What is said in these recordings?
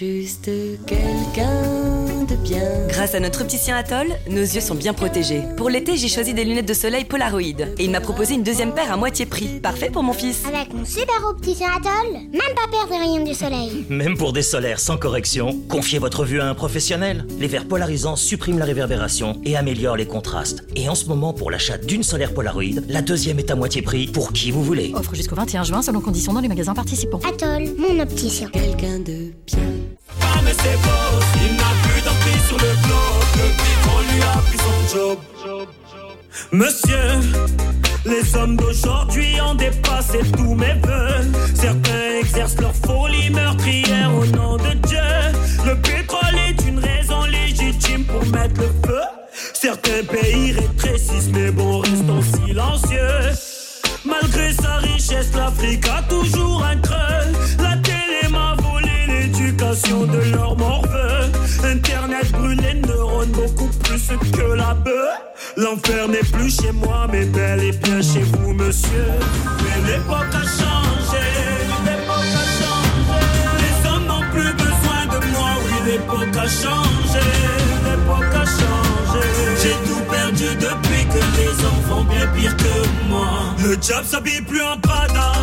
Juste quelqu'un de bien. Grâce à notre opticien Atoll, nos yeux sont bien protégés. Pour l'été, j'ai choisi des lunettes de soleil Polaroid. Et il m'a proposé une deuxième paire à moitié prix. Parfait pour mon fils. Avec mon super opticien Atoll, même pas peur des rayons du soleil. Même pour des solaires sans correction, confiez votre vue à un professionnel. Les verres polarisants suppriment la réverbération et améliorent les contrastes. Et en ce moment, pour l'achat d'une solaire Polaroid, la deuxième est à moitié prix pour qui vous voulez. Offre jusqu'au 21 juin selon conditions dans les magasins participants. Atoll, mon opticien. Quelqu'un de bien. Ah mais c'est beau, il n'a plus d'emprise sur le globe depuis qu'on lui a pris son job. Monsieur, les hommes d'aujourd'hui ont dépassé tous mes vœux. Certains exercent leur folie meurtrière au nom de Dieu. Le pétrole est une raison légitime pour mettre le feu. Certains pays rétrécissent mais bon, restons silencieux. Malgré sa richesse, l'Afrique a toujours un creux. La télé m'a volé l'éducation de leur morveux. Internet brûle les neurones beaucoup plus que la bœuf. L'enfer n'est plus chez moi mais bel et bien chez vous monsieur. Mais l'époque a changé, l'époque a changé. Les hommes n'ont plus besoin de moi, oui l'époque a changé, l'époque a changé. J'ai tout perdu depuis que les hommes font bien pire que moi. Le diable s'habille plus en Prada.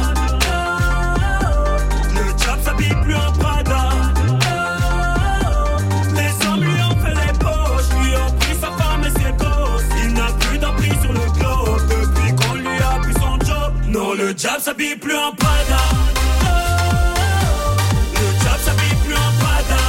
Le diable s'habille plus en Prada. Les hommes lui ont fait les poches, lui ont pris sa femme et ses gosses. Il n'a plus d'emprise sur le globe depuis qu'on lui a pris son job. Non, le diable s'habille plus en Prada. Le diable s'habille plus en Prada.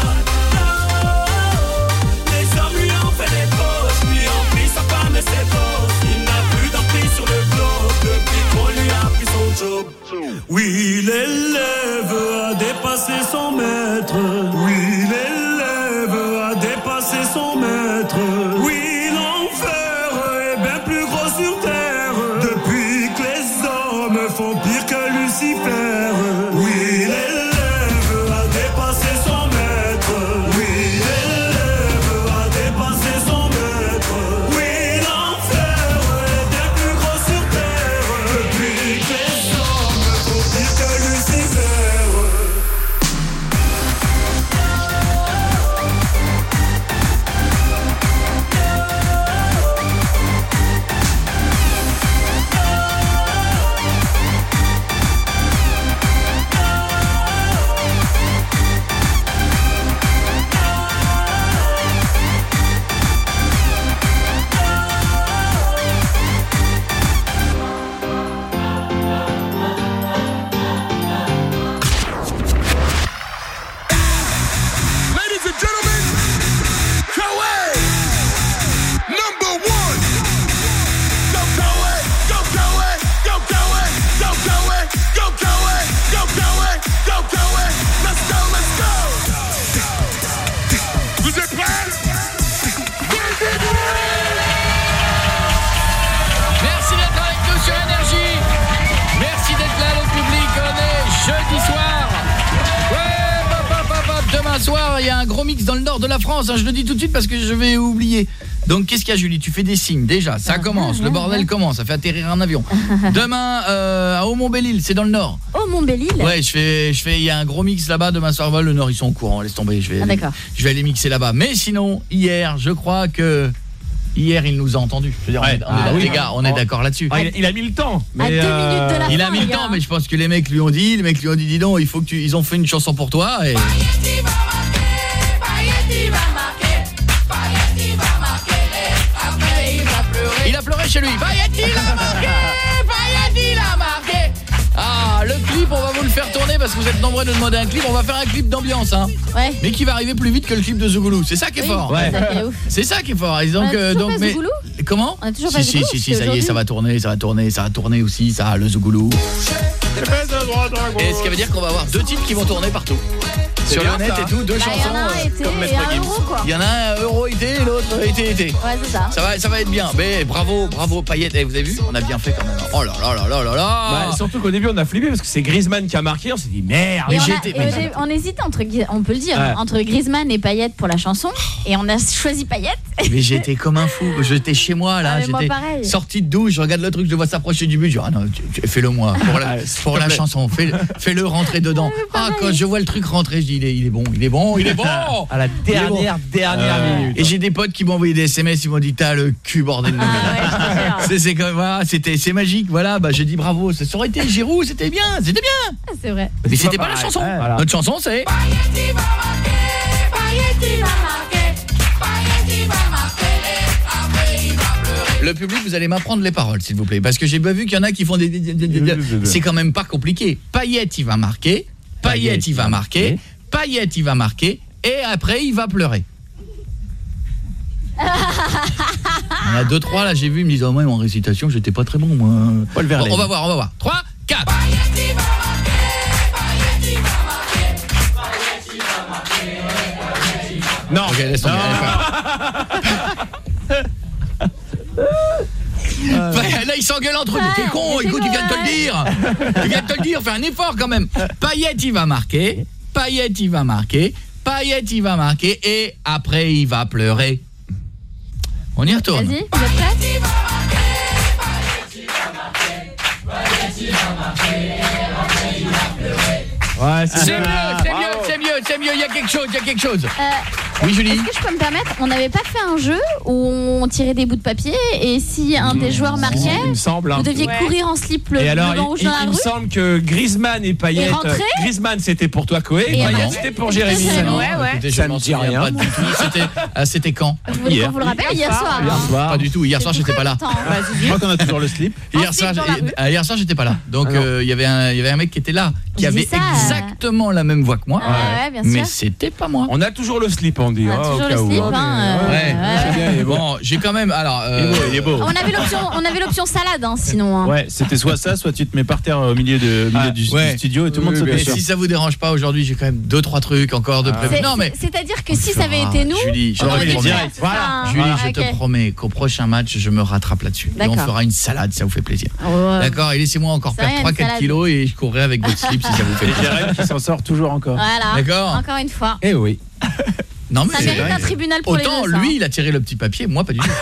Les hommes lui ont fait les poches, lui ont pris sa femme et ses gosses. Il n'a plus d'emprise sur le globe depuis qu'on lui a pris son job. Oui, l'élève a dépassé son maître. Oui, l'élève a dépassé son maître. Oui, l'enfer est bien plus gros sur terre depuis que les hommes font pire que Lucifer. Oui, l'élève a dépassé son maître. Oui, l'élève a dépassé son maître. Oui, l'enfer est bien plus gros sur terre depuis que les hommes font pire que Lucifer. Ladies and gentlemen, Koei, number one. Go Koei, go Koei, go Koei, go Koei, go Koei, go Koei, go Koei. Let's go, let's go. Vous êtes prêts? Merci d'être avec nous sur Énergie. Merci d'être là, le public. On est jeudi soir. Ouais, demain soir, il y a un gros mix dans le nord de la France. Je le dis tout de suite parce que je vais oublier. Donc, qu'est-ce qu'il y a, Julie? Tu fais des signes, déjà. Ça commence, le bordel commence. Ça fait atterrir un avion. Demain, à Aumont-Belle-Île, c'est dans le nord. Aumont-Belle-Île. Ouais, il y a un gros mix là-bas. Demain soir, le nord, ils sont au courant. Laisse tomber, je vais aller mixer là-bas. Mais sinon, hier, je crois que... Hier, il nous a entendus. Je veux dire, les gars, on est d'accord là-dessus. Il a mis le temps. Mais à 2 minutes de la fin, il a mis le temps, mais je pense que les mecs lui ont dit, dis donc, il faut que ils ont fait une chanson pour toi. Et... Il a pleuré chez lui. Payet, il a marqué. Payet, il a marqué. Ah, le clip, on va vous le faire tourner parce que vous êtes nombreux de demander un clip. On va faire un clip d'ambiance, hein. Ouais. Mais qui va arriver plus vite que le clip de Zougoulou. C'est ça qui est fort. Ouais. C'est ça qui est fort. Et donc, donc mais comment? On a toujours pas si, ça y est, ça va tourner aussi, ça, le Zougoulou. Et ce qui veut dire qu'on va avoir 2 titres qui vont tourner partout. Sur le net et tout, 2 chansons comme Maître Gims. Il y en a un euro été et l'autre été. Ouais, c'est ça. Ça va être bien. Mais bravo Payet. Vous avez vu? On a bien fait quand même. Oh là là là là là là. Surtout qu'au début on a flippé parce que c'est Griezmann qui a marqué, on s'est dit merde. On hésitait on peut le dire, entre Griezmann et Payet pour la chanson et on a choisi Payet. Mais j'étais comme un fou, j'étais chez moi là, j'étais sorti de douche, je regarde le truc, je le vois s'approcher du but, je dis ah non, fais-le moi pour la chanson, fais-le rentrer dedans. Quand je vois le truc rentrer, je dis il est bon. À la dernière minute. Et j'ai des potes qui m'ont envoyé des SMS, ils m'ont dit t'as le cul bordel de merde. C'est comme voilà, c'est magique. Voilà, j'ai dit bravo, ça aurait été Giroud, c'était bien. C'est vrai. Mais c'était pas la chanson. Voilà. Notre chanson c'est Le public, vous allez m'apprendre les paroles s'il vous plaît, parce que j'ai pas vu qu'il y en a qui font des c'est quand même pas compliqué. Payet il va marquer, Payet il va marquer, Payet il va marquer et après il va pleurer. Il y en a 2-3 là, j'ai vu, ils me disent moi en récitation, j'étais pas très bon moi. Paul Verlaine. On va voir. 3 4. Non, OK, laisse tomber. Là ils s'engueulent entre eux. T'es con, écoute, tu viens de te le dire. Fais un effort quand même. Payet il va marquer, Payet il va marquer et après il va pleurer. On y retourne. Vas-y, vous êtes prêts? Ouais, C'est mieux, il y a quelque chose. Oui, Julie. Est-ce que je peux me permettre, on n'avait pas fait un jeu où on tirait des bouts de papier et si un des joueurs marquait, il me semble, vous deviez courir en slip le alors, devant rouge dans la il me rue? semble que Griezmann et Payet. Et rentrer Griezmann c'était pour toi Koé, Et Payet non. c'était pour Jérémy. Écoutez, Ça me dit rien. pas du tout. C'était quand? Vous voulez qu'on vous le rappelle? Hier soir. Pas du tout. Hier soir, j'étais pas là. Je crois qu'on a toujours le slip. Hier soir, j'étais pas là. Donc il y avait un mec qui était là, qui avait exactement la même voix que moi. Ouais, bien sûr. Mais c'était pas moi. On a toujours le slip, on dit. On a toujours le slip, Ouais. Bon, j'ai quand même alors il est beau. On avait l'option salade sinon. Ouais, c'était soit ça, soit tu te mets par terre au milieu du studio et tout le monde se Mais pêche. si ça vous dérange pas aujourd'hui, j'ai quand même 2-3 trucs encore de prévu. Non mais c'est-à-dire que si ça avait été nous, Julie, on aurait dû te faire promets. ça. Julie, je Ok. te promets qu'au prochain match, je me rattrape là-dessus. Et on D'accord. fera une salade, ça vous fait plaisir. Ouais. D'accord, et laissez-moi encore C'est perdre rien, une 3-4 salade. kilos et je courrai avec votre slip si ça vous fait Et plaisir. Jérémy qui s'en sort toujours encore. Voilà. D'accord. Encore une fois. Eh oui. Non mais Ça c'est mérite dingue. un tribunal pour Autant les deux. lui, il a tiré le petit papier, moi pas du tout.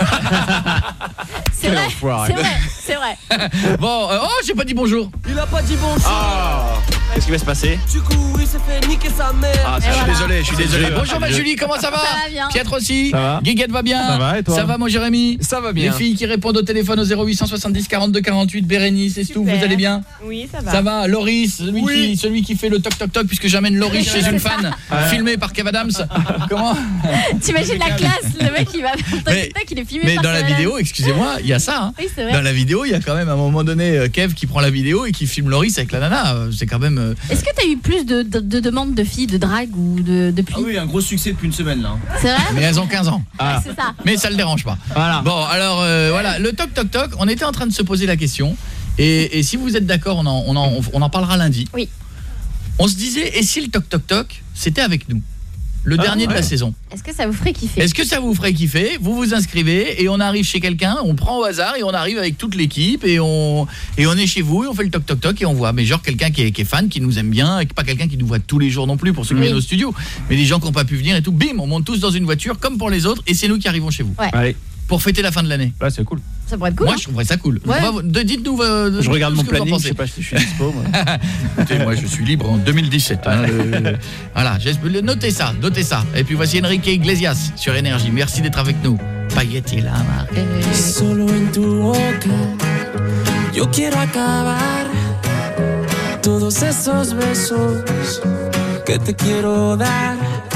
C'est vrai. C'est vrai. Bon, j'ai pas dit bonjour. Il a pas dit bonjour. Qu'est-ce qui va se passer? Du coup, il s'est fait niquer sa mère. Ah, Et Je suis voilà. désolé. Bonjour ma Julie, comment ça va? Ça va bien. Piètre aussi. Ça va. Guiguette va bien. Ça va, et toi? Ça va mon Jérémy? Ça va Les bien. filles qui répondent au téléphone au 0870 42 48, Bérénice, Estou, vous allez bien? Oui, ça va. Ça va, Loris, celui qui fait le toc toc toc puisque j'amène Loris chez une fan, filmé par Kev Adams. Comment? T'imagines la classe, le mec il va Mais- il est filmé Mais par dans la Kev Adams. vidéo, excusez-moi, il y a ça. Oui, c'est vrai. Dans la vidéo, il y a quand même à un moment donné Kev qui prend la vidéo et qui filme Loris avec la nana. C'est quand même. Est-ce que t'as eu plus de demandes de filles de drague ou depuis? Ah oui, un gros succès depuis une semaine là. C'est vrai? Mais elles ont 15 ans. Ouais, c'est ça. Mais ça le dérange pas. Voilà. Bon, alors voilà, le toc toc toc, on était en train de se poser la question et si vous êtes d'accord, on en parlera lundi. Oui. On se disait et si le toc toc toc, c'était avec nous. Le dernier de la saison. Est-ce que ça vous ferait kiffer? Est-ce que ça vous ferait kiffer? Vous vous inscrivez et on arrive chez quelqu'un, on prend au hasard et on arrive avec toute l'équipe et on est chez vous et on fait le toc toc toc et on voit mais genre quelqu'un qui est fan, qui nous aime bien, et pas quelqu'un qui nous voit tous les jours non plus pour ceux qui viennent au studio, mais des gens qui n'ont pas pu venir et tout, bim, on monte tous dans une voiture comme pour les autres et c'est nous qui arrivons chez vous. Ouais. Allez, Pour fêter la fin de l'année. là c'est cool. Ça pourrait être cool. Moi je trouverais ça cool. Ouais. Dites-nous Je regarde ce mon que vous en planning, je pensez. sais pas si je suis dispo moi. Écoutez, moi je suis libre en 2017 Voilà, notez ça. Et puis voici Enrique Iglesias sur Énergie. Merci d'être avec nous. Payet et la marque. Solo en tu boca yo quiero acabar todos esos besos que te quiero dar.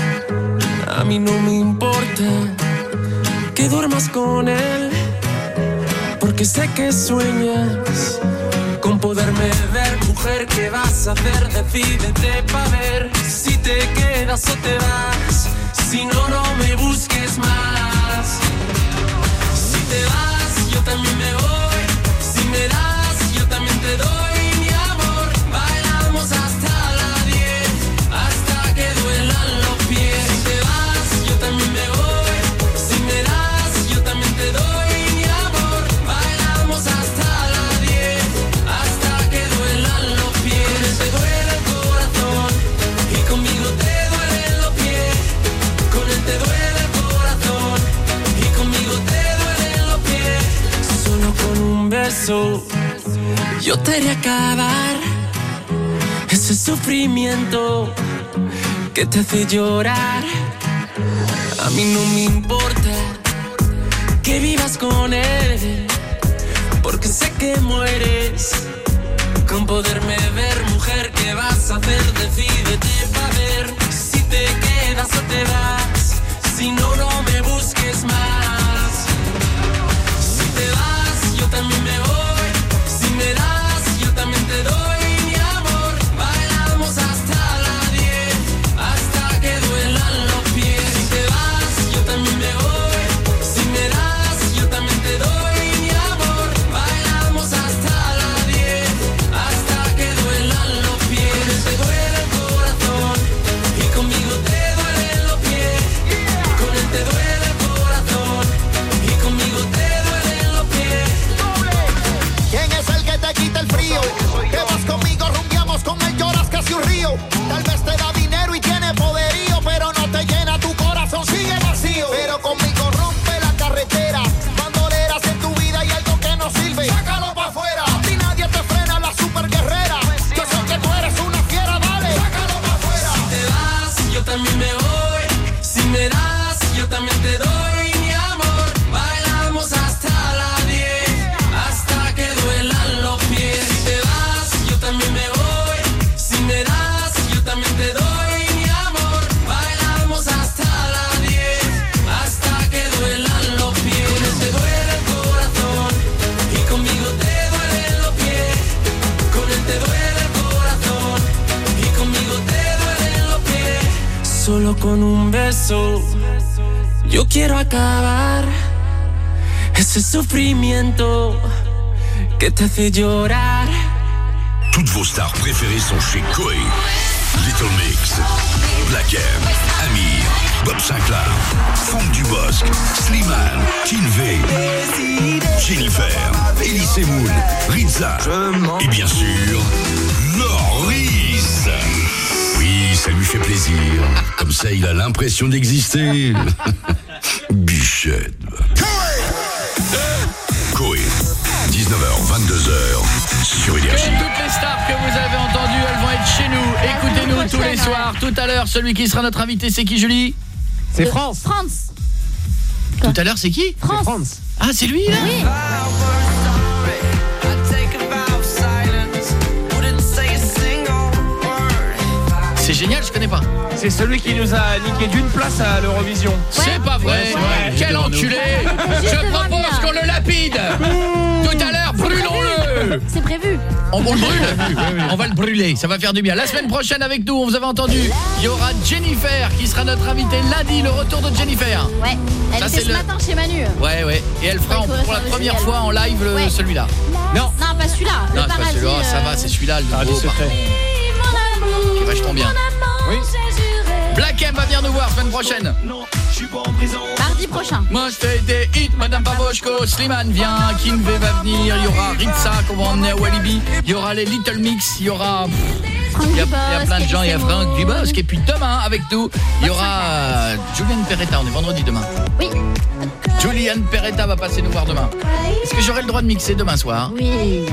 A mí no me importa que duermas con él, porque sé que sueñas con poderme ver. Mujer, ¿qué vas a hacer? Decídete pa' ver si te quedas o te vas. Si no, no me busques más. Si te vas, yo también me voy. Si me das, yo también te doy mi amor. Bailamos hasta las 10, hasta que duelan los pies. Si te vas, yo también me voy. Si me das, yo también te doy mi amor. Bailamos hasta las 10, hasta que duelan los pies. Te duele el corazón y conmigo te duelen los pies. Con él te duele el corazón y conmigo te duelen los pies. Solo con un beso yo te haré acabar ese sufrimiento que te hace llorar. A mí no me importa que vivas con él, porque sé que mueres con poderme ver. Mujer, ¿qué vas a hacer? Decídete pa' ver si te quedas o te vas. Si no, no me busques más. Si te vas, yo también me voy. Si me das, yo también te doy mi amor. Bailamos hasta las 10, hasta que duelan los pies. Si te vas, yo también me voy. Si me das, yo también te doy mi amor. Bailamos hasta las 10, hasta que duelan los pies. Te duele el corazón y conmigo te duelen los pies. Con él te duele el corazón y conmigo te duelen los pies. ¿Quién es el que te quita el frío? Que vas conmigo, rumbiamos con él, lloras casi un río. Tal vez te da dinero y tiene poderío, pero no te llena, tu corazón sigue vacío. Pero conmigo rompe la carretera, bandoleras en tu vida y algo que no sirve, sácalo pa' afuera. A ti nadie te frena, la super guerrera. Yo sé que tú eres una fiera, dale, sácalo pa' afuera. Si te vas, yo también me voy. Si me das, yo también te doy mi amor. Bailamos hasta las 10, hasta que duelan los pies. Si te vas, yo también me voy. Si me das, yo también te doy mi amor. Bailamos hasta las 10, hasta que duelan los pies. Con él te duele el corazón y conmigo te duelen los pies. Con él te duele el corazón y conmigo te duelen los pies. Solo con un beso yo quiero acabar ese sufrimiento que te hace llorar. Toutes vos stars préférées sont chez Koé. Little Mix, Black M, Amir, Bob Sinclair, Franck Dubosc, Slimane, Kinvey, Jennifer, Elise Moon, Rizza et bien sûr, Loris. Oui, ça lui fait plaisir. Comme ça, il a l'impression d'exister. Bichette. Koé, 19h, 22h, sur Énergie. Toutes les stars que vous avez entendues, elles vont être chez nous. Écoutez-nous tous les soirs. Tout à l'heure, celui qui sera notre invité, c'est qui, Julie? C'est France. France. Tout à l'heure, c'est qui? France. Ah, c'est lui, là? Oui. C'est génial, je connais pas. C'est celui qui nous a niqué d'une place à l'Eurovision. C'est pas vrai. Ouais, c'est vrai. Quel enculé. Je propose qu'on le lapide. Tout à l'heure, brûlons-le. C'est prévu. On le brûle. On va le brûler, ça va faire du bien. La semaine prochaine avec nous, vous avez entendu, il y aura Jennifer qui sera notre invitée lundi, le retour de Jennifer. Ouais, elle était ce matin chez Manu. Ouais. Et elle fera pour la première fois en live celui-là. Non, pas celui-là. Non, c'est pas celui-là, ça va, c'est celui-là, le nouveau. Qui est vachement bien. Oui. Black M va venir nous voir semaine prochaine. Mardi prochain. Moi je fais des hits, Madame Babochko, Slimane vient, Kinvey va venir, il y aura Ritza qu'on va emmener à Walibi, il y aura les Little Mix, il y aura... Il y a plein de gens, il y a Franck Dubosc et puis demain avec nous, il y aura Juliane Peretta, on est vendredi demain. Oui. Juliane Peretta va passer nous voir demain. Est-ce que j'aurai le droit de mixer demain soir? Oui.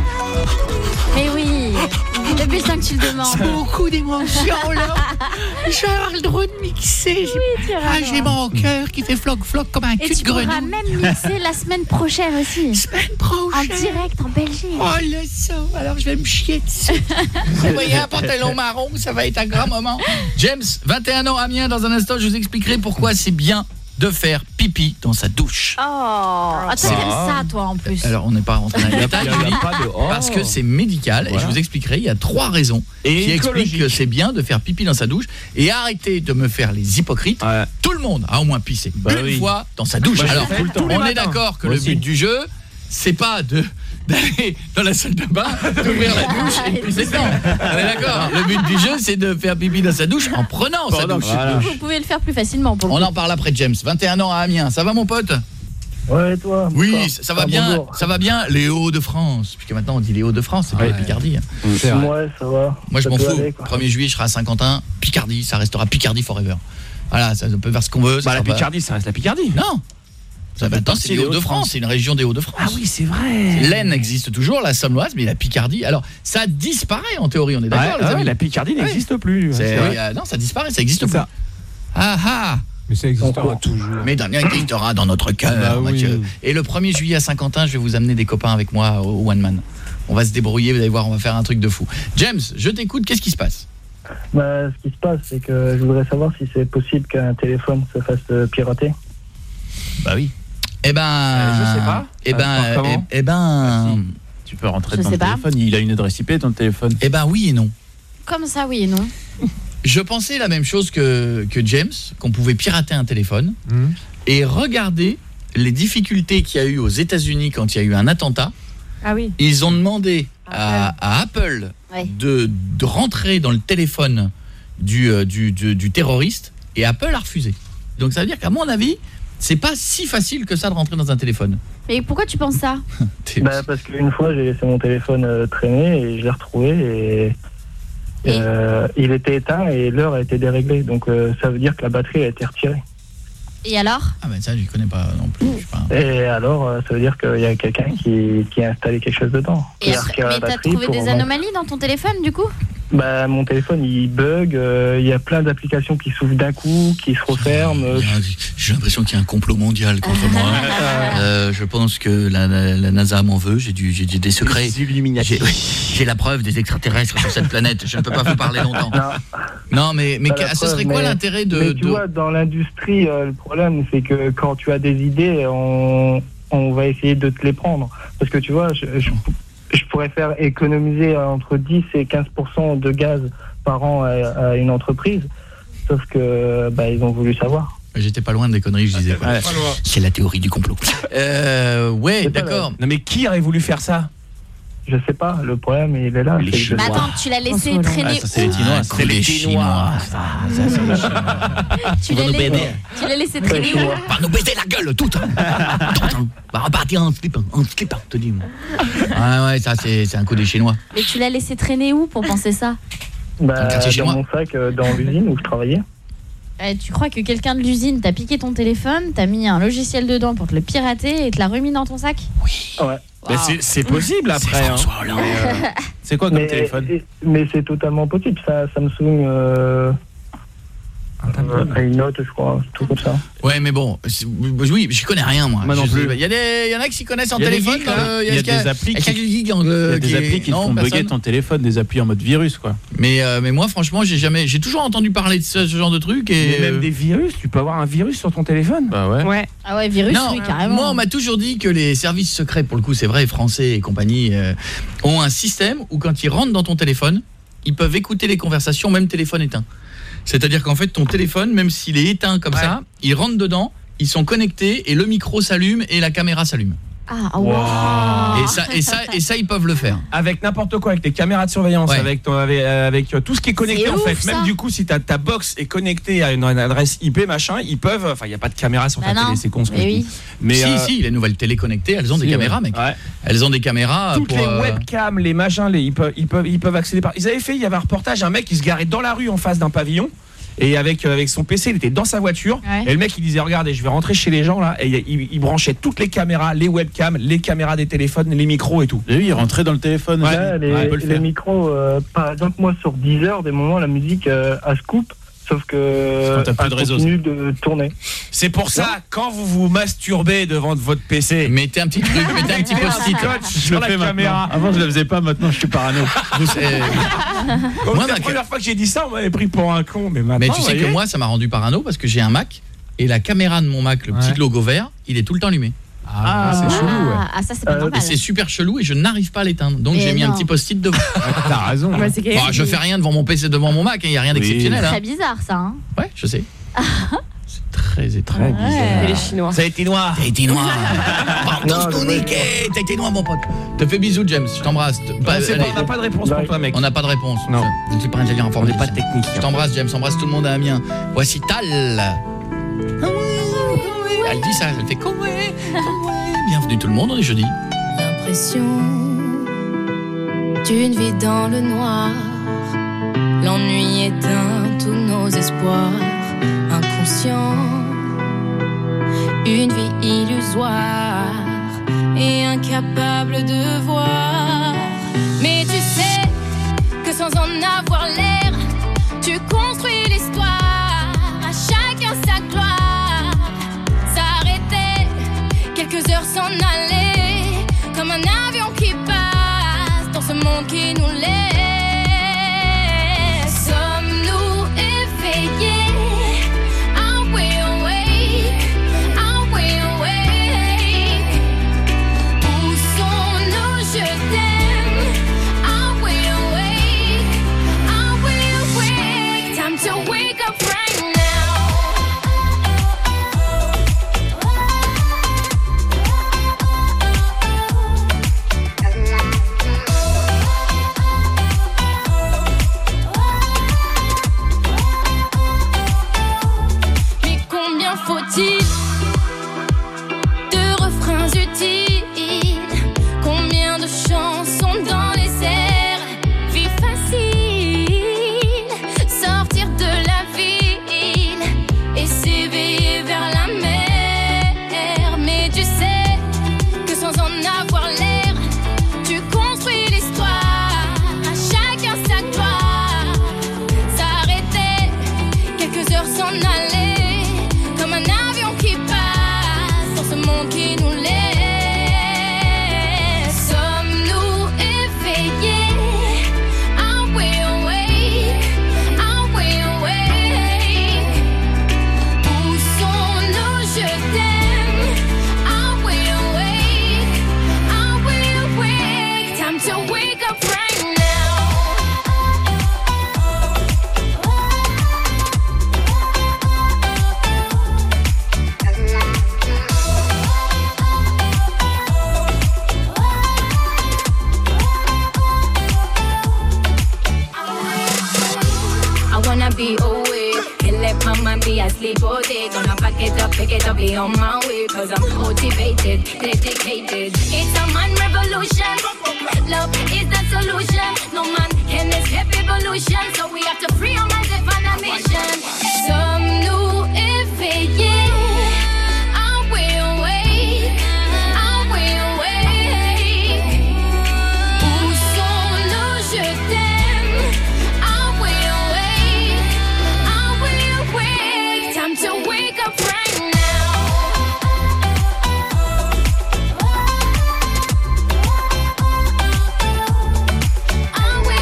Mais oui. Depuis le temps que tu le demandes. C'est beaucoup d'émotions là. J'aurai le droit de mixer. Oui, tu auras. J'ai mon cœur qui fait floc comme un cul de grenouille. Et tu pourras même mixer la semaine prochaine aussi. Semaine prochaine. En direct en Belgique. Oh le sang, alors je vais me chier dessus. Vous voyez un pantalon marron, ça va être un grand moment. James, 21 ans, Amiens, dans un instant je vous expliquerai pourquoi c'est bien de faire pipi dans sa douche. Oh, t'aimes ça toi en plus. Alors on n'est pas rentré dans les détails parce que c'est médical et je vous expliquerai, il y a 3 raisons qui expliquent que c'est bien de faire pipi dans sa douche et arrêtez de me faire les hypocrites. Tout le monde a au moins pissé une fois dans sa douche. Alors on est d'accord que le but du jeu c'est pas d'aller dans la salle de bain, d'ouvrir la douche et de pisser dedans. On est d'accord. Le but du jeu, c'est de faire pipi dans sa douche en prenant sa douche. Voilà. Vous pouvez le faire plus facilement. On en parle après, James. 21 ans à Amiens. Ça va, mon pote? Ouais, et toi? Oui, ça va bien. Bonjour. Ça va bien, les Hauts-de-France. Puisque maintenant, on dit les Hauts-de-France, c'est pas la Picardie. Ouais, ça va. Moi, je m'en fous. 1er juillet, je serai à Saint-Quentin. Picardie, ça restera Picardie forever. Voilà, ça, on peut faire ce qu'on veut. La Picardie, ça reste la Picardie. Non. Ça va c'est les Hauts-de-France, c'est une région des Hauts-de-France. Ah oui, c'est vrai. L'Aisne existe toujours, la Samoise, mais la Picardie, alors ça disparaît en théorie, on est d'accord, les amis. La Picardie n'existe plus. Non, ça disparaît, ça existe plus. Mais ça existera toujours. Mais ça existera dans notre cœur, Mathieu. Et le 1er juillet à Saint-Quentin, je vais vous amener des copains avec moi au One Man. On va se débrouiller, vous allez voir, on va faire un truc de fou. James, je t'écoute, qu'est-ce qui se passe ? Ce qui se passe, c'est que je voudrais savoir si c'est possible qu'un téléphone se fasse pirater. Bah oui. Je sais pas. Tu peux rentrer dans le téléphone, il a une adresse IP ton téléphone. Oui et non. Comme ça, oui et non. Je pensais la même chose que James, qu'on pouvait pirater un téléphone et regarder les difficultés qu'il y a eu aux États-Unis quand il y a eu un attentat. Ah oui. Ils ont demandé à Apple de rentrer dans le téléphone du terroriste et Apple a refusé. Donc ça veut dire qu'à mon avis, c'est pas si facile que ça de rentrer dans un téléphone. Mais pourquoi tu penses ça ? Parce qu'une fois j'ai laissé mon téléphone traîner et je l'ai retrouvé et il était éteint et l'heure a été déréglée. Donc ça veut dire que la batterie a été retirée. Et alors ? Ça je connais pas non plus. Et alors ça veut dire qu'il y a quelqu'un qui a installé quelque chose dedans. Mais t'as trouvé des anomalies dans ton téléphone du coup ? Mon téléphone il bug, il y a plein d'applications qui s'ouvrent d'un coup, qui se referment. J'ai l'impression qu'il y a un complot mondial contre moi. Je pense que la NASA m'en veut, j'ai des secrets. J'ai la preuve des extraterrestres sur cette planète, je ne peux pas vous parler longtemps. Non mais ce serait quoi l'intérêt de... tu vois, dans l'industrie, le problème c'est que quand tu as des idées, on va essayer de te les prendre. Parce que tu vois, je pourrais faire économiser entre 10 et 15% de gaz par an à une entreprise, sauf que ils ont voulu savoir. J'étais pas loin des conneries que je disais. C'est la théorie du complot. D'accord. Non mais qui aurait voulu faire ça ? Je sais pas, le problème il est là. Mais attends, tu l'as laissé traîner. Ça c'est les Chinois, c'est les Chinois. Tu l'as laissé traîner où ? Va nous baiser la gueule tout. Va repartir en slip, te dis. Ouais, ça c'est un coup des Chinois. Mais tu l'as laissé traîner où pour penser ça ? Dans mon sac, dans l'usine où je travaillais. Tu crois que quelqu'un de l'usine t'a piqué ton téléphone, t'a mis un logiciel dedans pour te le pirater et te l'a remis dans ton sac ? Oui. Ouais. Wow. C'est possible après. C'est quoi comme téléphone ? Mais c'est totalement possible. Samsung une note, je crois, tout comme ça. Ouais, mais bon, oui, je connais rien moi. Non plus. Il y en a qui s'y connaissent en téléphone. Il y a des applis qui font bugger ton téléphone, des applis en mode virus quoi. Mais moi franchement, j'ai toujours entendu parler de ce genre de truc et même des virus, tu peux avoir un virus sur ton téléphone ? Bah ouais. Ah ouais, virus oui, carrément. Moi on m'a toujours dit que les services secrets, pour le coup, c'est vrai, français et compagnie, ont un système où quand ils rentrent dans ton téléphone, ils peuvent écouter les conversations même téléphone éteint. C'est-à-dire qu'en fait ton téléphone, même s'il est éteint comme ça, ils rentrent dedans, ils sont connectés et le micro s'allume et la caméra s'allume. Ah wow. Et ça ils peuvent le faire avec n'importe quoi, avec tes caméras de surveillance, avec tout ce qui est connecté. C'est en fait, même du coup si ta box est connectée à une adresse IP machin, ils peuvent, il y a pas de caméra sur ta télé, c'est con ce que je dis. Mais si, les nouvelles télé connectées, elles ont des caméras mec. Ouais. Elles ont des caméras toutes les webcams, les machins, ils peuvent accéder par. Ils avaient fait, il y avait un reportage, un mec qui se garait dans la rue en face d'un pavillon. Et avec son PC, il était dans sa voiture. Et le mec, il disait, regardez, je vais rentrer chez les gens là. Et il branchait toutes les caméras, les webcams, les caméras des téléphones, les micros et tout. Et oui, il rentrait dans le téléphone. Les micros, par exemple, moi sur Deezer, des moments, la musique, elle se coupe. Sauf que elle continue de tourner. C'est pour ça, quand vous vous masturbez devant votre PC, mettez un petit truc, mettez un petit post-it sur la caméra. Avant, je le faisais pas, maintenant, je suis parano. Moi, la première fois que j'ai dit ça, on m'avait pris pour un con. Mais tu sais que moi, ça m'a rendu parano parce que j'ai un Mac et la caméra de mon Mac, le petit logo vert, il est tout le temps allumé. C'est chelou, Ah, ça c'est pas normal. Et c'est super chelou et je n'arrive pas à l'éteindre. Donc j'ai mis un petit post-it devant. T'as raison. Je fais rien devant mon PC, devant mon Mac, il y a rien d'exceptionnel. C'est très bizarre ça hein. Ouais, je sais. C'est très bizarre. Et les Chinois. Ça a été noir. T'as été noir. T'as été noir mon pote. Te fais bisous James, je t'embrasse. On n'a pas de réponse pour toi mec. On n'a pas de réponse. Non. Je ne suis pas un ingénieur informatique. On n'est pas technique. Je t'embrasse James, embrasse tout le monde à Amiens. Voici Tal. Elle dit ça, elle fait comme bienvenue tout le monde, on est jeudi. L'impression d'une vie dans le noir. L'ennui éteint tous nos espoirs. Inconscient, une vie illusoire. l'histoire et incapable de voir. Mais tu sais que sans en avoir l'air, tu construis l'histoire, à chacun sa gloire. S'arrêter, quelques heures s'en aller, comme un avion qui passe dans ce monde qui nous laisse. Sommes-nous éveillés? Are we awake? Are we awake? Où sont nos je t'aime? Are we awake? Are we awake? Time to wake up right now. Mais combien faut-il de refrains utiles? Combien de chansons dans les airs? Vie facile, sortir de la ville et s'éveiller vers la mer. Mais tu sais que sans en avoir l'air, tu construis l'histoire, à chacun sa gloire. S'arrêter, quelques heures s'en aller, comme un avion qui passe dans ce monde qui nous laisse. Sommes-nous éveillés? Are we awake? Are we awake? Où sont nos je t'aime? Are we awake? Are we awake? Time to wake up right now. I wanna be awake and let my mind be asleep all day. Gonna pick it up, be on my way. Cause I'm motivated, dedicated. It's a man revolution. Love is the solution. No man can escape evolution. So we have to free our minds and find a mission. Sommes-nous éveillés? Are we awake? Are we awake? Où sont nos je t'aime? Are we awake? Are we awake? Time to wake up right now. Are we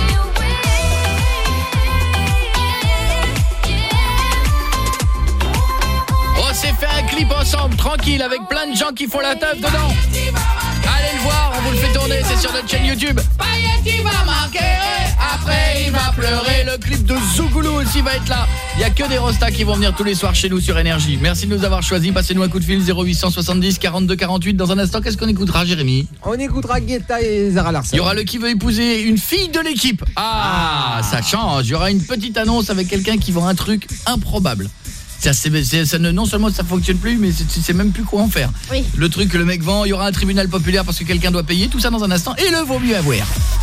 On s'est fait un clip ensemble, tranquille, avec plein de gens qui font la teuf dedans. Allez le voir, on vous le fait tourner, c'est sur notre chaîne YouTube. Pailletti va marquer, après il va pleurer. Le clip de Zougoulou aussi va être là. Il y a que des rostas qui vont venir tous les soirs chez nous sur Énergie. Merci de nous avoir choisis. Passez-nous un coup de fil 0870 42 48. Dans un instant, qu'est-ce qu'on écoutera, Jérémy? On écoutera Guetta et Zara Larsson. Il y aura le qui veut épouser une fille de l'équipe. Ah, ça change. Il y aura une petite annonce avec quelqu'un qui vend un truc improbable. Ça, non seulement ça fonctionne plus, mais c'est même plus quoi en faire. Oui. Le truc que le mec vend, il y aura un tribunal populaire parce que quelqu'un doit payer. Tout ça dans un instant. Et le vaut mieux avoir.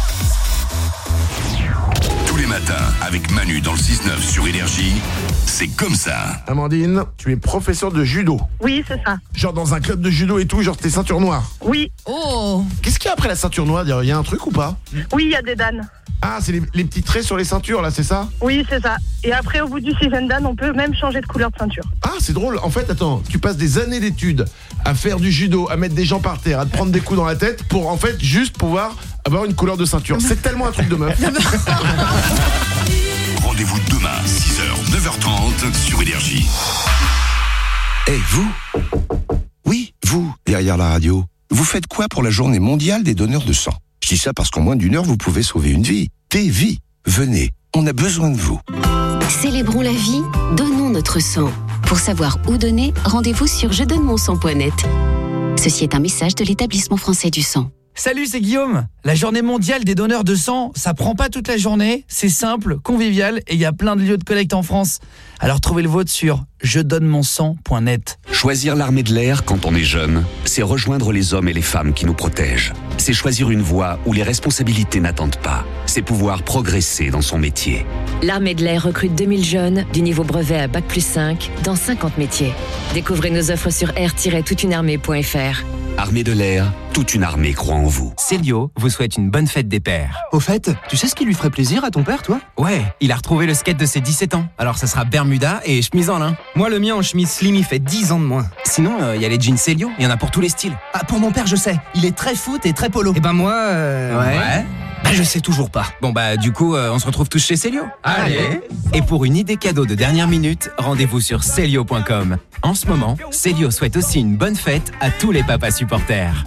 Tous les matins, avec Manu dans le 6-9 sur Énergie, c'est comme ça. Amandine, tu es professeur de judo. Oui, c'est ça. Genre dans un club de judo et tout, genre t'es ceinture noire. Oui. Oh. Qu'est-ce qu'il y a après la ceinture noire? Il y a un truc ou pas? Oui, il y a des danes. Ah, c'est les petits traits sur les ceintures là, c'est ça? Oui, c'est ça. Et après, au bout du 6e dan, on peut même changer de couleur de ceinture. Ah, c'est drôle. En fait, attends, tu passes des années d'études à faire du judo, à mettre des gens par terre, à te prendre des coups dans la tête pour en fait juste pouvoir avoir une couleur de ceinture. C'est tellement un truc de meuf. Rendez-vous demain, 6h, 9h30 sur Énergie. Et vous? Oui, vous, derrière la radio. Vous faites quoi pour la journée mondiale des donneurs de sang? Je dis ça parce qu'en moins d'1 heure, vous pouvez sauver une vie. Des vies. Venez, on a besoin de vous. Célébrons la vie, donnons notre sang. Pour savoir où donner, rendez-vous sur jedonnemonsang.net. Ceci est un message de l'Établissement français du sang. Salut, c'est Guillaume. La journée mondiale des donneurs de sang, ça prend pas toute la journée, c'est simple, convivial et il y a plein de lieux de collecte en France. Alors trouvez le vôtre sur jedonnemonsang.net. Choisir l'armée de l'air quand on est jeune, c'est rejoindre les hommes et les femmes qui nous protègent. C'est choisir une voie où les responsabilités n'attendent pas. C'est pouvoir progresser dans son métier. L'armée de l'air recrute 2000 jeunes du niveau brevet à Bac+5 dans 50 métiers. Découvrez nos offres sur air-toutunearmée.fr. Armée de l'air, toute une armée croit en vous. Célio vous souhaite une bonne fête des pères. Au fait, tu sais ce qui lui ferait plaisir à ton père, toi? Ouais, il a retrouvé le skate de ses 17 ans. Alors ça sera Bermuda et chemise en lin. Moi, le mien en chemise slim, il fait 10 ans de moins. Sinon, il y a les jeans Célio, il y en a pour tous les styles. Ah, pour mon père, je sais, il est très foot et très polo. Et ben moi, ouais. Bah, je sais toujours pas. Bon bah du coup, on se retrouve tous chez Célio. Allez. Et pour une idée cadeau de dernière minute, rendez-vous sur Célio.com. En ce moment, Célio souhaite aussi une bonne fête à tous les papas supporters.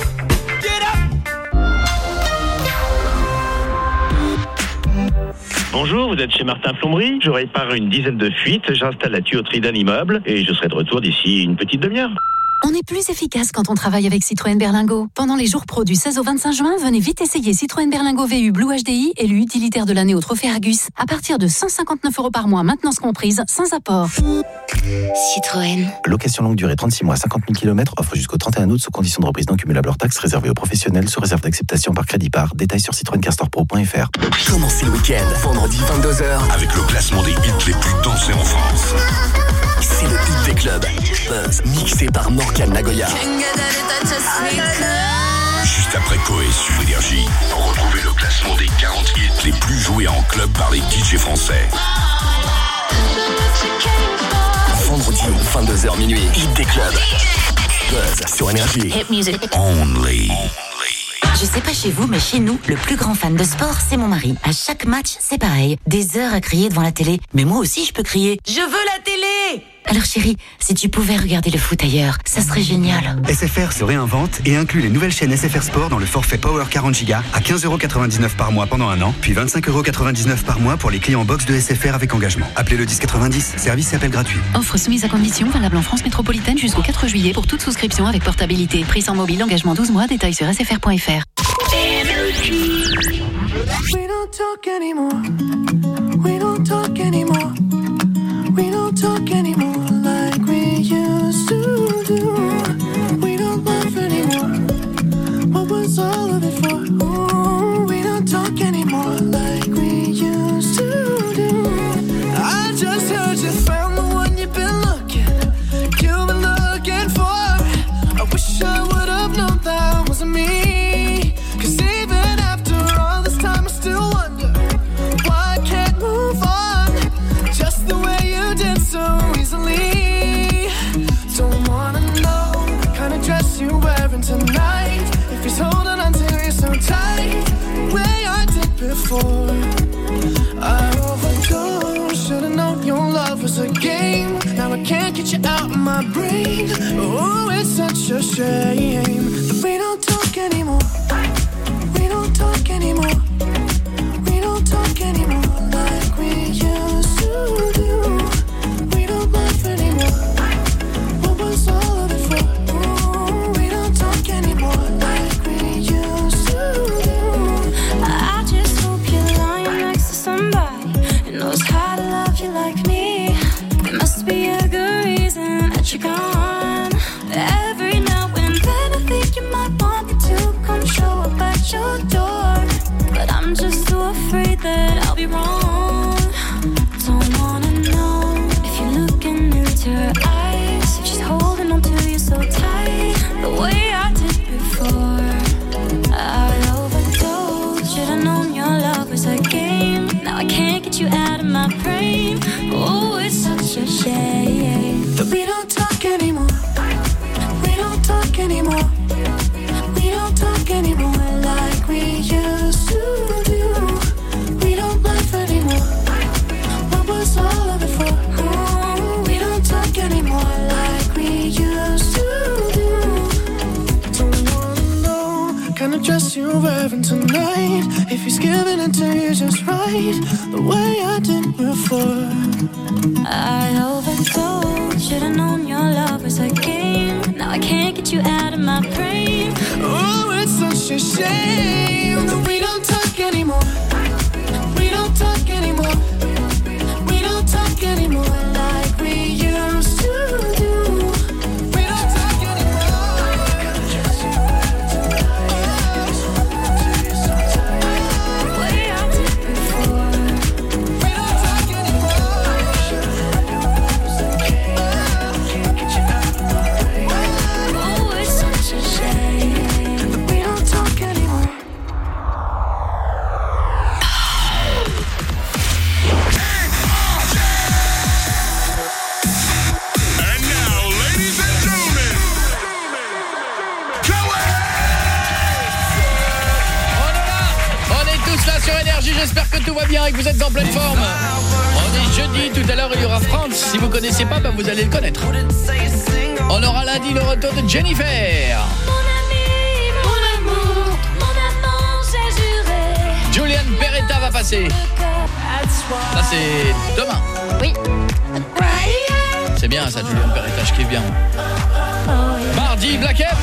Bonjour, vous êtes chez Martin Plomberie. Je répare une dizaine de fuites, j'installe la tuyauterie d'un immeuble et je serai de retour d'ici une petite demi-heure. On est plus efficace quand on travaille avec Citroën Berlingo. Pendant les jours pro du 16 au 25 juin, venez vite essayer Citroën Berlingo VU Blue HDI, élu utilitaire de l'année au Trophée Argus. À partir de 159 € par mois, maintenance comprise, sans apport. Citroën. Location longue durée 36 mois, 50 000 km, offre jusqu'au 31 août sous condition de reprise non cumulable hors taxe, réservée aux professionnels, sous réserve d'acceptation par crédit par. Détails sur citroencarstore.pro.fr. Commencez le week-end, vendredi 22h. Avec le classement des hits les plus dansés en France. C'est le hit des clubs. Buzz, mixé par Morgan Nagoya. Juste après Coé sur Énergie, retrouvez le classement des 40 hits les plus joués en club par les DJ français. Vendredi, 22h minuit, hit des clubs. Buzz sur Énergie. Hit music. Only. Je sais pas chez vous, mais chez nous, le plus grand fan de sport, c'est mon mari. À chaque match, c'est pareil. Des heures à crier devant la télé. Mais moi aussi, je peux crier. Je veux la télé! Alors chérie, si tu pouvais regarder le foot ailleurs, ça serait génial. SFR se réinvente et inclut les nouvelles chaînes SFR Sport dans le forfait Power 40 Go à 15,99 € par mois pendant un an, puis 25,99 € par mois pour les clients box de SFR avec engagement. Appelez le 1090, service et appel gratuit. Offre soumise à condition, valable en France métropolitaine jusqu'au 4 juillet pour toute souscription avec portabilité. Prix sans mobile, engagement 12 mois, détails sur sfr.fr. We don't talk anymore. We don't talk anymore. We don't talk anymore like we used to do. We don't laugh anymore. What was all of it for? Ooh, we don't talk anymore like we used to do. I just heard you found the one you've been looking for. I wish I would have known that wasn't me. 'Cause even after all this time I still wonder why I can't move on just the way you did so easily. Don't wanna know the kind of dress you're wearing tonight, if he's holding on to you so tight, the way I did before. I overdosed, should've known your love was a game. Now I can't get you out of my brain. Oh, it's such a shame that we don't talk anymore. We don't talk anymore. We don't talk anymore like we used to do. We don't laugh anymore. What was all of it for? Ooh, we don't talk anymore like we used to do. I just hope you're lying next to somebody who knows how to love you like me. There must be a good reason that you're gone. Every now and then I think you might want me to come show up at your door, but I'm just too afraid that I'll be wrong. Don't wanna know if you're looking into her eyes, if she's holding on to you so tight, the way I did before. I overdosed, should've known your love was a game. Now I can't get you out of my brain. Oh, it's such a shame that we don't talk anymore. We don't talk anymore. We don't talk anymore like we used to do. We don't laugh anymore. What was all of it for? Ooh, we don't talk anymore like we used to do. Don't wanna know kind of dress you're wearing tonight, if he's giving it to you just right, the way I did before. I overdosed, should've known your love was a game. Now I can't get you out of my brain. Oh, it's such a shame that we don't talk anymore. We don't talk anymore. We don't talk anymore like we used to do. Énergie, j'espère que tout va bien et que vous êtes en pleine forme. On est jeudi, tout à l'heure il y aura France. Si vous connaissez pas, vous allez le connaître. On aura lundi le retour de Jennifer. Julian Peretta va passer. Ça c'est demain. Oui. C'est bien ça, Julian Peretta, je kiffe bien. Mardi, Black M.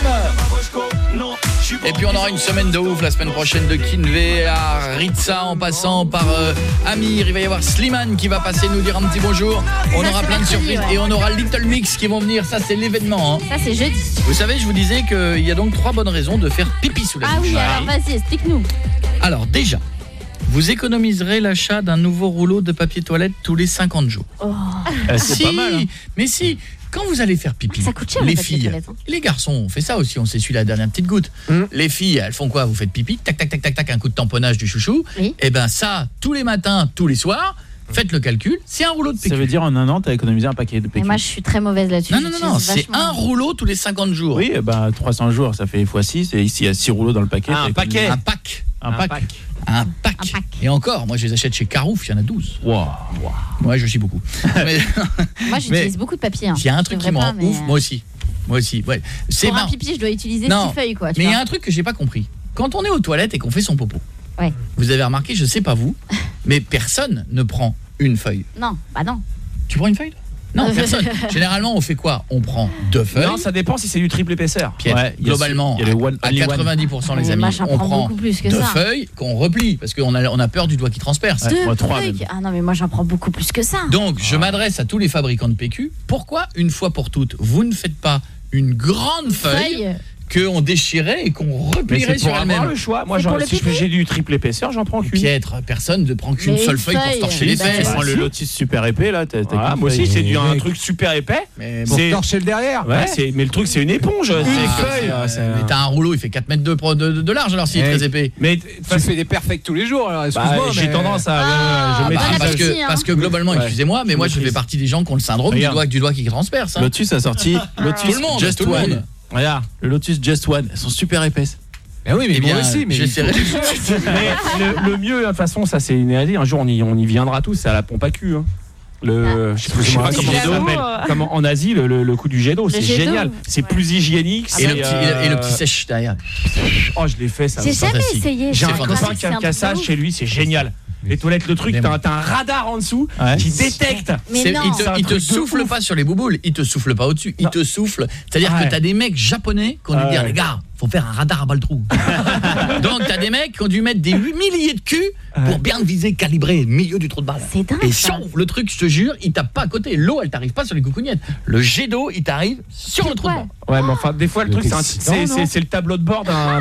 Et puis on aura une semaine de ouf la semaine prochaine, de Kinvey à Ritza en passant par Amir. Il va y avoir Slimane qui va passer nous dire un petit bonjour. On aura plein de surprises et on aura Little Mix qui vont venir. Ça c'est l'événement. Ça c'est jeudi. Vous savez, je vous disais qu'il y a donc 3 bonnes raisons de faire pipi sous la douche. Ah oui, alors vas-y, explique-nous. Alors déjà, vous économiserez l'achat d'un nouveau rouleau de papier toilette tous les 50 jours. Oh. C'est pas mal. Hein. Mais si, quand vous allez faire pipi, ça coûte cher, les le papier filles, toilette, hein. Les garçons, on fait ça aussi, on s'essuie la dernière petite goutte. Les filles, elles font quoi? Vous faites pipi, tac tac tac tac tac, un coup de tamponnage du chouchou. Oui. Et ben ça, tous les matins, tous les soirs, faites le calcul, c'est un rouleau de PQ. Ça veut dire en un an, tu as économisé un paquet de PQ. Et moi je suis très mauvaise là-dessus. Non, c'est un rouleau tous les 50 jours. Oui, 300 jours, ça fait x6 et ici il y a 6 rouleaux dans le paquet. Un pack. Et encore, moi je les achète chez Carouf, il y en a 12. Wow. Moi je chie beaucoup. Moi j'utilise beaucoup de papier. Il y a un truc qui me rend ouf, moi aussi. Ouais. Pour un pipi, je dois utiliser 6 feuilles quoi. Mais il y a un truc que j'ai pas compris. Quand on est aux toilettes et qu'on fait son popo. Ouais. Vous avez remarqué, je sais pas vous, mais personne ne prend une feuille. Non, bah non. Tu prends une feuille? Non, personne. Généralement, on fait quoi? On prend 2 feuilles. Non, ça dépend si c'est du triple épaisseur. Globalement, à 90% les amis, on prend 2 feuilles qu'on replie parce qu'on a peur du doigt qui transperce. 2 feuilles. Ah non, mais moi j'en prends beaucoup plus que ça. Donc, je m'adresse à tous les fabricants de PQ. Pourquoi, une fois pour toutes, vous ne faites pas une grande feuille qu'on déchirait et qu'on replierait sur elle-même? Avoir le choix. Moi, si j'ai du triple épaisseur, j'en prends qu'une. Piètre, personne ne prend qu'une seule feuille pour se torcher les fesses. Tu prends le Lotus super épais là, moi aussi c'est un truc super épais. Pour torcher le derrière. Ouais, mais le truc c'est une éponge. Une feuille. Mais t'as un rouleau, il fait 4 mètres de large alors s'il est très épais. Mais tu fais des perfects tous les jours alors excuse-moi. J'ai tendance à parce que globalement, excusez-moi, mais moi je fais partie des gens qui ont le syndrome du doigt qui transperce. Lotus a sorti Lotus Just One. Regarde, le Lotus Just One, elles sont super épaisses. Mais oui, mais moi aussi, mais j'essaierai. Mais le mieux, de toute façon, ça c'est une idée. Un jour, on y viendra tous. C'est à la pompe à cul. Hein. Je sais pas comment ça s'appelle. Comme en Asie, le coup du jet d'eau, c'est génial. C'est plus hygiénique. Et le petit sèche derrière. Oh, je l'ai fait ça. J'ai jamais essayé. J'ai un copain qui a un cassage chez lui, c'est génial. Les toilettes, le truc, t'as un radar en dessous qui détecte. Il te souffle pas sur les bouboules, il te souffle pas au-dessus, il te souffle. C'est-à-dire que t'as des mecs japonais qui ont dû dire, les gars, faut faire un radar à bas le trou. Donc t'as des mecs qui ont dû mettre des milliers de culs pour bien viser, calibrer le milieu du trou de balle. C'est dingue. Et le truc, je te jure, il tape pas à côté. L'eau, elle t'arrive pas sur les coucougnettes. Le jet d'eau, il t'arrive sur le trou de balle. Ouais, mais enfin, des fois, le truc, c'est le tableau de bord d'un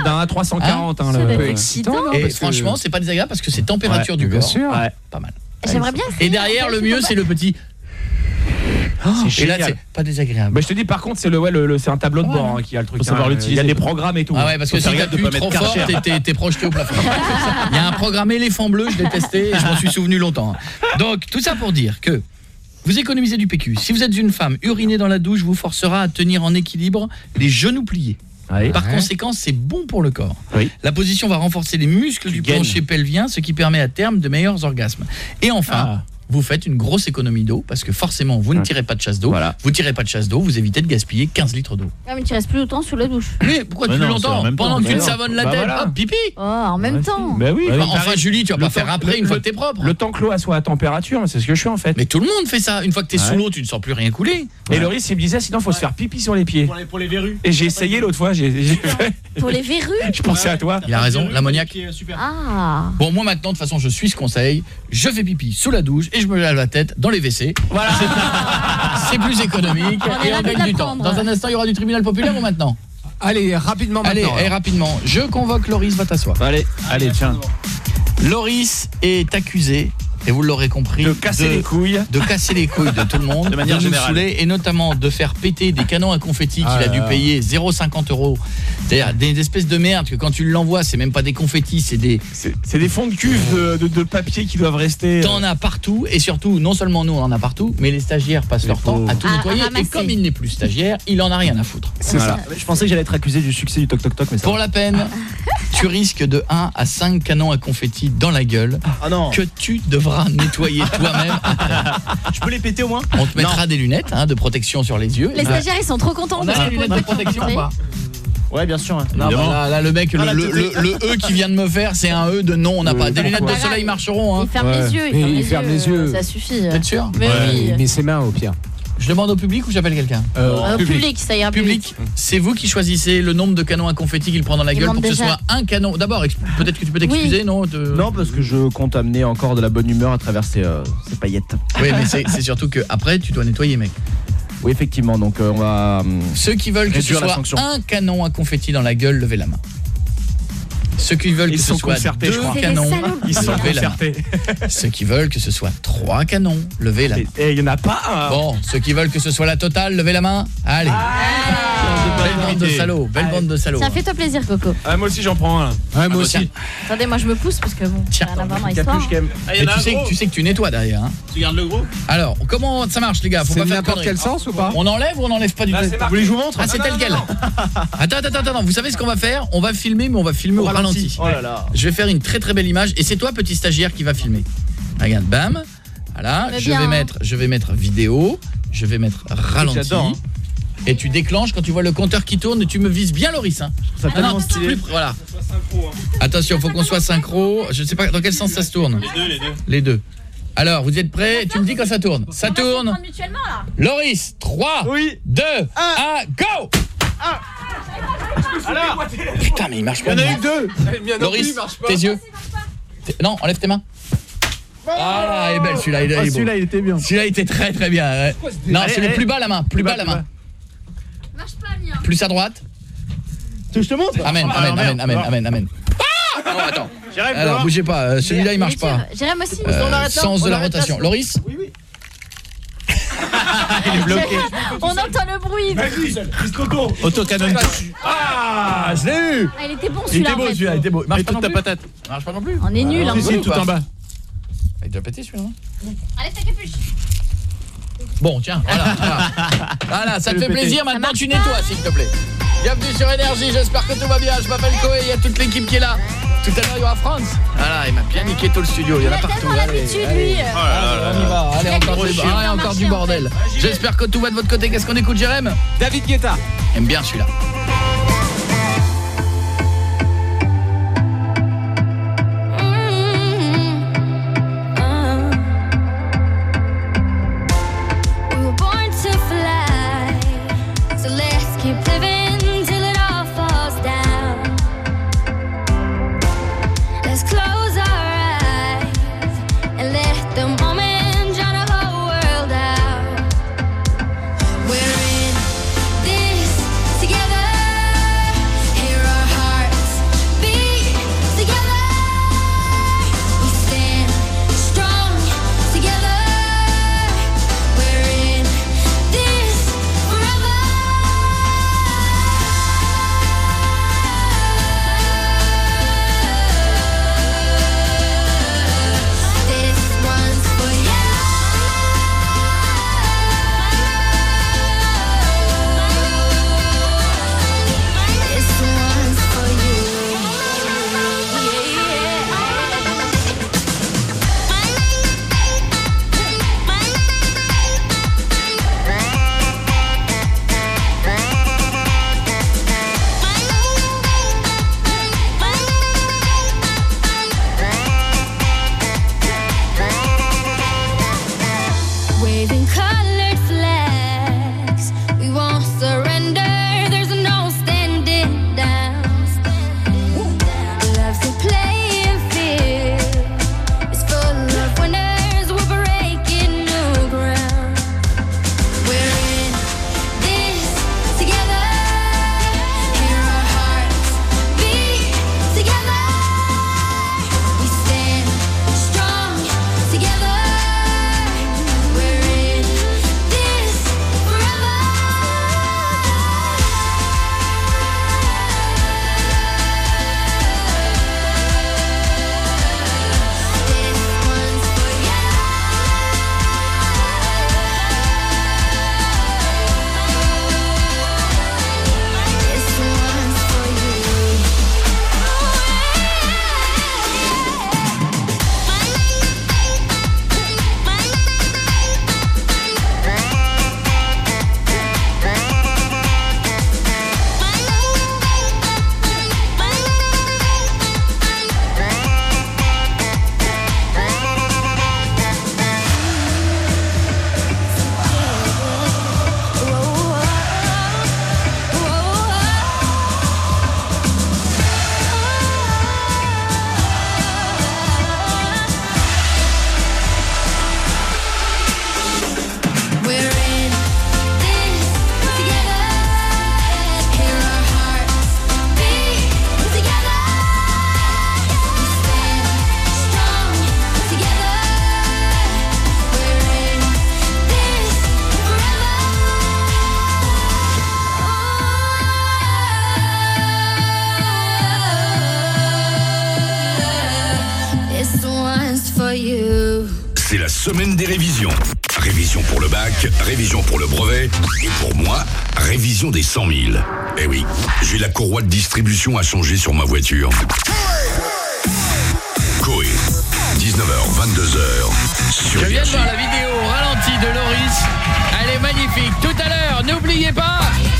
A340. Et franchement, c'est pas désagréable parce que c'est température du corps. Bien sûr. Pas mal. J'aimerais bien. Et derrière, le mieux, c'est le petit. Et là, c'est pas désagréable. Bah, je te dis, par contre, c'est un tableau de bord qui a le truc. Faut savoir l'utiliser. Il y a des programmes et tout. Ah ouais, parce que si t'appuies trop fort, t'es projeté au plafond. Il y a un programme éléphant bleu, je l'ai testé et je m'en suis souvenu longtemps. Donc, tout ça pour dire que vous économisez du PQ. Si vous êtes une femme, uriner dans la douche vous forcera à tenir en équilibre les genoux pliés. Par conséquent, c'est bon pour le corps. La position va renforcer les muscles du plancher pelvien, ce qui permet à terme de meilleurs orgasmes. Et enfin, vous faites une grosse économie d'eau parce que forcément, vous ne tirez pas de chasse d'eau. Vous tirez pas de chasse d'eau, vous évitez de gaspiller 15 litres d'eau. Ah, mais tu restes plus longtemps sous la douche. Mais pourquoi plus longtemps? Pendant que tu te savonnes la tête, hop, pipi. Oh, en même temps. Bah oui. Enfin, Julie, tu vas pas faire après une fois que t'es propre. Le temps que l'eau soit à température, c'est ce que je fais en fait. Mais tout le monde fait ça. Une fois que t'es sous l'eau, tu ne sens plus rien couler. Et Loris, il me disait, sinon, faut se faire pipi sur les pieds. Pour les verrues. Et j'ai essayé l'autre fois. Pour les verrues. Je pensais à toi. Il a raison, l'ammoniac. Ah. Bon, moi maintenant, de toute façon, je suis ce conseil. Je fais pipi sous la douche et je me lave la tête dans les WC. Voilà. C'est plus économique et on gagne du temps. Dans un instant, il y aura du tribunal populaire ou maintenant? Allez, rapidement maintenant. Allez, rapidement. Je convoque Loris, va t'asseoir. Allez, tiens. Loris est accusé, et vous l'aurez compris, de casser les couilles de tout le monde, de manière générale, saouler, et notamment de faire péter des canons à confettis qu'il a dû payer 0,50 €. C'est-à-dire des espèces de merde que quand tu l'envoies, c'est même pas des confettis, c'est des fonds de cuve de papier qui doivent rester. T'en as partout, et surtout, non seulement nous on en a partout, mais les stagiaires passent leur temps à tout nettoyer, et comme il n'est plus stagiaire, il en a rien à foutre. Voilà. Je pensais que j'allais être accusé du succès du toc toc toc, mais ça pour la peine, tu risques de 1 à 5 canons à confetti dans la gueule que tu devras nettoyer toi-même. Je peux les péter au moins? On te mettra des lunettes de protection sur les yeux. Les stagiaires, ils sont trop contents. On a les lunettes de protection ou pas? Ouais, bien sûr. Non, là, le mec, le E qui vient de me faire, c'est un E de non, on n'a pas. Des lunettes de soleil marcheront. Il ferme les yeux, il ferme les yeux. Ça suffit. Vous êtes sûr? Mais oui. Il met ses mains au pire. Je demande au public ou j'appelle quelqu'un? Public, ça ira plus vite. Public, c'est vous qui choisissez le nombre de canons à confetti qu'il prend dans la gueule pour que ce soit un canon. D'abord, peut-être que tu peux t'excuser, non? Non, parce que je compte amener encore de la bonne humeur à travers ces paillettes. Oui, mais c'est surtout que après tu dois nettoyer, mec. Oui, effectivement, donc on va... Ceux qui veulent que ce soit un canon à confetti dans la gueule, levez la main. Ceux qui veulent que ce soit 2 canons, ils sont levez la main. Ceux qui veulent que ce soit 3 canons, levez la main. Et il y en a pas un. Bon, ceux qui veulent que ce soit la totale, levez la main. Allez. Belle bande de salauds, belle bande de salauds. Ça fait toi plaisir, Coco. Moi aussi j'en prends un. Moi aussi. Attendez, moi je me pousse parce que bon, ça n'a rien à voir dans l'histoire. Mais tu sais que tu nettoies derrière. Tu gardes le gros? Alors, comment ça marche les gars? Faut pas faire n'importe quel sens ou pas? On enlève ou on n'enlève pas du tout? Vous voulez que je vous montre? Ah, c'est tel quel. Attends, vous savez ce qu'on va faire? On va filmer, mais on va filmer au ralenti. Oh là là. Je vais faire une très très belle image et c'est toi petit stagiaire qui va filmer. Regarde, bam. Voilà, je vais mettre vidéo, je vais mettre ralenti. J'adore. Et tu déclenches quand tu vois le compteur qui tourne et tu me vises bien Loris Ça tellement stylé. Voilà. Attention, faut qu'on soit synchro. Je sais pas dans quel sens ça se tourne. Les deux. Alors, vous êtes prêts? Tu me dis quand ça tourne. Ça tourne. Loris, 3 2 1 go. Putain, mais il marche pas. Il y en a eu 2. Loris, tes yeux. Non, enlève tes mains. Ah, elle est belle celui-là, il est beau. Celui-là, il était bien. Celui-là, il était très très bien. Ouais. Non, c'est le plus bas la main, plus bas la main. Plus à droite. Tu je te montre? Amen. Ah! Non, attends. Alors, bougez pas, celui-là il marche pas. Jérém aussi. Sens de la rotation. Loris? Oui. Il est bloqué. On entend le bruit. Vas-y, Coco. Autocanon. Ah, je l'ai eu. Ah, il était bon Il celui-là. était beau celui-là, il était beau. Marche pas toute ta patate. Marche pas non plus. On est nul. Si, tout en bas. Il doit péter celui-là. Allez, ta capuche. Bon, tiens, voilà, ça te fait plaisir, maintenant tu nettoies s'il te plaît. Bienvenue sur Énergie, j'espère que tout va bien. Je m'appelle Koé, il y a toute l'équipe qui est là. Tout à l'heure il y aura Franz. Voilà, il m'a bien niqué tout le studio, il y en a partout. Allez, lui. On y va, allez, encore du bordel. J'espère que tout va de votre côté. Qu'est-ce qu'on écoute, Jérém? David Guetta. Aime bien celui-là. Together semaine des révisions. Révision pour le bac, révision pour le brevet, et pour moi, révision des 100 000. Eh oui, j'ai la courroie de distribution à changer sur ma voiture. Coé, 19h, 22h, sur Je viens de Énergie. voir la vidéo au ralenti de Loris. Elle est magnifique. Tout à l'heure, n'oubliez pas.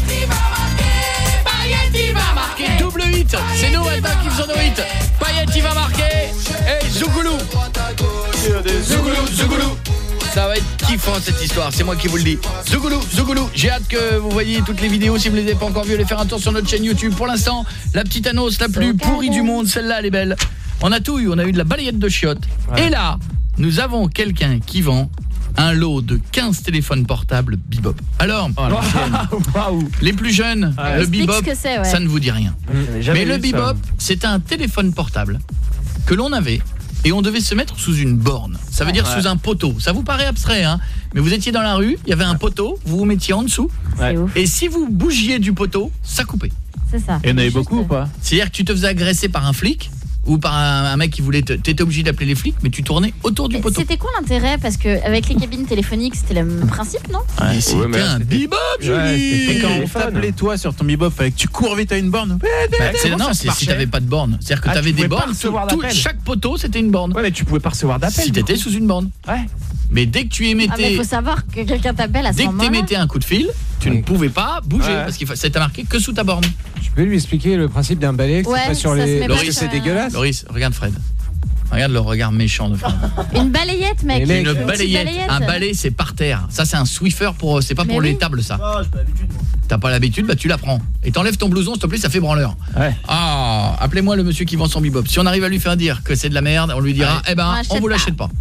Payet va marquer. Double hit. C'est nous maintenant qui faisons nos hits. Payet va marquer. Et Zougoulou. Zougoulou. Ça va être kiffant cette histoire, c'est moi qui vous le dis. Zougoulou. J'ai hâte que vous voyez toutes les vidéos. Si vous ne les avez pas encore vues, allez faire un tour sur notre chaîne YouTube. Pour l'instant, la petite annonce la plus pourrie du monde, celle-là, elle est belle. On a tout eu, on a eu de la balayette de chiottes. Ouais. Et là, nous avons quelqu'un qui vend un lot de 15 téléphones portables Bebop. Alors, les plus jeunes, le Bebop, ça ne vous dit rien. Mais le Bebop, c'est un téléphone portable que l'on avait et on devait se mettre sous une borne. Ça veut dire sous un poteau. Ça vous paraît abstrait, hein? Mais vous étiez dans la rue, il y avait un poteau, vous vous mettiez en dessous. Et si vous bougiez du poteau, ça coupait. C'est ça. Et il y en avait beaucoup ou pas? C'est-à-dire que tu te faisais agresser par un flic ou par un mec qui voulait t'étais obligé d'appeler les flics, mais tu tournais autour du poteau. C'était quoi l'intérêt? Parce que avec les cabines téléphoniques, c'était le même principe, non? C'était un Bebop, Julie. Et quand on t'appelait toi sur ton Bebop, fallait que tu cours vite à une borne. Non, si t'avais pas de borne. C'est-à-dire que t'avais des bornes, chaque poteau c'était une borne. Ouais, mais tu pouvais pas recevoir d'appel. Si t'étais sous une borne. Ouais. Mais dès que tu émettais... mais faut savoir que quelqu'un t'appelle à ce moment-là. Dès que t'émettais un coup de fil, tu ne pouvais pas bouger parce que ça t'a marqué que sous ta borne. Tu peux lui expliquer le principe d'un balai sur les... Loris, c'est dégueulasse. Loris, regarde Fred. Regarde le regard méchant de Fred. Une balayette, mec. Une balayette. Un balai, c'est par terre. Ça, c'est un Swiffer pour... C'est pas pour les tables, ça. Non, j'ai pas l'habitude. T'as pas l'habitude, bah tu la prends. Et t'enlèves ton blouson, s'il te plaît, ça fait branleur. Ouais. Ah, appelez-moi le monsieur qui vend son Bebop. Si on arrive à lui faire dire que c'est de la merde, on lui dira, on vous l'achète pas.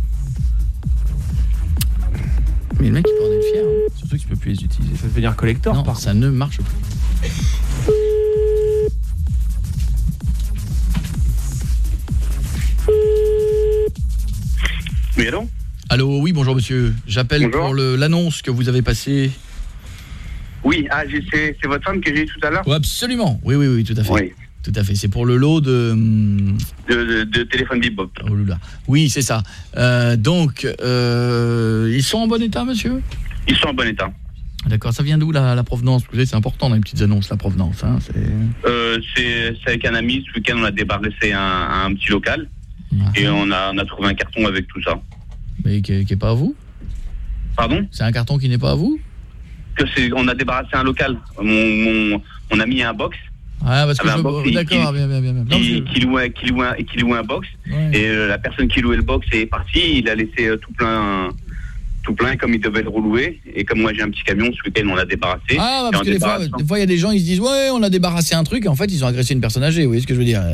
Mais le mec, il peut en être fier. Hein. Surtout que tu peux plus les utiliser. Ça peut devenir collector. Non, ça ne marche plus. Oui, allô? Allô, oui, bonjour monsieur. J'appelle pour l'annonce que vous avez passée. Oui, c'est votre femme que j'ai eu tout à l'heure? Oui, absolument. Oui, tout à fait. Oui. Tout à fait, c'est pour le lot de téléphone Bebop. Oh là là. Oui, c'est ça. Donc, ils sont en bon état, monsieur? Ils sont en bon état. D'accord, ça vient d'où la provenance? Vous savez, c'est important dans les petites annonces, la provenance. Hein, c'est avec un ami. Ce week-end, on a débarrassé un petit local. Et on a trouvé un carton avec tout ça. Mais qui est pas à vous? Pardon? C'est un carton qui n'est pas à vous? On a débarrassé un local. Mon ami a un box. Ah, parce que d'accord, bien. Qui louait un box. Ouais. Et la personne qui louait le box est partie. Il a laissé tout plein, comme il devait le relouer. Et comme moi j'ai un petit camion, ce week-end on l'a débarrassé. Ah, parce que des fois il y a des gens, ils se disent ouais, on a débarrassé un truc. Et en fait, ils ont agressé une personne âgée. Vous voyez ce que je veux dire?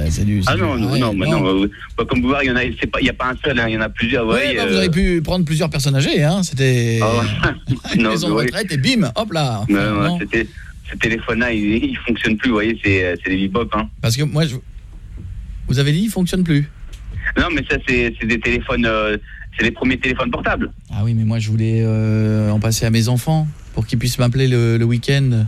Non. Comme vous voyez, il y a pas un seul, il y en a plusieurs. Vous auriez pu prendre plusieurs personnes âgées. Hein. C'était une maison de retraite et bim, hop là. Non. Ce téléphone-là, il fonctionne plus, vous voyez, c'est des Bebop. Hein. Parce que moi, vous avez dit, il fonctionne plus. Non, mais ça, c'est des téléphones, c'est les premiers téléphones portables. Ah oui, mais moi, je voulais en passer à mes enfants pour qu'ils puissent m'appeler le week-end.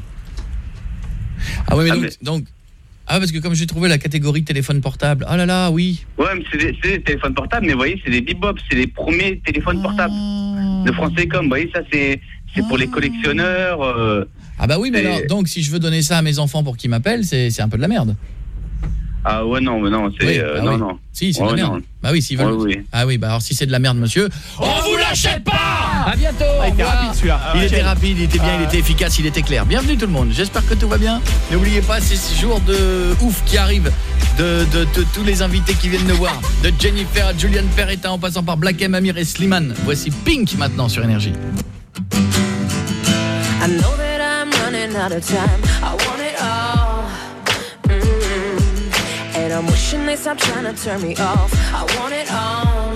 Ah oui, mais donc... Ah, parce que comme j'ai trouvé la catégorie téléphone portable. Ah là là, oui. Ouais, mais c'est des téléphones portables, mais vous voyez, c'est des Bebop, c'est les premiers téléphones portables de France Télécom. Vous voyez, ça, c'est pour les collectionneurs... Ah bah oui, mais alors, donc si je veux donner ça à mes enfants pour qu'ils m'appellent, c'est un peu de la merde. Ah ouais, non, c'est... non. Si, c'est de la merde. Non. Bah oui, s'ils veulent... Oui. Ah oui, bah alors si c'est de la merde, monsieur, on vous l'achète pas. À bientôt. Il était rapide celui-là. Il était rapide, il était bien, il était efficace, il était clair. Bienvenue tout le monde, j'espère que tout va bien. N'oubliez pas ces jours de ouf qui arrivent, de tous les invités qui viennent nous voir, de Jennifer à Julian Peretta en passant par Black M, Amir et Slimane. Voici Pink maintenant sur Énergie. I know that I'm running out of time. I want it all. And I'm wishing they stop trying to turn me off. I want it all.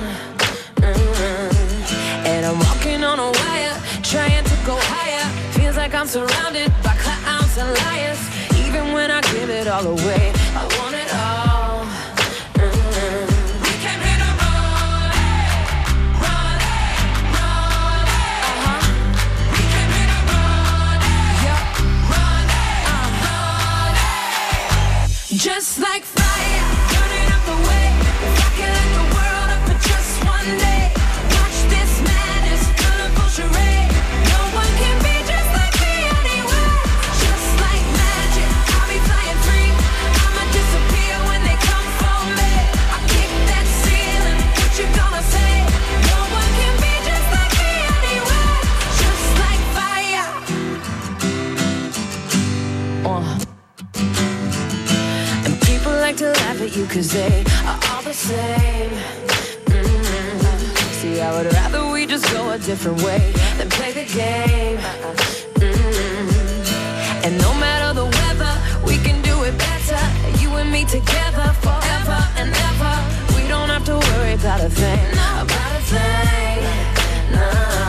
And I'm walking on a wire, trying to go higher. Feels like I'm surrounded by clowns and liars. Even when I give it all away, I want it all. Just like fire, burning up the way. If I can light the world up for just one day, watch this man And people like to laugh at you cause they are all the same. See, I would rather we just go a different way than play the game. And no matter the weather, we can do it better. You and me together forever and ever. We don't have to worry about a thing, about a thing, no.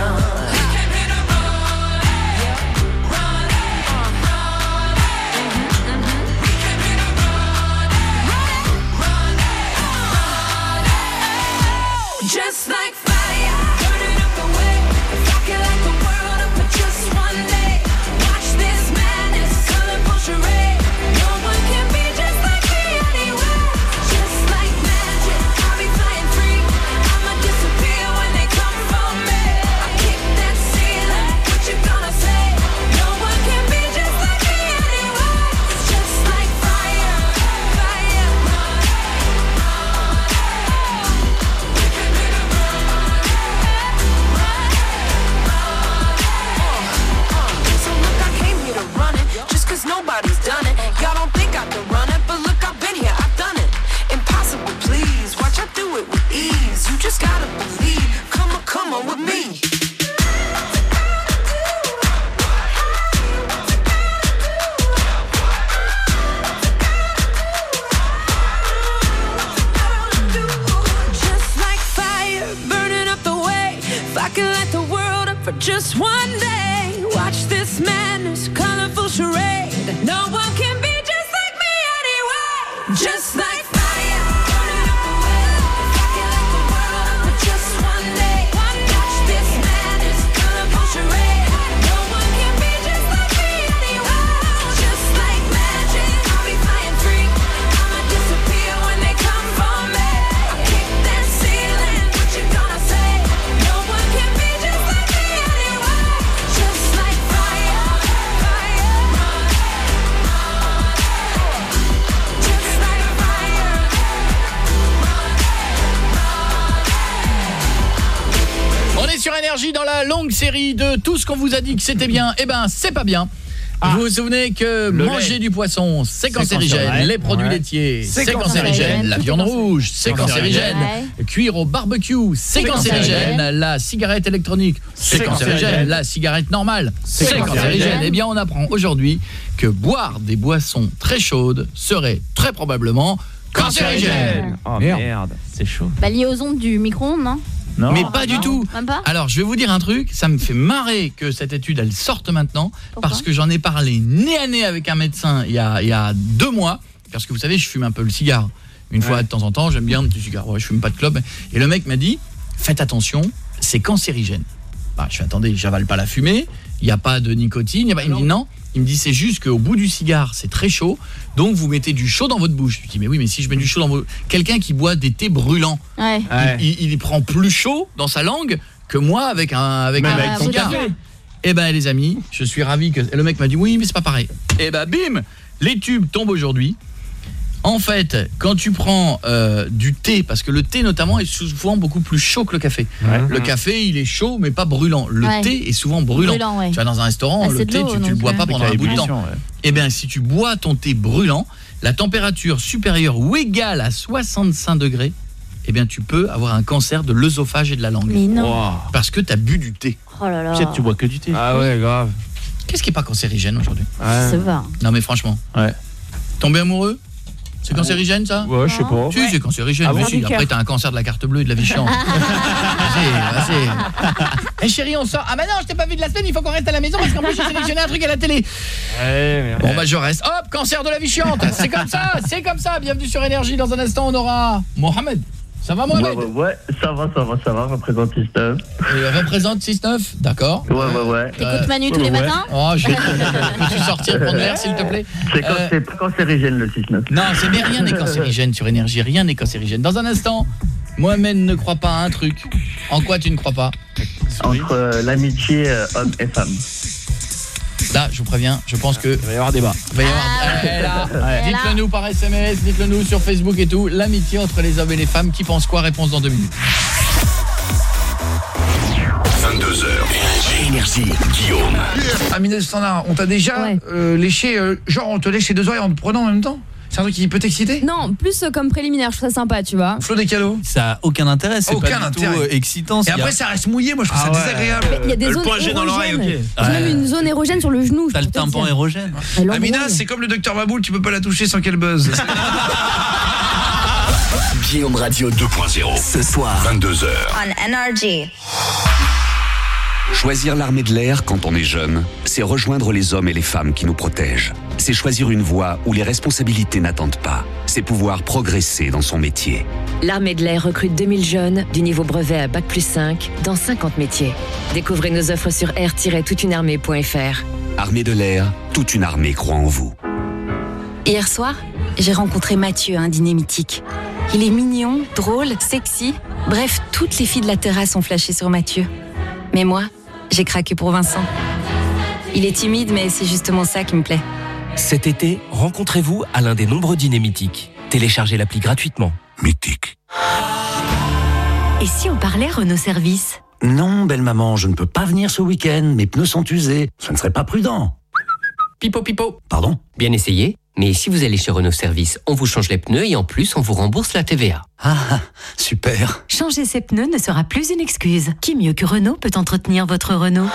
Just like fire, burning up the way. If I could light the world up for just one day, watch this madness, colorful charade. No one can be just like me anyway. Just like magic, I'll be flying free. I'ma disappear when they come for me. I kick that ceiling, what you gonna say? No one can be just like me anyway. Just like fire, fire. Nobody's done it. Y'all don't think I can run it, but look, I've been here, I've done it. Impossible, please. Watch, I do it with ease. You just gotta believe. Come on with me. Just like fire, burning up the way. If I could light the world up for just one day, watch this madness, colorful charade. No one can be just like me anyway. Just like fire, burning up the way. If I could light the world up for just one day, watch this madness, colorful charade. No one can be just like me anyway. Just like magic, I'll be flying free. I'ma disappear when they come for me. I kick that ceiling, what you gonna say? No one can be just like me anyway. Just like fire, fire. On est sur Énergie dans la longue série de tout ce qu'on vous a dit que c'était bien. Eh ben, c'est pas bien. Vous vous souvenez que manger du poisson, c'est cancérigène, les produits laitiers, c'est cancérigène, la viande rouge, c'est cancérigène, cuire au barbecue, c'est cancérigène, la cigarette électronique, c'est cancérigène, la cigarette normale, c'est cancérigène. Eh bien, on apprend aujourd'hui que boire des boissons très chaudes serait très probablement cancérigène. Oh merde, c'est chaud. Bah, lié aux ondes du micro-ondes, non ? Non. Mais pas du tout. Même pas. Alors, je vais vous dire un truc, ça me fait marrer que cette étude elle sorte maintenant. Pourquoi ? Parce que j'en ai parlé nez à nez avec un médecin il y a 2 mois, parce que vous savez, je fume un peu le cigare. Une fois de temps en temps, j'aime bien un petit cigare. Ouais, je fume pas de clope. Et le mec m'a dit faites attention, c'est cancérigène. Bah, je fais attendez, j'avale pas la fumée, il y a pas de nicotine, il me dit non. Il me dit c'est juste qu'au bout du cigare, c'est très chaud, donc vous mettez du chaud dans votre bouche. Je dis mais oui, mais si je mets du chaud dans votre... Quelqu'un qui boit des thés brûlants, il prend plus chaud dans sa langue que moi avec un cigare. Eh ben les amis, je suis ravi que le mec m'a dit oui, mais c'est pas pareil. Eh ben bim, les tubes tombent aujourd'hui. En fait, quand tu prends du thé, parce que le thé notamment est souvent beaucoup plus chaud que le café. Le café, il est chaud mais pas brûlant. Le thé est souvent brûlant. Tu vas dans un restaurant, le thé, tu le bois pas pendant un bout de temps. Eh bien, si tu bois ton thé brûlant, la température supérieure ou égale à 65 degrés, eh bien, tu peux avoir un cancer de l'œsophage et de la langue. Mais non. Parce que tu as bu du thé. Oh là là. Peut-être tu bois que du thé. Ah ouais, grave. Qu'est-ce qui est pas cancérigène aujourd'hui ? Ça va. Non mais franchement. Tomber amoureux ? C'est cancérigène ça ? Ouais, je sais pas. Si, c'est cancérigène. Ah, mais si, après t'as un cancer de la carte bleue et de la vie chiante. Vas-y. Eh chérie, on sort. Ah bah non, je t'ai pas vu de la semaine, il faut qu'on reste à la maison parce qu'en plus j'ai sélectionné un truc à la télé. Bon bah je reste. Hop, cancer de la vie chiante. C'est comme ça. Bienvenue sur Énergie. Dans un instant, on aura Mohamed. Ça va Mohamed ? Ouais, ça va, représente 6-9. Représente 6-9, d'accord. Ouais. T'écoutes Manu tous les matins ? Oh, peux-tu sortir prendre l'air s'il te plaît ? C'est pas cancérigène le 6-9. Non, mais rien n'est cancérigène sur Énergie, rien n'est cancérigène. Dans un instant, Mohamed ne croit pas à un truc. En quoi tu ne crois pas ? Entre l'amitié homme et femme. Là, je vous préviens, je pense que... Il va y avoir débat. Dites-le nous par SMS, dites-le nous sur Facebook et tout. L'amitié entre les hommes et les femmes, qui pense quoi ? Réponse dans 2 minutes. 22h. Énergie, Guillaume. Amina du Standard, on t'a déjà léché, genre on te lèche les deux oreilles en te prenant en même temps? C'est un truc qui peut t'exciter? Non, plus comme préliminaire, je trouve ça sympa, tu vois. Flo Descalot? Ça a aucun intérêt, c'est pas du tout excitant. Et après ça reste mouillé, moi je trouve ça désagréable. Il y a des zones érogènes. J'ai même une zone érogène sur le genou. T'as le tympan érogène. Amina, c'est comme le docteur Maboul, tu peux pas la toucher sans qu'elle buzz. Guillaume Radio 2.0. Ce soir, 22h. On Energy. Choisir l'armée de l'air quand on est jeune, c'est rejoindre les hommes et les femmes qui nous protègent. C'est choisir une voie où les responsabilités n'attendent pas. C'est pouvoir progresser dans son métier. L'armée de l'air recrute 2000 jeunes du niveau brevet à Bac+5 dans 50 métiers. Découvrez nos offres sur air-toutunearmée.fr. Armée de l'air, toute une armée croit en vous. Hier soir, j'ai rencontré Mathieu à un dîner mythique. Il est mignon, drôle, sexy. Bref, toutes les filles de la terrasse ont flashé sur Mathieu. Mais moi, j'ai craqué pour Vincent. Il est timide, mais c'est justement ça qui me plaît. Cet été, rencontrez-vous à l'un des nombreux dîners mythiques. Téléchargez l'appli gratuitement. Mythique. Et si on parlait Renault Service? Non, belle maman, je ne peux pas venir ce week-end. Mes pneus sont usés. Ce ne serait pas prudent. Pipo, pipo. Pardon? Bien essayé. Mais si vous allez chez Renault Service, on vous change les pneus et en plus, on vous rembourse la TVA. Ah, super. Changer ses pneus ne sera plus une excuse. Qui mieux que Renault peut entretenir votre Renault?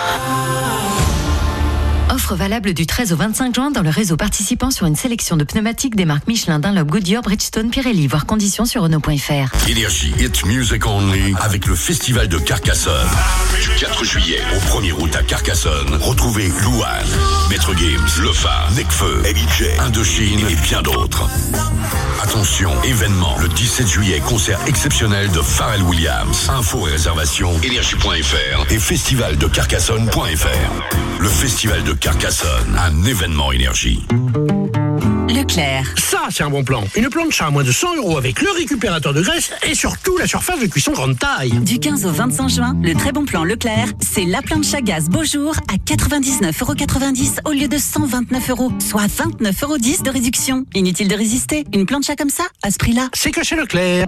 Offre valable du 13 au 25 juin dans le réseau participant sur une sélection de pneumatiques des marques Michelin, Dunlop, Goodyear, Bridgestone, Pirelli. Voir conditions sur Renault.fr. Énergie, it's music only avec le festival de Carcassonne. Du 4 juillet au 1er août à Carcassonne, retrouvez Louane, Maître Games, Lefa, Nekfeu, LJ, Indochine et bien d'autres. Attention, événement, le 17 juillet, concert exceptionnel de Pharrell Williams. Infos et réservations, énergie.fr et festivaldecarcassonne.fr. Le festival de Carcassonne, un événement Énergie. Leclerc. Ça, c'est un bon plan. Une plancha à moins de 100 € avec le récupérateur de graisse et surtout la surface de cuisson grande taille. Du 15 au 25 juin, le très bon plan Leclerc, c'est la plancha gaz Beaujour à 99,90 € au lieu de 129 €, soit 29,10 € de réduction. Inutile de résister. Une plancha comme ça, à ce prix-là, c'est que chez Leclerc.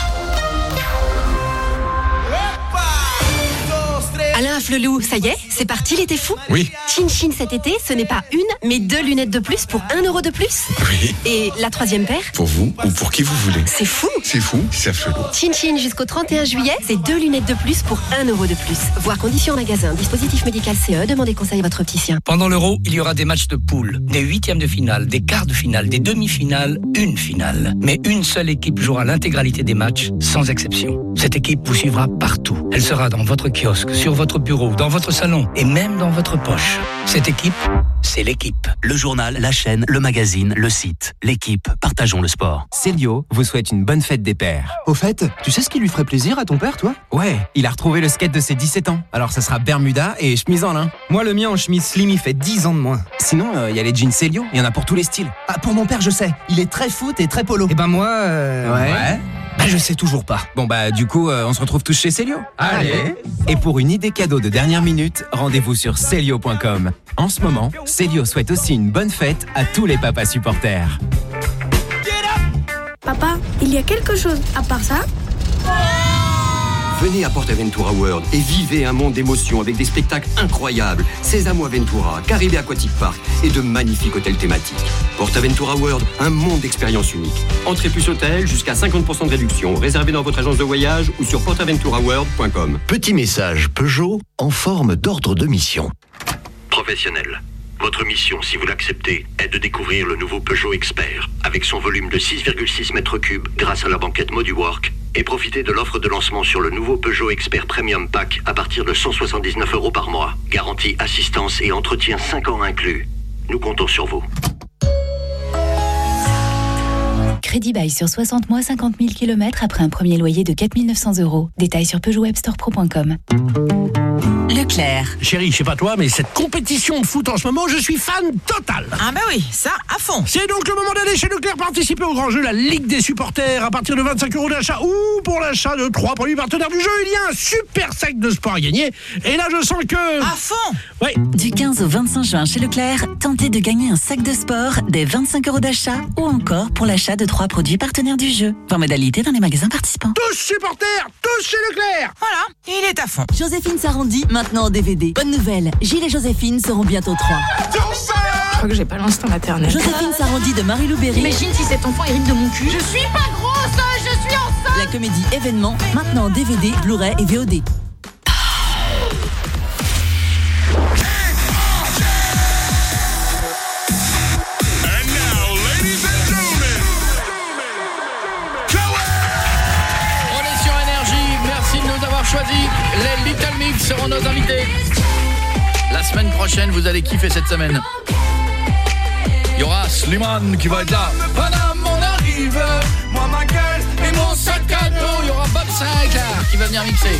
Alain Flelou, ça y est, c'est parti l'été fou? Oui. Chin Chin cet été, ce n'est pas une, mais 2 lunettes de plus pour 1 € de plus. Oui. Et la 3e paire? Pour vous ou pour qui vous voulez. C'est fou. C'est fou, c'est absolument. Chin Chin jusqu'au 31 juillet, c'est 2 lunettes de plus pour 1 € de plus. Voir conditions en magasin. Dispositif médical CE, demandez conseil à votre opticien. Pendant l'Euro, il y aura des matchs de poule, des 8e de finale, des quarts de finale, des demi-finales, une finale. Mais une seule équipe jouera l'intégralité des matchs, sans exception. Cette équipe vous suivra partout. Elle sera dans votre kiosque, sur votre bureau, dans votre salon et même dans votre poche. Cette équipe, c'est l'équipe. Le journal, la chaîne, le magazine, le site. L'équipe, partageons le sport. Célio vous souhaite une bonne fête des pères. Au fait, tu sais ce qui lui ferait plaisir à ton père, toi? Ouais, il a retrouvé le skate de ses 17 ans. Alors ça sera Bermuda et chemise en lin. Moi, le mien en chemise slim, il fait 10 ans de moins. Sinon, il y a les jeans Célio, il y en a pour tous les styles. Ah, pour mon père, je sais. Il est très foot et très polo. Et ben moi, ouais. Bah je sais toujours pas. Bon bah du coup on se retrouve tous chez Célio. Allez. Et pour une idée cadeau de dernière minute, rendez-vous sur Célio.com. En ce moment, Célio souhaite aussi une bonne fête à tous les papas supporters. Papa, il y a quelque chose à part ça? Venez à PortAventura World et vivez un monde d'émotions avec des spectacles incroyables. Sésamo Aventura, Caribé Aquatic Park et de magnifiques hôtels thématiques. PortAventura World, un monde d'expériences uniques. Entrée plus hôtel, jusqu'à 50% de réduction. Réservé dans votre agence de voyage ou sur portaventuraworld.com. Petit message Peugeot en forme d'ordre de mission. Professionnel. Votre mission, si vous l'acceptez, est de découvrir le nouveau Peugeot Expert, avec son volume de 6,6 m3 grâce à la banquette Moduwork, et profitez de l'offre de lancement sur le nouveau Peugeot Expert Premium Pack à partir de 179 € par mois. Garantie, assistance et entretien 5 ans inclus. Nous comptons sur vous. Crédit bail sur 60 mois, 50 000 km après un premier loyer de 4 900 €. Détails sur PeugeotWebStorePro.com. Leclerc. Chérie, je sais pas toi, mais cette compétition de foot en ce moment, je suis fan total. Ah bah oui, ça, à fond. C'est donc le moment d'aller chez Leclerc participer au grand jeu, la Ligue des supporters, à partir de 25 € d'achat ou pour l'achat de 3 produits partenaires du jeu. Il y a un super sac de sport à gagner. Et là, je sens que... À fond. Oui. Du 15 au 25 juin chez Leclerc, tentez de gagner un sac de sport, des 25 € d'achat ou encore pour l'achat de 3 3 produits partenaires du jeu. Voir modalité dans les magasins participants. Tous supporters, tous chez Leclerc. Voilà, il est à fond. Joséphine s'arrondit, maintenant en DVD. Bonne nouvelle, Gilles et Joséphine seront bientôt 3. Je crois que j'ai pas l'instinct maternel. Joséphine s'arrondit de Marie-Lou Berry. Imagine si cet enfant hérite de mon cul. Je suis pas grosse, je suis enceinte. La comédie Événement, maintenant en DVD, Blu-ray et VOD. Choisi, les Little Mix seront nos invités. La semaine prochaine, vous allez kiffer cette semaine. Il y aura Slimane qui va être là. Madame, on arrive, moi ma gueule et mon sac à dos. Il y aura Bob Sinclair qui va venir mixer.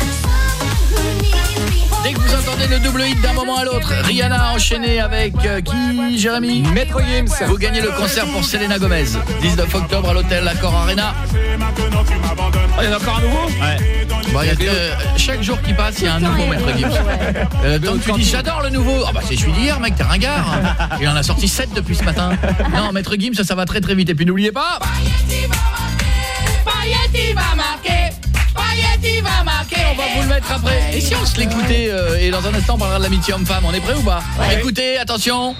Dès que vous entendez le double hit d'un moment à l'autre, Rihanna a enchaîné avec qui, Jérémy? Maître Gims. Vous gagnez le concert pour Selena Gomez. 19 octobre à l'hôtel Accor Arena. Oh, il y en a encore un nouveau? Ouais. Bon, chaque jour qui passe, il y a un nouveau Maître Gims. Donc tu dis j'adore le nouveau. Ah bah c'est celui d'hier, mec, t'es ringard. Il en a sorti 7 depuis ce matin. Non, Maître Gims, ça va très très vite. Et puis n'oubliez pas, Payet va marquer. Payet va marquer. On va vous le mettre après. Et si on se l'écoutait et dans un instant on parlera de l'amitié homme-femme, on est prêt ou pas? Ouais. Écoutez, attention.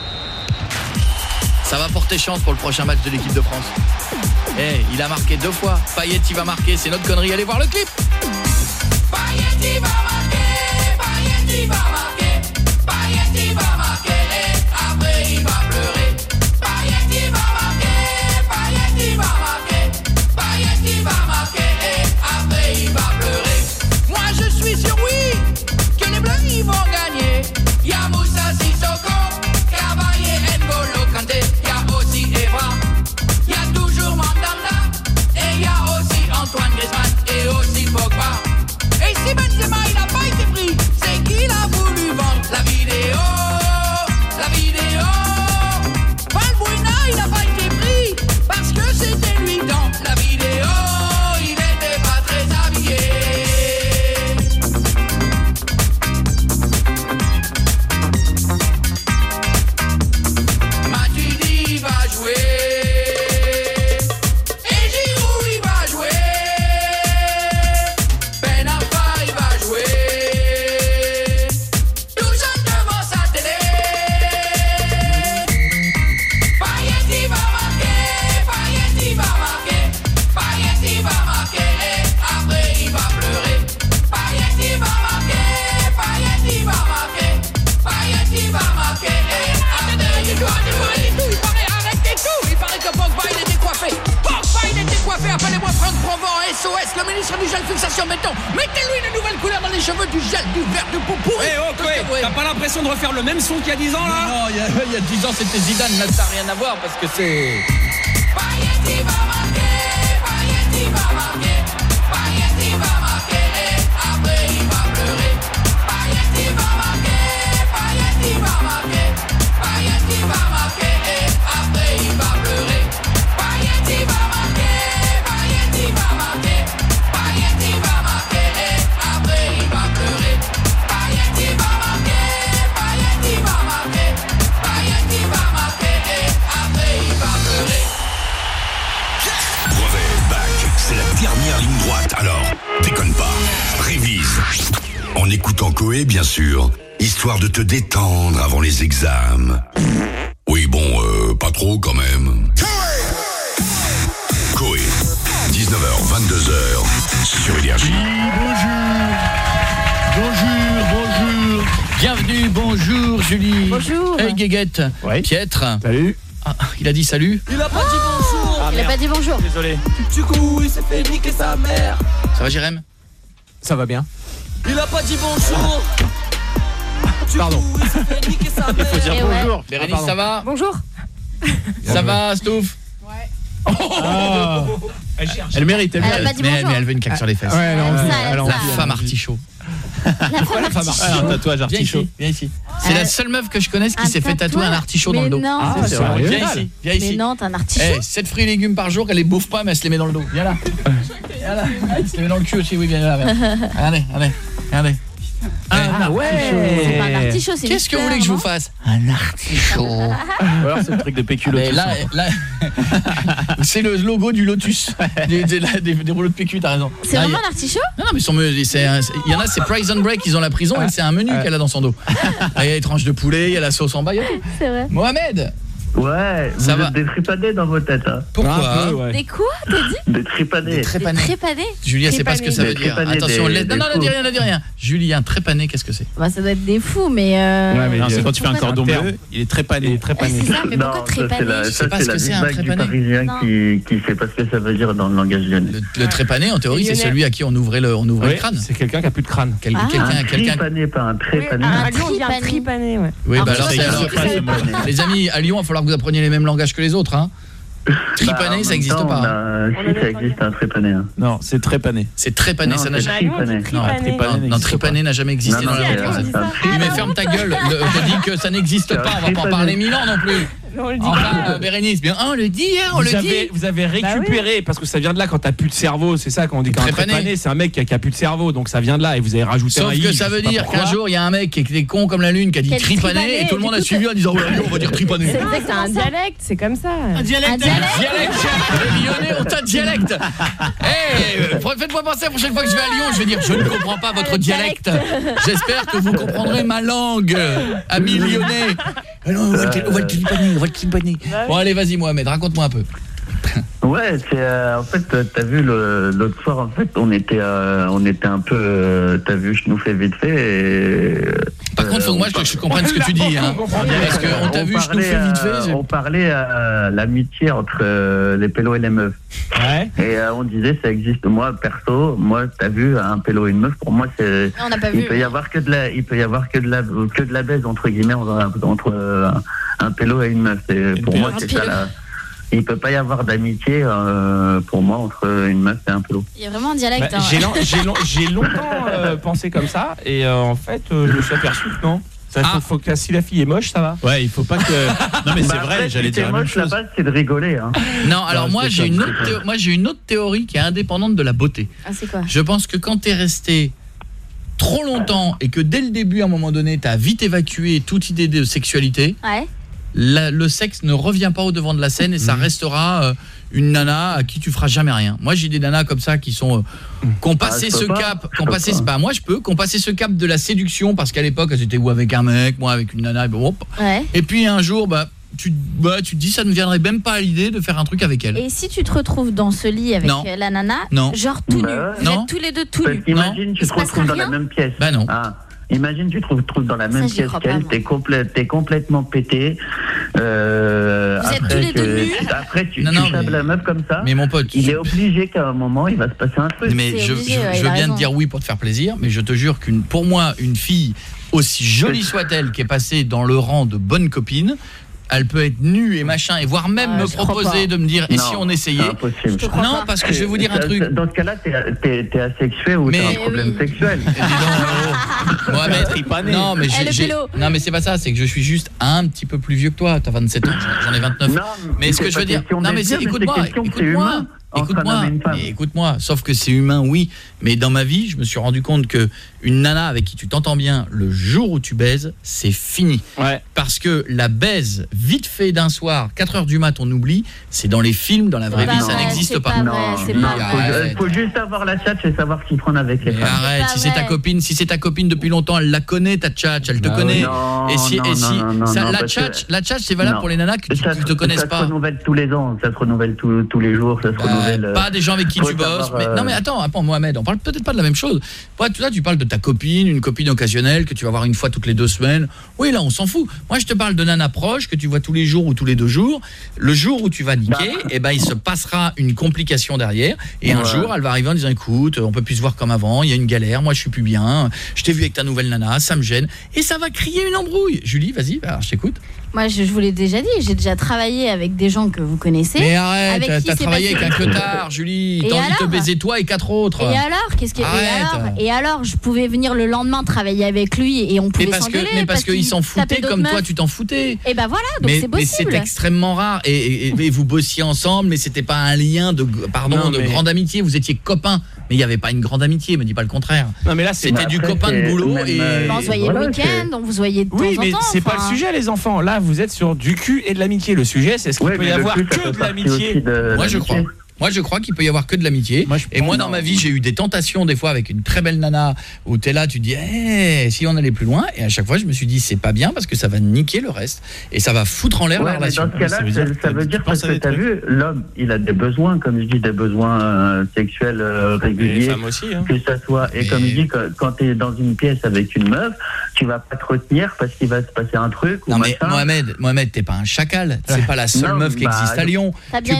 Ça va porter chance pour le prochain match de l'équipe de France. Il a marqué 2 fois. Payet va marquer, c'est notre connerie. Allez voir le clip. Payet va marquer, Payet va marquer, Payet va marquer, et après il va pleurer. Payet va marquer, Payet va marquer, Payet va marquer, et après il va pleurer. Moi je suis sûr, oui, que les Bleus ils vont gagner. Y'a Moussa Sissoko, Cavalier, N'Golo Kanté, y'a aussi Evra. Y'a toujours Mandanda, et y'a aussi Antoine Griezmann, et aussi Pogba. Et si Benzema il a pas été pris, c'est qu'il a voulu vendre la vidéo. La vidéo. Valbuena il a pas été pris, parce que c'était lui dans la vidéo. Il était pas très habillé. Matuidi va jouer. Et Giroud il va jouer. Ben Arfa il va jouer. Tout seul devant sa télé. Payet il va marquer. Payet il va marquer. Payet il va marquer. Et après il va pleurer. Payet il va marquer. Payet il va marquer. Payet il va marquer. Et après il va pleurer. Il paraît arrêter tout. Il paraît que Pogba il était coiffé. Pogba il était coiffé. Appelez-moi Franck Provo, SOS, le ministre du gel fixation béton. Mettez-lui une nouvelle couleur dans les cheveux, du gel, du vert, du pou pourri. T'as pas l'impression de refaire le même son qu'il y a 10 ans là? Non, il y a 10 ans c'était Zidane, là ça n'a rien à voir parce que c'est... Payet il va marquer, Payet il va marquer, Payet il va marquer, et après il va pleurer. Payet il va marquer, Payet il va marquer, Payet il va marquer, et après il va pleurer. Payet il va marquer, Payet il va marquer, Payet il va marquer, et après il va pleurer. Payet il va marquer, Payet il va marquer, Payet il va marquer, et après il va pleurer. Brevet, bac, c'est la dernière ligne droite, alors déconne pas, révise. En écoutant Coé, bien sûr, histoire de te détendre avant les examens. Oui, bon, pas trop quand même. Coé, 19h, 22h, sur Énergie. Bonjour. Bienvenue, bonjour Julie. Bonjour. Hey Guéguette. Ouais. Pietre. Salut. Ah, il a dit salut. Il a pas dit bonjour. Il a pas dit bonjour. Désolé. Du coup, il s'est fait niquer sa mère. Ça va Jérém? Ça va bien. Il a pas dit bonjour. Pardon. Il s'est fait niquer sa mère. Faut dire Et bonjour. ouais. Bérénice, ça va? Bonjour. Ça va, Stouff? Ah. Elle méritait bien. Elle a pas dit mais bonjour. elle veut une claque sur les fesses. Ouais, elle a envie. Ça, Elle a ça. envie. La femme artichaut. La femme artichaut. Un tatouage Viens artichaut. ici, viens ici. C'est la seule meuf que je connaisse qui Un s'est fait tatouer un tatouage? artichaut dans le dos. Mais non. Ah, c'est vrai. vrai. Viens ici, viens ici. Mais non, t'as un artichaut. 7 fruits et légumes par jour, elle les bouffe pas mais elle se les met dans le dos. Viens là. Viens là. Elle se les met dans le cul aussi, oui, viens là. Viens. Regardez. Ah ouais. C'est pas un artichaut, c'est une Qu'est-ce que vous voulez que je vous fasse? Un artichaut. Ou alors c'est le truc de PQ Mais Lotus. là c'est le logo du Lotus. Des rouleaux de PQ, t'as raison. C'est vraiment un artichaut? Non, mais il y en a, c'est Prison Break, ils ont la prison et c'est un menu qu'elle a dans son dos. Il y a les tranches de poulet, il y a la sauce en bas, il y a tout. C'est vrai. Mohamed. Ouais, ça vous va. êtes des tripanés dans vos têtes. Hein. Pourquoi? Des quoi, t'as dit? Des tripanés. Des trépanés. Julie, elle sait pas ce que ça veut dire. Attention, non, ne dis rien. Julie, un trépané, qu'est-ce que c'est? Bah, ça doit être des fous, mais. Ouais, mais c'est quand tu fais un cordon bleu, il est trépané. C'est ça, mais pourquoi trépané? Ça, c'est la big bag du parisien qui sait pas ce que ça veut dire dans le langage lyonnais. Le trépané, en théorie, c'est celui à qui on ouvrait le crâne. C'est quelqu'un qui a plus de crâne. Un tripané, pas un trépané. À Lyon, on dit un tripané, ouais. Oui, bah alors, les amis, à Lyon, il va falloir que vous appreniez les mêmes langages que les autres, hein. Tripané, ça n'existe pas. Si, ça existe un trépané. Non, c'est trépané. C'est trépané, ça n'a jamais Non, trépané n'a jamais existé dans la vie. Oui, mais ferme ta gueule. Je dis que ça n'existe pas, on va pas en parler 1000 ans non plus. Enfin, Bérénice, bien, on le dit, Vous avez récupéré, parce que ça vient de là quand t'as plus de cerveau, c'est ça qu'on dit qu'un trépané, c'est un mec qui a plus de cerveau, donc ça vient de là, et vous avez rajouté un i. Sauf que ça veut dire qu'un jour, il y a un mec qui était con comme la lune, qui a dit tripané, et tout le monde a suivi en disant, on va dire tripané. C'est vrai que c'est un dialecte, c'est comme ça. Un dialecte. Les Lyonnais ont un dialecte. Faites-moi penser la prochaine fois que je vais à Lyon, je vais dire, je ne comprends pas votre dialecte. J'espère que vous comprendrez ma langue, amis lyonnais. On va le tripaner. Bon, allez, vas-y, Mohamed, raconte-moi un peu. Ouais, c'est en fait t'as vu l'autre soir, en fait on était un peu t'as vu je nous fais vite fait et par contre faut que moi je comprenne ce que tu dis hein. Parce que on t'a vu je nous fais vite fait. On parlait à l'amitié entre les pélos et les meufs. Ouais. Et on disait ça existe, moi perso, moi t'as vu un pélo et une meuf, pour moi c'est on n'a pas vu. Il peut y avoir que de la baise entre guillemets entre un pélo et une meuf, et pour moi c'est ça la. Il peut pas y avoir d'amitié pour moi entre une meuf et un pélo. Il y a vraiment un dialecte. Bah, j'ai longtemps pensé comme ça et en fait je me suis aperçu que non. Faut que si la fille est moche, ça va. Ouais, il faut pas que. Non mais c'est vrai, j'allais dire la même chose. La base c'est de rigoler. Hein. Non, alors moi j'ai une autre théorie qui est indépendante de la beauté. Ah c'est quoi? Je pense que quand t'es resté trop longtemps et que dès le début à un moment donné t'as vite évacué toute idée de sexualité. Ouais. Le sexe ne revient pas au devant de la scène et ça restera une nana à qui tu feras jamais rien. Moi j'ai des nanas comme ça qui sont qu'on passé ce cap, moi je peux qu'on passé ce cap de la séduction parce qu'à l'époque elles étaient ou avec un mec, moi avec une nana et puis un jour tu te dis ça ne viendrait même pas à l'idée de faire un truc avec elle. Et si tu te retrouves dans ce lit avec la nana, genre tout nu, vous êtes tous les deux tout nus. Imagine tu te retrouves dans la même pièce. Bah non. Imagine tu te retrouves dans la même pièce qu'elle, t'es complètement pété. Vous êtes tous les deux nus. Après tu tapes la meuf comme ça. Mais mon pote, il est obligé qu'à un moment il va se passer un truc. Mais je veux bien te dire oui pour te faire plaisir, mais je te jure pour moi une fille aussi jolie soit-elle qui est passée dans le rang de bonne copine, elle peut être nue et machin et voire même me proposer de me dire et si on essayait. Non, parce que je vais vous dire un truc. Dans ce cas-là, t'es asexué ou t'as un problème sexuel. Non, mais c'est pas ça, c'est que je suis juste un petit peu plus vieux que toi, t'as 27 ans, j'en ai 29. Non, mais ce que je veux dire, non mais écoute-moi, sauf que c'est humain, oui, mais dans ma vie, je me suis rendu compte que une nana avec qui tu t'entends bien, le jour où tu baises, c'est fini. Ouais. Parce que la baise vite fait d'un soir, 4h du mat, on oublie, c'est dans les films, dans la vraie vie, ça n'existe pas. Il faut juste avoir la tchatch et savoir s'y prendre avec les femmes. Arrête, si c'est ta copine depuis longtemps, elle la connaît ta tchatch, elle te connaît. La tchatch c'est valable pour les nanas qui te connaissent pas. Ça se renouvelle tous les ans, ça se renouvelle tous les jours, ça se renouvelle. Pas des gens avec qui tu bosses, mais non mais attends Mohamed, on parle peut-être pas de la même chose. Là tu parles de ta copine, une copine occasionnelle que tu vas voir une fois toutes les 2 semaines. Oui, là on s'en fout. Moi je te parle de nana proche que tu vois tous les jours ou tous les 2 jours. Le jour où tu vas niquer, il se passera une complication derrière et un jour elle va arriver en disant écoute, on peut plus se voir comme avant, il y a une galère, moi je suis plus bien, je t'ai vu avec ta nouvelle nana, ça me gêne et ça va crier une embrouille. Julie, vas-y, alors je t'écoute. Moi, je vous l'ai déjà dit, j'ai déjà travaillé avec des gens que vous connaissez. Mais arrête, t'as travaillé avec un clotard, Julie. T'as envie de te baiser toi et 4 autres. Et alors, Et alors, je pouvais venir le lendemain travailler avec lui et on pouvait s'engueuler. Mais parce qu'il s'en foutait comme toi, tu t'en foutais. Et ben voilà, donc c'est possible. Mais c'est extrêmement rare. Et vous bossiez ensemble, mais c'était pas un lien de grande amitié. Vous étiez copains. Mais il n'y avait pas une grande amitié, me dis pas le contraire. Non mais là c'était du copain de boulot et on se voyait le week-end, on vous voyait de temps en temps. Oui, mais c'est pas le sujet les enfants. Là, vous êtes sur du cul et de l'amitié. Le sujet, c'est ce qu'il peut y avoir que de l'amitié. Moi je crois. Moi je crois qu'il peut y avoir que de l'amitié. Moi dans ma vie, j'ai eu des tentations des fois avec une très belle nana où t'es là, tu te dis si on allait plus loin, et à chaque fois je me suis dit c'est pas bien parce que ça va niquer le reste et ça va foutre en l'air la relation. Dans ce cas-là, ça veut dire parce que t'as vu, l'homme, il a des besoins, comme je dis, des besoins sexuels réguliers. Les femmes aussi, hein. Que ça soit, et comme je dis, quand t'es dans une pièce avec une meuf, tu vas pas te retenir parce qu'il va se passer un truc. Non mais Mohamed, t'es pas un chacal, c'est pas la seule meuf qui existe à Lyon.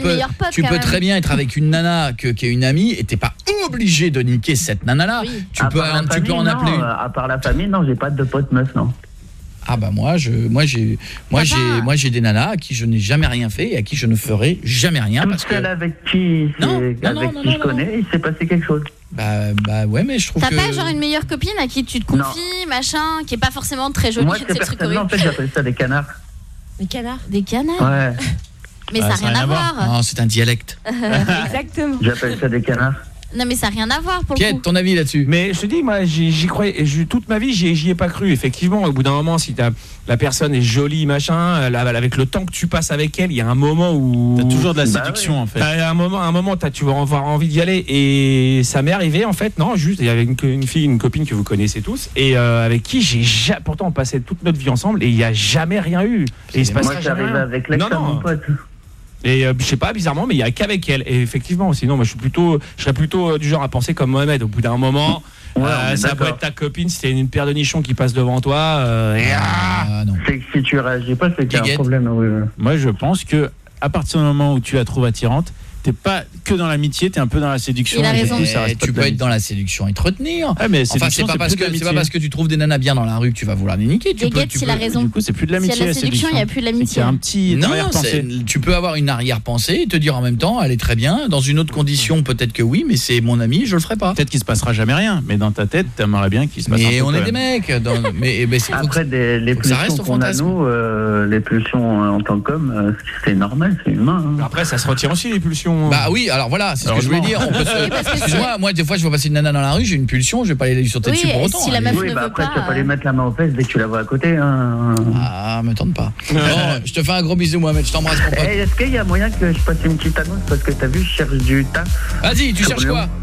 Tu peux très bien être avec une nana qui est une amie et t'es pas obligé de niquer cette nana là. Tu peux en appeler une. À part la famille, non, j'ai pas de pote meuf, non. Ah bah moi j'ai des nanas à qui je n'ai jamais rien fait et à qui je ne ferai jamais rien parce que avec qui je connais, il s'est passé quelque chose. Bah ouais, mais je trouve que t'as pas genre une meilleure copine à qui tu te confies, machin, qui est pas forcément très jolie. Moi personnellement, en fait, j'appelle ça des canards. Des canards. Des canards. Ouais. Mais ça n'a rien à voir. Non, c'est un dialecte. Exactement. J'appelle ça des canards. Non mais ça n'a rien à voir pour le coup. Piet, ton avis là-dessus? Mais je te dis, moi j'y croyais, toute ma vie j'y ai pas cru. Effectivement, au bout d'un moment, si la personne est jolie, machin, avec le temps que tu passes avec elle, il y a un moment où t'as toujours de la séduction en fait. T'as un moment, tu vas avoir envie d'y aller. Et ça m'est arrivé en fait, non, juste il y avait une fille, une copine que vous connaissez tous, et avec qui pourtant on passait toute notre vie ensemble et il y a jamais rien eu. Et il se passe rien. Avec l'ex de mon pote. Et je sais pas, bizarrement, mais il y a qu'avec elle. Et effectivement, sinon, moi, je serais plutôt du genre à penser comme Mohamed. Au bout d'un moment, ça peut être ta copine, si c'est une paire de nichons qui passe devant toi. Non. C'est que si tu réagis pas, c'est qu'il y a un problème. Oui. Moi, je pense que à partir du moment où tu la trouves attirante, t'es pas que dans l'amitié, t'es un peu dans la séduction. Il a raison. Tu peux être dans la séduction et te retenir. Mais enfin, c'est pas parce que tu trouves des nanas bien dans la rue que tu vas vouloir les niquer. Il a raison. Du coup, c'est plus de l'amitié. Si la séduction, il n'y a plus de l'amitié. C'est un petit arrière-pensée. Tu peux avoir une arrière-pensée et te dire en même temps, elle est très bien. Dans une autre condition, peut-être que oui, mais c'est mon ami, je le ferai pas. Peut-être qu'il se passera jamais rien, mais dans ta tête, t'aimerais bien qu'il se passe un peu. Mais on est des mecs. Après, les pulsions qu'on a, nous, les pulsions en tant qu'homme, c'est normal, c'est humain. Après, ça se retire aussi, les pulsions. Bah oui, alors voilà, c'est ce que je voulais dire. Excuse-moi, moi des fois je vois passer une nana dans la rue, j'ai une pulsion, je vais pas aller lui sauter dessus pour autant. Si la meuf ne veut après pas, tu vas pas lui mettre la main aux fesses dès que tu la vois à côté. Ah, me tente pas. Bon, je te fais un gros bisou Mohamed, je t'embrasse mon pote. Est-ce qu'il y a moyen que je passe une petite annonce parce que t'as vu, je cherche du taf. Vas-y, tu cherches quoi?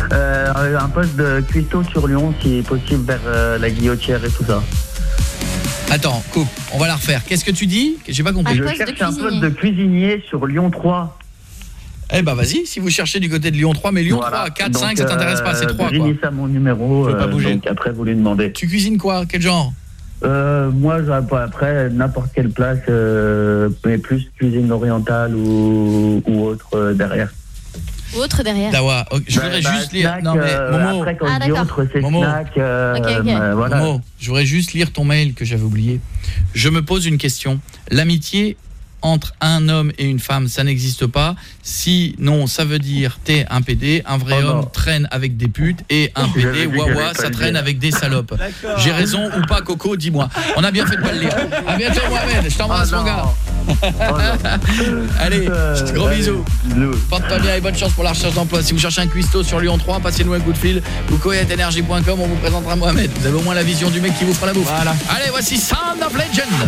Un poste de cuistot sur Lyon si possible vers la Guillotière et tout ça. Attends, coupe, on va la refaire. Qu'est-ce que tu dis? J'ai pas compris. Je cherche un poste de cuisinier sur Lyon 3. Eh bah vas-y, si vous cherchez du côté de Lyon 3, mais Lyon 3, 4, 5, ça t'intéresse pas, c'est 3 quoi. J'ai mis ça mon numéro, pas bouger. donc après vous lui demandez. Tu cuisines quoi? Quel genre? Moi, après, n'importe quelle place, mais plus cuisine orientale ou autre derrière. Autre derrière. Dawa, je voudrais juste lire. Snack, non mais Momo. Après quand je dis autre, c'est Momo. snack. Voilà. Momo, je voudrais juste lire ton mail que j'avais oublié. Je me pose une question. L'amitié entre un homme et une femme, ça n'existe pas. Sinon, ça veut dire t'es un PD, un vrai homme traîne avec des putes et un PD, wawa, ça traîne avec des salopes. J'ai raison ou pas, Coco, dis-moi. On a bien fait de pas le lire. À bientôt, Mohamed. Je t'embrasse, mon gars. Allez, gros bisous. Porte-toi bien et bonne chance pour la recherche d'emploi. Si vous cherchez un cuistot sur Lyon 3, passez-nous un coup de fil ou coetenergie.com, on vous présentera Mohamed. Vous avez au moins la vision du mec qui vous fera la bouffe. Voilà. Allez, voici Sound of Legend.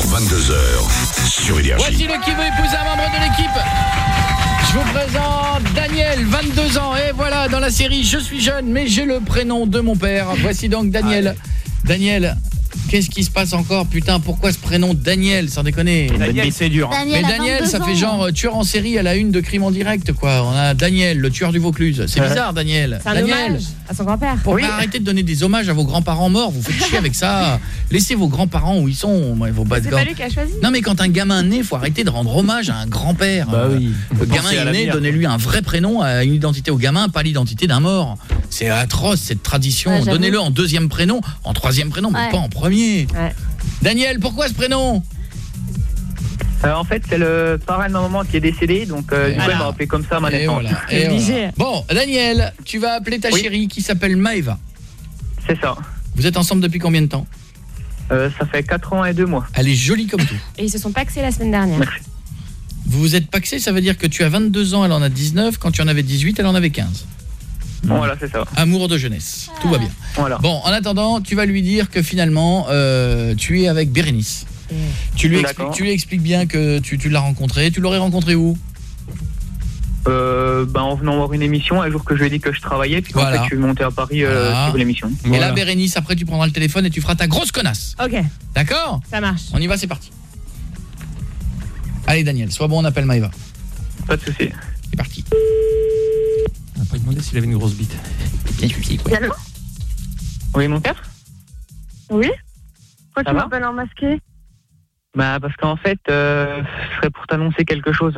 22h sur Énergie. Voici le qui veut épouser un membre de l'équipe. Je vous présente Daniel, 22 ans. Et voilà, dans la série Je suis jeune, mais j'ai le prénom de mon père. Voici donc Daniel. Daniel, qu'est-ce qui se passe encore? Putain, pourquoi ce prénom Daniel, sans déconner? Daniel, c'est dur. Daniel, mais Daniel, ça fait genre tueur en série à la une de Crime en direct, quoi. On a Daniel, le tueur du Vaucluse. C'est bizarre, Daniel. C'est un Daniel, hommage à son grand-père. Pourquoi arrêter de donner des hommages à vos grands-parents morts? Vous faites chier avec ça. Laissez vos grands-parents où ils sont. C'est pas lui qui a choisi. Non, mais quand un gamin naît, faut arrêter de rendre hommage à un grand-père. Bah oui. Le gamin est né, donnez-lui un vrai prénom, à une identité au gamin, pas l'identité d'un mort. C'est atroce cette tradition. Ouais, Donnez-le en deuxième prénom, en troisième prénom, mais pas en premier. Ouais. Daniel, pourquoi ce prénom? En fait, c'est le parrain de ma maman qui est décédé, donc du coup, elle m'a appelé comme ça à ma naissance. Voilà. Bon, Daniel, tu vas appeler ta chérie qui s'appelle Maëva. C'est ça. Vous êtes ensemble depuis combien de temps? Ça fait 4 ans et 2 mois. Elle est jolie comme tout. Et ils se sont paxés la semaine dernière. Merci. Vous vous êtes paxés, ça veut dire que tu as 22 ans, elle en a 19, quand tu en avais 18, elle en avait 15. Voilà, c'est ça. Amour de jeunesse, tout va bien. Voilà. Bon, en attendant, tu vas lui dire que finalement, tu es avec Bérénice. Tu lui expliques bien que tu l'as rencontré. Tu l'aurais rencontré où? En venant voir une émission, un jour que je lui ai dit que je travaillais, puis qu'en fait je suis monté à Paris sur l'émission. Et là, Bérénice, après tu prendras le téléphone et tu feras ta grosse connasse. Ok. D'accord? Ça marche. On y va, c'est parti. Allez Daniel, sois bon, on appelle Maëva. Pas de souci. C'est parti. On n'a pas demandé s'il avait une grosse bite. Bien suffit, quoi. Allô? Oui, mon père? Oui? Pourquoi Ça tu va m'appelles en masqué? Bah parce qu'en fait, ce serait pour t'annoncer quelque chose.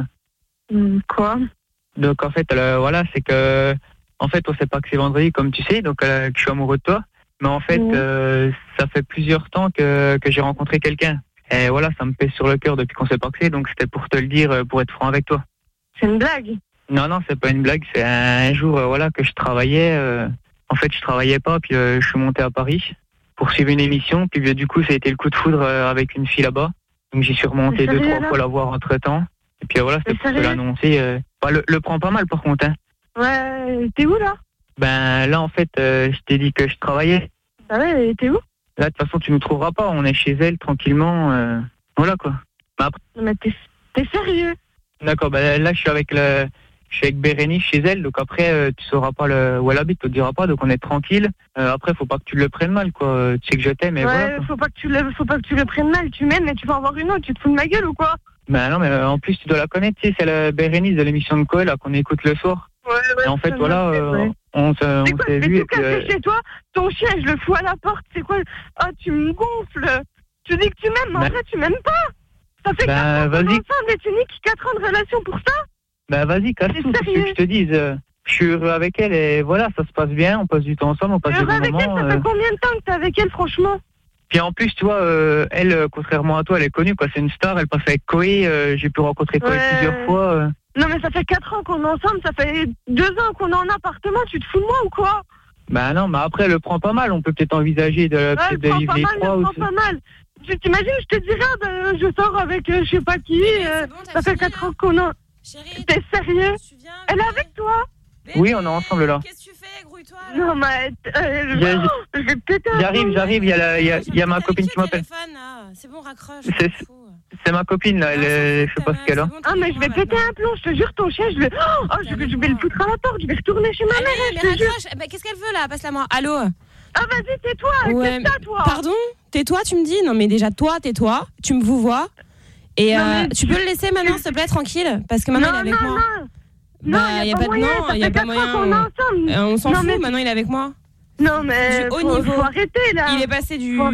Quoi? Donc en fait, voilà, c'est que en fait, on sait pas que c'est vendredi, comme tu sais, donc que je suis amoureux de toi. Mais en fait, ça fait plusieurs temps que j'ai rencontré quelqu'un. Et voilà, ça me pèse sur le cœur depuis qu'on s'est pas que c'est, donc c'était pour te le dire, pour être franc avec toi. C'est une blague? Non, c'est pas une blague, c'est un jour, voilà, que je travaillais. En fait, je travaillais pas, puis je suis monté à Paris pour suivre une émission, puis du coup, ça a été le coup de foudre avec une fille là-bas. Donc j'y suis remonté 2-3 fois la voir entre-temps. Et puis voilà, c'était pour te l'annoncer. Le prends pas mal par contre. Hein. Ouais, t'es où là? Ben là, en fait, je t'ai dit que je travaillais. Ah ouais, t'es où? Là, de toute façon, tu nous trouveras pas. On est chez elle, tranquillement. Voilà, quoi. Mais t'es sérieux? D'accord, ben là, je suis avec Bérénice chez elle. Donc après, tu sauras pas où elle habite, tu te diras pas. Donc on est tranquille. Après, faut pas que tu le prennes mal, quoi. Tu sais que je t'aime, mais voilà. Ouais, faut pas que tu le prennes mal. Tu m'aimes, mais tu vas en voir une autre. Tu te fous de ma gueule ou quoi? Ben non, mais en plus, tu dois la connaître. Tu sais, c'est la Bérénice de l'émission de Coé, là, qu'on écoute le soir. Ouais, et en fait, voilà, on s'est vu. Et puis, chez toi, ton chien, je le fous à la porte. C'est quoi? Ah, tu me gonfles. Tu dis que tu m'aimes, mais en vrai, tu m'aimes pas. Ça fait 4 ans qu'on est ensemble et tu niques 4 ans de relation pour ça? Ben vas-y, casse tout. Qu'est-ce que je te dise? Je suis heureux avec elle et voilà, ça se passe bien. On passe du temps ensemble, on passe des bons moments. Heureux avec elle, ça fait combien de temps que t'es avec elle, franchement? Puis en plus, tu vois, elle, contrairement à toi, elle est connue, quoi. C'est une star, elle passe avec Koé. J'ai pu rencontrer Koé plusieurs fois. Non, mais ça fait 4 ans qu'on est ensemble, ça fait 2 ans qu'on est en appartement. Tu te fous de moi ou quoi? Ben non, mais après, elle le prend pas mal. On peut peut-être envisager de vivre les trois aussi. Pas mal. Tu t'imagines, je te dirais, je sors avec je sais pas qui. Ça fait 4 ans qu'on a. Chérie, t'es sérieux? Elle est avec toi? Oui, on est ensemble là. Qu'est-ce que tu fais? Grouille-toi. Non, mais je vais péter. J'arrive, il y a ma copine qui m'appelle. C'est bon, raccroche. C'est ma copine là, je sais pas ce qu'elle a. Ah, mais je vais péter un plomb, je te jure, ton chien, je vais le foutre à la porte, je vais retourner chez ma mère. Mais raccroche, qu'est-ce qu'elle veut là? Passe-la moi. Allô? Ah, vas-y, tais-toi, ouais, tais-toi, toi. Pardon? Tais-toi, tu me dis? Non, mais déjà, tais-toi, tu me vous vois. Et tu peux le laisser maintenant, s'il te plaît, tranquille? Parce que maintenant, il est avec moi. Non, il n'y a pas moyen, ça fait 4 ans qu'on est ensemble. On s'en fout, maintenant, il est avec moi. Non, mais faut arrêter, là. Il est passé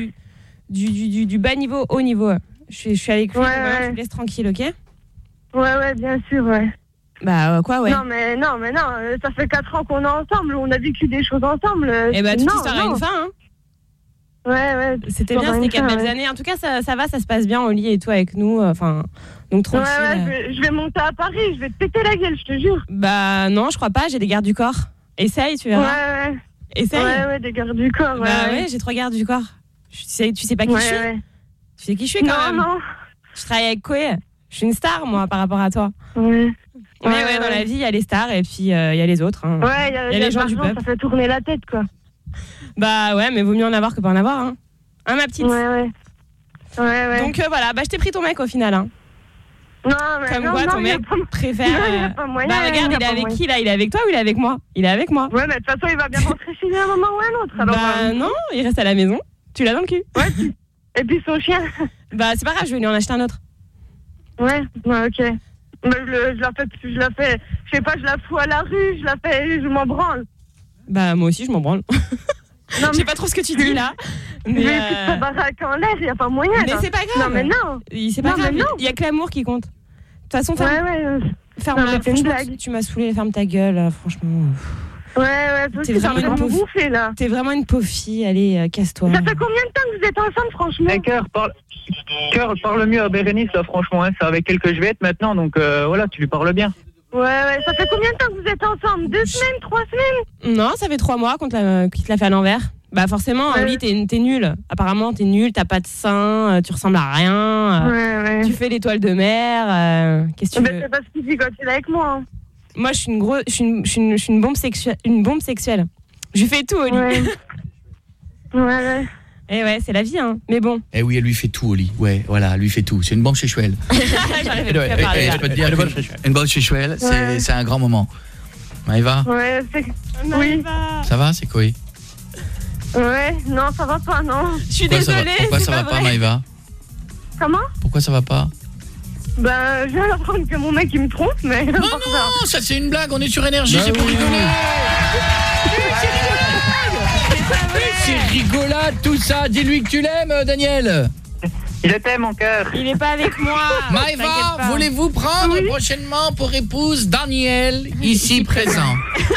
du bas niveau au haut niveau. Je suis avec lui, tu me laisses tranquille, ok? Ouais, bien sûr, ouais. Bah, quoi, ouais. Non, mais non, ça fait 4 ans qu'on est ensemble, on a vécu des choses ensemble. Et bah, tout ça a une fin, hein. Ouais. C'était bien, c'était 4 belles années. En tout cas, ça va, ça se passe bien au lit et tout avec nous. Enfin, donc tranquille. Ouais, je vais monter à Paris, je vais te péter la gueule, je te jure. Bah, non, je crois pas, j'ai des gardes du corps. Essaye, tu verras. Ouais. Essaye. Ouais, des gardes du corps. Bah, ouais, j'ai 3 gardes du corps. Tu sais pas qui je suis? Tu sais qui je suis quand même? Non. Je travaille avec Koé. Je suis une star, moi, par rapport à toi. Ouais. Mais dans la vie, il y a les stars et puis il y a les autres. Hein. Ouais, il y a les gens du peuple. Ça fait tourner la tête, quoi. Bah ouais, mais vaut mieux en avoir que pas en avoir, hein. Hein, ma petite? Ouais. Ouais. Donc voilà, bah je t'ai pris ton mec au final. Hein. Non, mais comme quoi ton mec préfère. Bah regarde, il est avec qui là? Il est avec toi ou il est avec moi? Il est avec moi. Ouais, mais de toute façon, il va bien rentrer chez lui à un moment ou à un autre. Alors, bah non, il reste à la maison. Tu l'as dans le cul. Ouais. Et puis son chien. Bah c'est pas grave, je vais lui en acheter un autre. Ouais, ok. Mais je la fais, je sais pas, je la fous à la rue, je m'en branle. Bah moi aussi je m'en branle. Non, je sais pas trop ce que tu dis là. Mais foutre ta baraque en l'air, y a pas moyen. Mais c'est pas grave. Non mais non. C'est pas grave, il y a que l'amour qui compte. De toute façon, c'est une blague. Tu m'as saoulé, ferme ta gueule, franchement. Ouais, t'es vraiment une pauvre bouffée là. T'es vraiment une pauvre fille, allez, casse-toi. Ça fait combien de temps que vous êtes ensemble, franchement? Cœur, parle mieux à Bérénice là, franchement, hein, c'est avec elle que je vais être maintenant, donc voilà, tu lui parles bien. Ouais, ça fait combien de temps que vous êtes ensemble? 2 semaines, 3 semaines? Non, ça fait 3 mois qu'il te l'a fait à l'envers. Bah forcément, oui, t'es nul. Apparemment, t'es nul, t'as pas de sein, tu ressembles à rien. Tu fais l'étoile de mer. Qu'est-ce que tu veux? C'est pas ce qu'il dit quand il est avec moi. Hein. Moi, je suis une bombe sexuelle. Je lui fais tout au lit. Ouais. Eh ouais, c'est la vie, hein. Mais bon. Eh oui, elle lui fait tout au lit. Ouais, voilà, elle lui fait tout. C'est une bombe chéchouelle. Je peux te dire, une bombe chéchouelle, c'est un grand moment. Maëva? Ouais, oui. Ça va, c'est quoi? Ouais, non, ça va pas, non. Je suis désolée. Pourquoi ça va pas, Maëva? Comment? Pourquoi ça va pas? Bah, je viens d'apprendre que mon mec il me trompe, mais. Non, ça c'est une blague, on est sur énergie, c'est pour rigoler. C'est rigolade tout ça. Dis-lui que tu l'aimes, Daniel. Je t'aime, mon cœur. Il est pas avec moi. Maëva, voulez-vous prendre prochainement pour épouse Daniel, ici présent?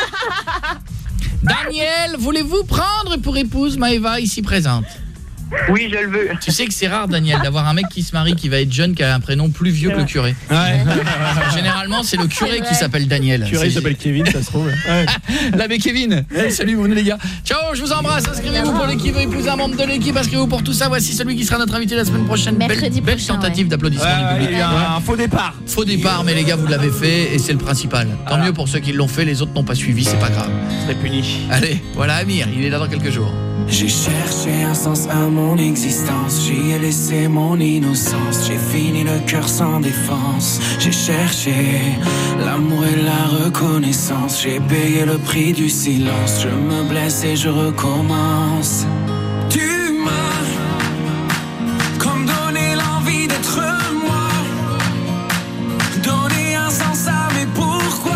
Daniel, voulez-vous prendre pour épouse Maëva, ici présente? Oui, je le veux. Tu sais que c'est rare, Daniel, d'avoir un mec qui se marie, qui va être jeune, qui a un prénom plus vieux que le curé. Ouais. Généralement, c'est le curé qui s'appelle Daniel. Le curé s'appelle Kevin, ça se trouve. Ouais. L'abbé Kevin. Hey, salut, vous les gars. Ciao, je vous embrasse. Inscrivez-vous pour l'équipe, épouser un membre de l'équipe. Inscrivez-vous pour tout ça. Voici celui qui sera notre invité la semaine prochaine. Belle tentative d'applaudissement du public. Il y a un faux départ. Faux départ, mais les gars, vous l'avez fait et c'est le principal. Tant mieux pour ceux qui l'ont fait, les autres n'ont pas suivi, c'est pas grave. Serait puni. Allez, voilà Amir, il est là dans quelques jours. J'ai cherché un sens à mon existence, j'y ai laissé mon innocence, j'ai fini le cœur sans défense. J'ai cherché l'amour et la reconnaissance, j'ai payé le prix du silence, je me blesse et je recommence. Tu m'as comme donné l'envie d'être moi, donné un sens à mes pourquoi.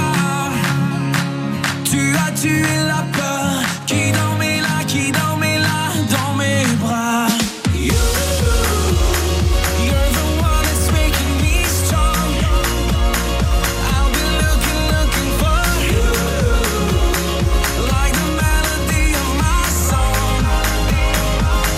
Tu as tué la peur qui dormait là, dans mes bras. You're the one that's making me strong. I'll be looking for you, like the melody of my song.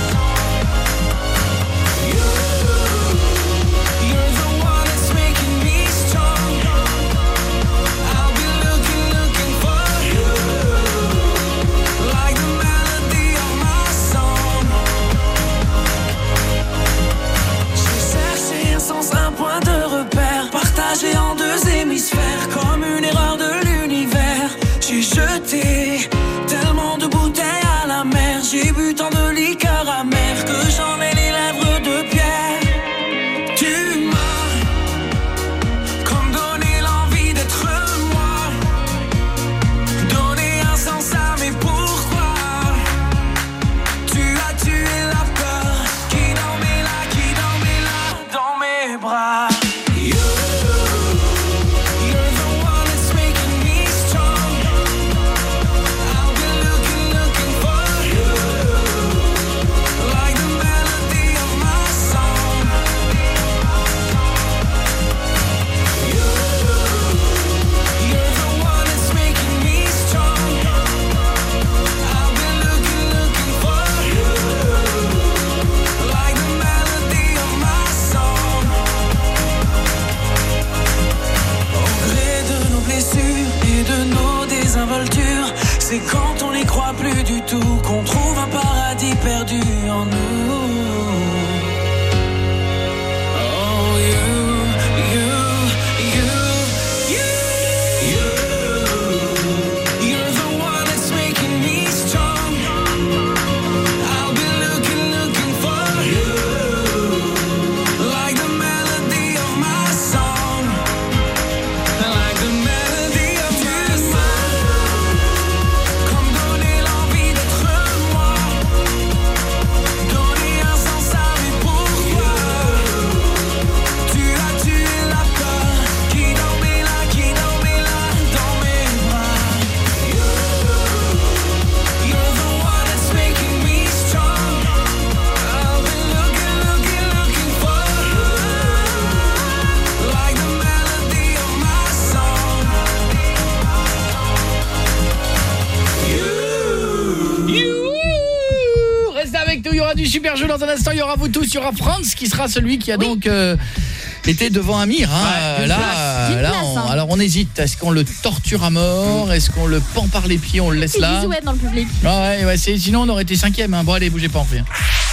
du super jeu. Dans un instant, il y aura vous tous. Il y aura Franz qui sera celui qui a donc été devant Amir. Hein. Alors on hésite. Est-ce qu'on le torture à mort? Est-ce qu'on le pend par les pieds? On le laisse là? Bisouette dans le public. Ouais, sinon on aurait été 5e. Hein. Bon, allez, bougez pas, on fait.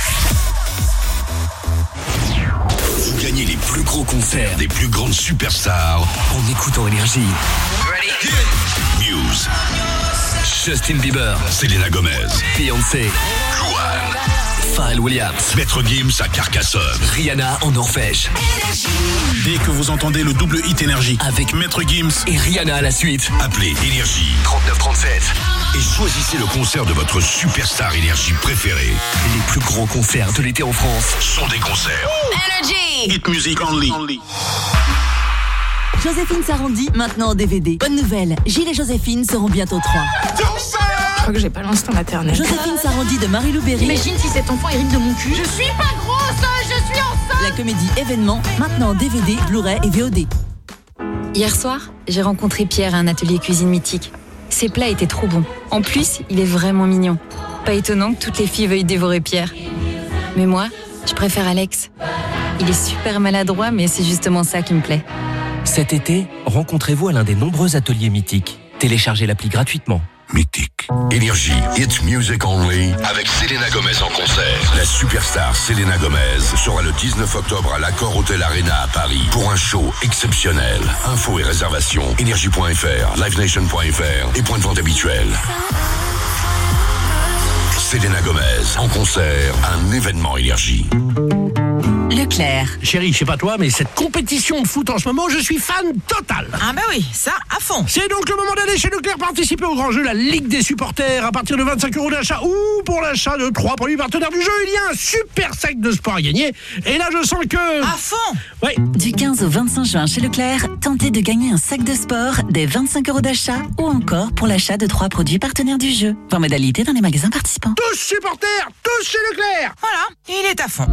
Vous gagnez les plus gros concerts des plus grandes superstars en écoutant Énergie. Muse, Justin Bieber, Selena Gomez, Beyoncé, Louane, Pharrell Williams, Maître Gims à Carcassonne, Rihanna en Norvège. Dès que vous entendez le double hit Énergie avec Maître Gims et Rihanna à la suite, appelez Énergie 3937 et choisissez le concert de votre superstar Énergie préférée. Les plus grands concerts de l'été en France sont des concerts Energy. Hit Music Only. Joséphine Sarandi, maintenant en DVD. Bonne nouvelle, Gilles et Joséphine seront bientôt 3. Je crois que j'ai pas l'instinct maternel. Joséphine Sarandi de Marie-Lou Berry. Imagine si cet enfant hérite de mon cul. Je suis pas grosse, je suis enceinte. La comédie Événement, maintenant en DVD, Blu-ray et VOD. Hier soir, j'ai rencontré Pierre à un atelier cuisine mythique. Ses plats étaient trop bons. En plus, il est vraiment mignon. Pas étonnant que toutes les filles veuillent dévorer Pierre. Mais moi, je préfère Alex. Il est super maladroit, mais c'est justement ça qui me plaît. Cet été, rencontrez-vous à l'un des nombreux ateliers mythiques. Téléchargez l'appli gratuitement. Mythique. Énergie, Hit Music Only avec Selena Gomez en concert. La superstar Selena Gomez sera le 19 octobre à l'Accor Hotel Arena à Paris pour un show exceptionnel. Infos et réservations, énergie.fr, livenation.fr et point de vente habituel. Selena Gomez en concert, un événement Énergie. Leclerc. Chérie, je sais pas toi, mais cette compétition de foot en ce moment, je suis fan total. Ah bah oui, ça, à fond. C'est donc le moment d'aller chez Leclerc participer au grand jeu, la Ligue des supporters, à partir de 25 € d'achat ou pour l'achat de 3 produits partenaires du jeu. Il y a un super sac de sport à gagner. Et là, je sens que... À fond. Ouais. Du 15 au 25 juin chez Leclerc, tentez de gagner un sac de sport, des 25 € d'achat ou encore pour l'achat de 3 produits partenaires du jeu. Voir modalité dans les magasins participants. Tous supporters, tous chez Leclerc. Voilà, il est à fond.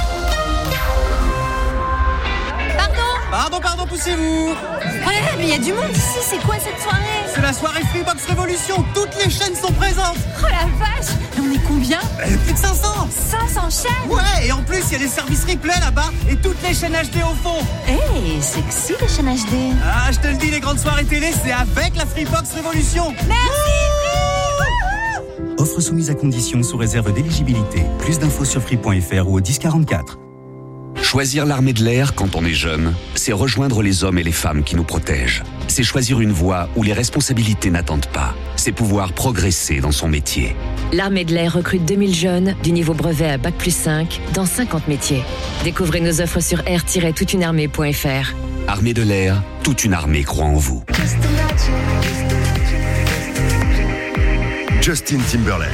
Pardon, poussez-vous. Ouais, mais il y a du monde ici, c'est quoi cette soirée? C'est la soirée Freebox Révolution, toutes les chaînes sont présentes. Oh la vache. Et on est combien? Plus de 500. 500 chaînes? Ouais, et en plus, il y a des services replay là-bas et toutes les chaînes HD au fond. Hey, sexy les chaînes HD. Ah, je te le dis, les grandes soirées télé, c'est avec la Freebox Révolution. Merci. Offre soumise à condition sous réserve d'éligibilité. Plus d'infos sur free.fr ou au 1044. Choisir l'armée de l'air quand on est jeune, c'est rejoindre les hommes et les femmes qui nous protègent. C'est choisir une voie où les responsabilités n'attendent pas. C'est pouvoir progresser dans son métier. L'armée de l'air recrute 2000 jeunes du niveau brevet à Bac+5 dans 50 métiers. Découvrez nos offres sur air-toutunearmée.fr. Armée de l'air, toute une armée croit en vous. Justin Timberlake.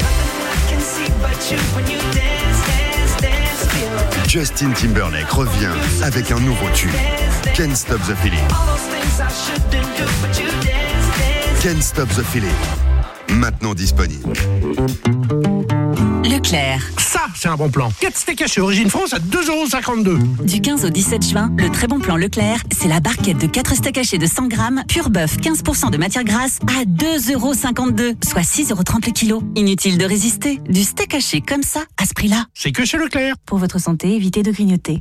Justin Timberlake revient avec un nouveau tube, Can't Stop the Feeling. Can't Stop the Feeling, maintenant disponible. Leclerc. Ça, c'est un bon plan. 4 steaks hachés Origine France à 2,52 €. Du 15 au 17 juin, le très bon plan Leclerc, c'est la barquette de 4 steaks hachés de 100 grammes, pur bœuf, 15% de matière grasse à 2,52 €, soit 6,30 € le kilo. Inutile de résister. Du steak haché comme ça, à ce prix-là. C'est que chez Leclerc. Pour votre santé, évitez de grignoter.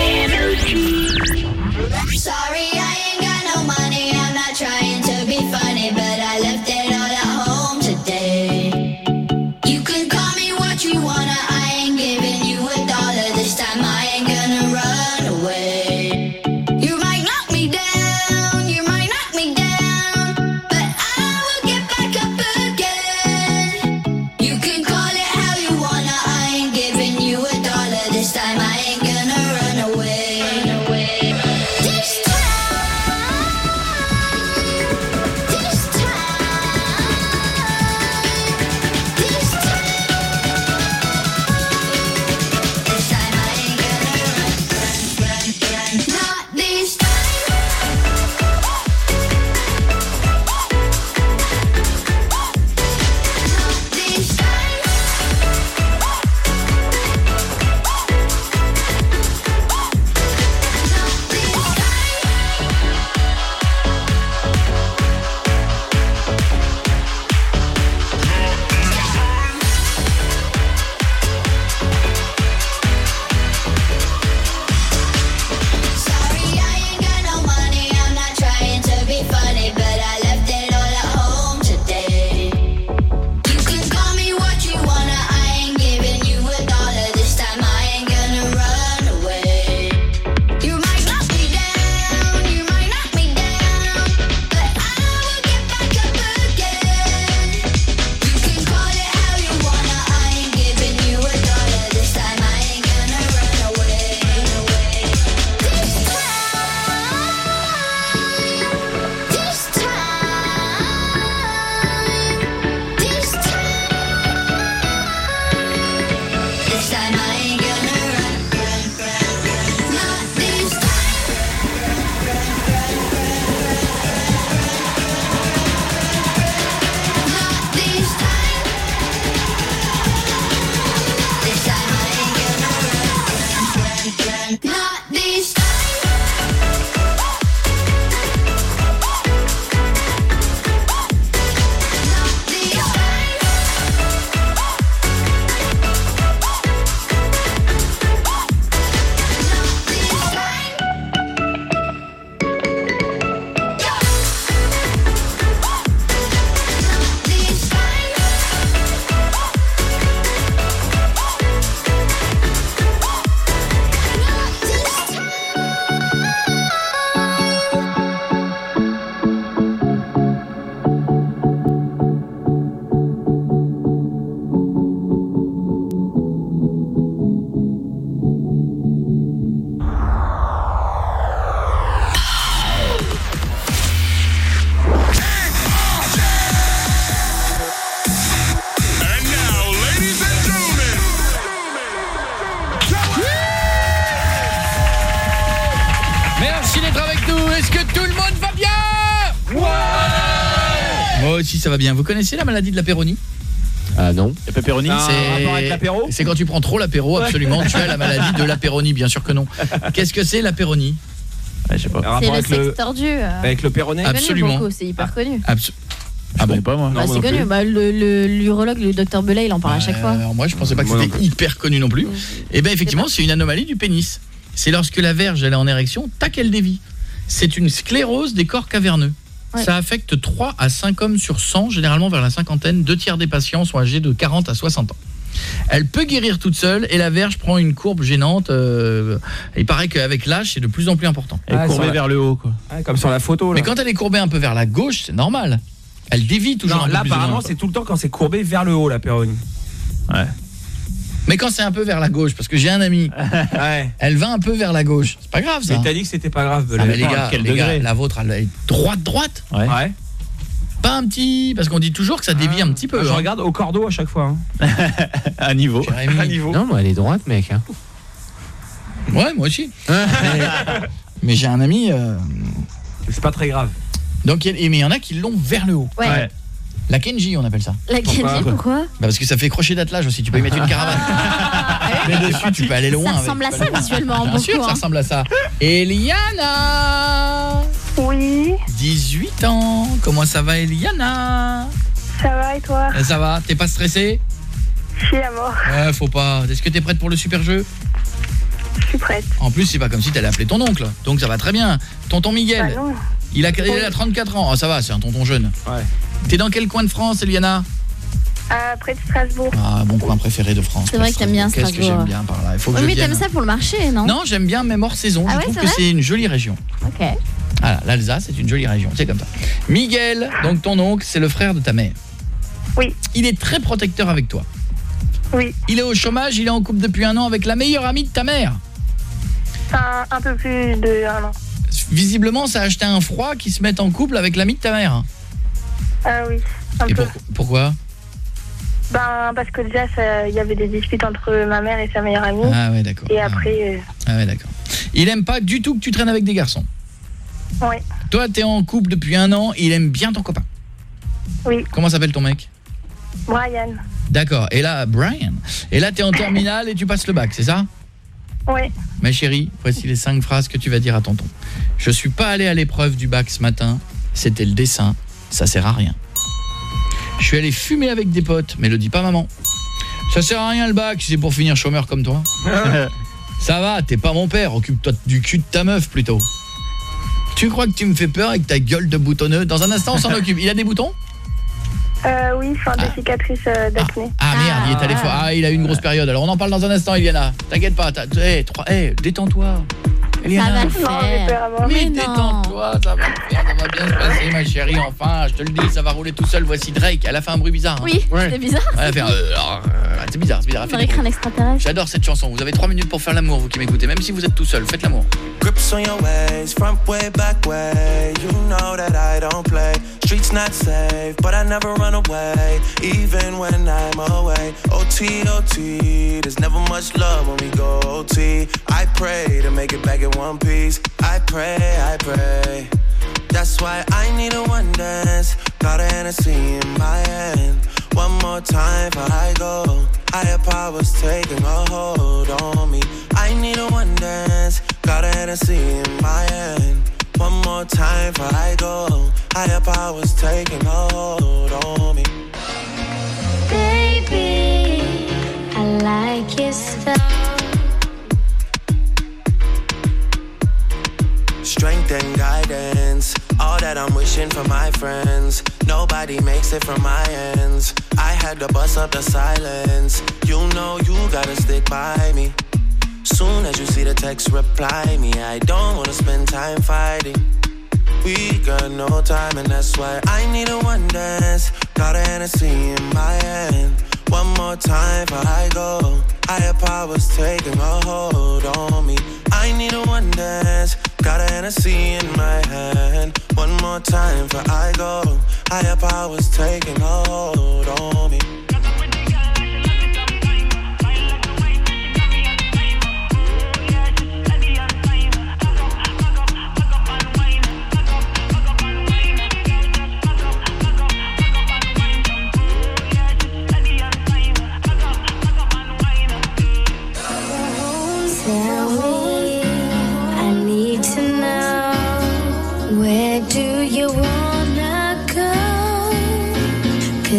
Sorry, I ain't got no money. I'm not trying to be funny, but I left it all at home today. You can call me what you wanna. I ain't giving you $1 this time. I ain't gonna run away. You might knock me down, you might knock me down, but I will get back up again. You can call it how you wanna. I ain't giving you $1 this time. I ain't gonna run away. est-ce que tout le monde va bien? Ouais. Moi aussi ça va bien. Vous connaissez la maladie de la Peyronie? Ah non. La pépéronie, c'est quand tu prends trop l'apéro, absolument. Tu as la maladie de l'apéronie, bien sûr que non. Qu'est-ce que c'est l'apéronie? Je sais pas. C'est le sexe tordu. Avec le péroné? Absolument. C'est hyper connu. Ah bon, pas moi. Bah, c'est connu. Bah, l'urologue, le docteur Belay, il en parle à chaque fois. Alors moi, je pensais pas que c'était hyper connu non plus. Et ben effectivement, c'est une anomalie du pénis. C'est lorsque la verge elle est en érection, tac, elle dévie. C'est une sclérose des corps caverneux. Ouais. Ça affecte 3 à 5 hommes sur 100, généralement vers la cinquantaine. 2/3 des patients sont âgés de 40 à 60 ans. Elle peut guérir toute seule et la verge prend une courbe gênante. Il paraît qu'avec l'âge, c'est de plus en plus important. Elle est courbée vers le haut, quoi. Comme sur la photo. Là. Mais quand elle est courbée un peu vers la gauche, c'est normal. Elle dévie toujours un peu là, plus apparemment, c'est tout le temps quand c'est courbé vers le haut, la péronie. Ouais. Mais quand c'est un peu vers la gauche, parce que j'ai un ami, elle va un peu vers la gauche. C'est pas grave, ça. Mais t'as dit que c'était pas grave. Mais les gars, la vôtre, elle est droite. Ouais. Pas un petit... Parce qu'on dit toujours que ça dévie un petit peu. Je regarde au cordeau à chaque fois. À niveau. Non, mais elle est droite, mec. Ouais, moi aussi. mais j'ai un ami... C'est pas très grave. Donc, mais il y en a qui l'ont vers le haut. Ouais. La Kenji, on appelle ça. La Kenji, pourquoi? Parce que ça fait crochet d'attelage aussi. Tu peux y mettre une caravane. Mais dessus, tu peux aller loin. Ça ressemble à ça visuellement. Bien sûr que ça ressemble à ça. Eliana. Oui. 18 ans. Comment ça va, Eliana? Ça va et toi? Ça va. T'es pas stressée? Je suis à mort. Ouais, faut pas. Est-ce que t'es prête pour le super jeu? Je suis prête. En plus, c'est pas comme si t'allais appeler ton oncle. Donc ça va très bien. Tonton Miguel. Bah non. Il a 34 ans. Ah, ça va, c'est un tonton jeune. Ouais. T'es dans quel coin de France, Eliana? Près de Strasbourg. Ah, mon coin préféré de France. C'est vrai que t'aimes bien Strasbourg. Qu'est-ce que j'aime bien par là. Il faut que mais t'aimes ça pour le marché, non? Non, j'aime bien même hors saison. Je trouve que c'est une jolie région. Ok. Voilà, l'Alsace, c'est une jolie région. C'est comme ça. Miguel, donc ton oncle, c'est le frère de ta mère. Oui. Il est très protecteur avec toi. Oui. Il est au chômage, il est en couple depuis 1 an avec la meilleure amie de ta mère. Un peu plus de 1 an. Visiblement, ça a acheté un froid qui se met en couple avec l'ami de ta mère. Ah oui, Et pourquoi? Parce que déjà, il y avait des disputes entre ma mère et sa meilleure amie. Ah ouais, d'accord. Et après... Ah ouais, d'accord. Il aime pas du tout que tu traînes avec des garçons. Oui. Toi, t'es en couple depuis 1 an, il aime bien ton copain. Oui. Comment s'appelle ton mec? Brian. D'accord. Et là, Brian. Et là, t'es en terminale et tu passes le bac, c'est ça? Oui. Ma chérie, voici les 5 phrases que tu vas dire à tonton. Je suis pas allé à l'épreuve du bac ce matin, c'était le dessin, ça sert à rien. Je suis allé fumer avec des potes, mais le dis pas maman. Ça sert à rien le bac, c'est pour finir chômeur comme toi. Ça va, t'es pas mon père, occupe-toi du cul de ta meuf plutôt. Tu crois que tu me fais peur avec ta gueule de boutonneux? Dans un instant, on s'en occupe. Il a des boutons? Oui, des cicatrices d'acné. Ah merde, il est allé fort. Ah, il a eu une grosse période. Alors on en parle dans un instant, Eliana. T'inquiète pas. Détends-toi. Eliana. Ça va le faire. Mais détends-toi, ça va le faire. Ça va bien se passer, ma chérie. Enfin, je te le dis, ça va rouler tout seul. Voici Drake. Elle a fait un bruit bizarre. Oui, c'était bizarre. Elle a fait c'est bizarre. On dirait un extraterrestre. J'adore cette chanson. Vous avez 3 minutes pour faire l'amour, vous qui m'écoutez. Même si vous êtes tout seul, faites l'amour. Grips on your ways, front way, back way. You know that I don't play. Streets not safe, but I never run away, even when I'm away. OT, OT, there's never much love when we go OT. I pray to make it back in one piece. I pray. That's why I need a one dance. Got a Hennessy in my hand. One more time before I go. Higher powers taking a hold on me. I need a one dance. Got a Hennessy in my hand. One more time before I go. Higher powers taking a hold on me. Baby, I like your style. Strength and guidance, all that I'm wishing for my friends. Nobody makes it from my ends. I had to bust up the silence. You know you gotta stick by me. Soon as you see the text, reply me. I don't wanna spend time fighting. We got no time and that's why I need a one dance. Got a Hennessy in my hand. One more time before I go. Higher powers taking a hold on me. I need a one dance. Got a Hennessy in my hand. One more time before I go. Higher powers taking a hold on me.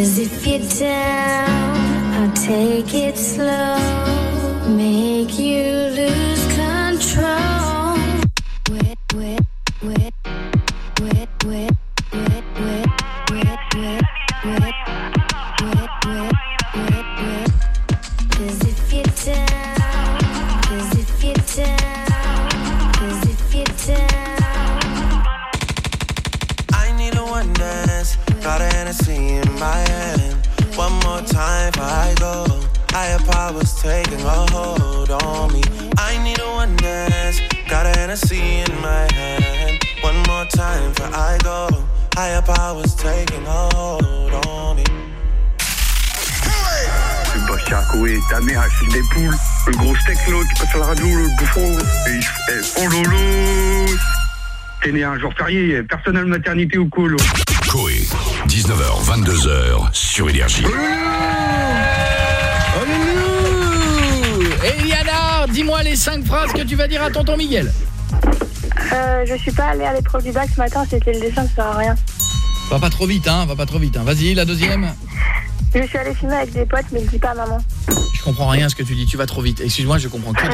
'Cause if you're down, I'll take it slow, make you lose control. Wet, wet, wet, wet, wet, wet, wet, wet, wet, wet, wet, wet, wet, wet. 'Cause if you're down, 'cause if you're down, 'cause if you're down. I need a one dance, got a Hennessy in my hand. One more time before I go. Higher powers taking a hold on me. I need a one dance, got a Hennessy in my hand. One more time before I go. Higher powers taking a hold on me. C'est pas Charcot et ta mère, elle file des poules. Le gros steak là qui passe à la radio, le bouffon. Et il fait oh lolo. T'es né un jour férié, personnel maternité ou colo. Coé, 19h, 22h sur Énergie. Eliana, dis-moi les 5 phrases que tu vas dire à tonton Miguel. Je suis pas allée à l'épreuve du bac ce matin, c'était le dessin, ça sert à rien. Va pas trop vite, hein, Vas-y, la deuxième. Je suis allée filmer avec des potes, mais je dis pas à maman. Je comprends rien à ce que tu dis, tu vas trop vite. Excuse-moi, je comprends que. Ça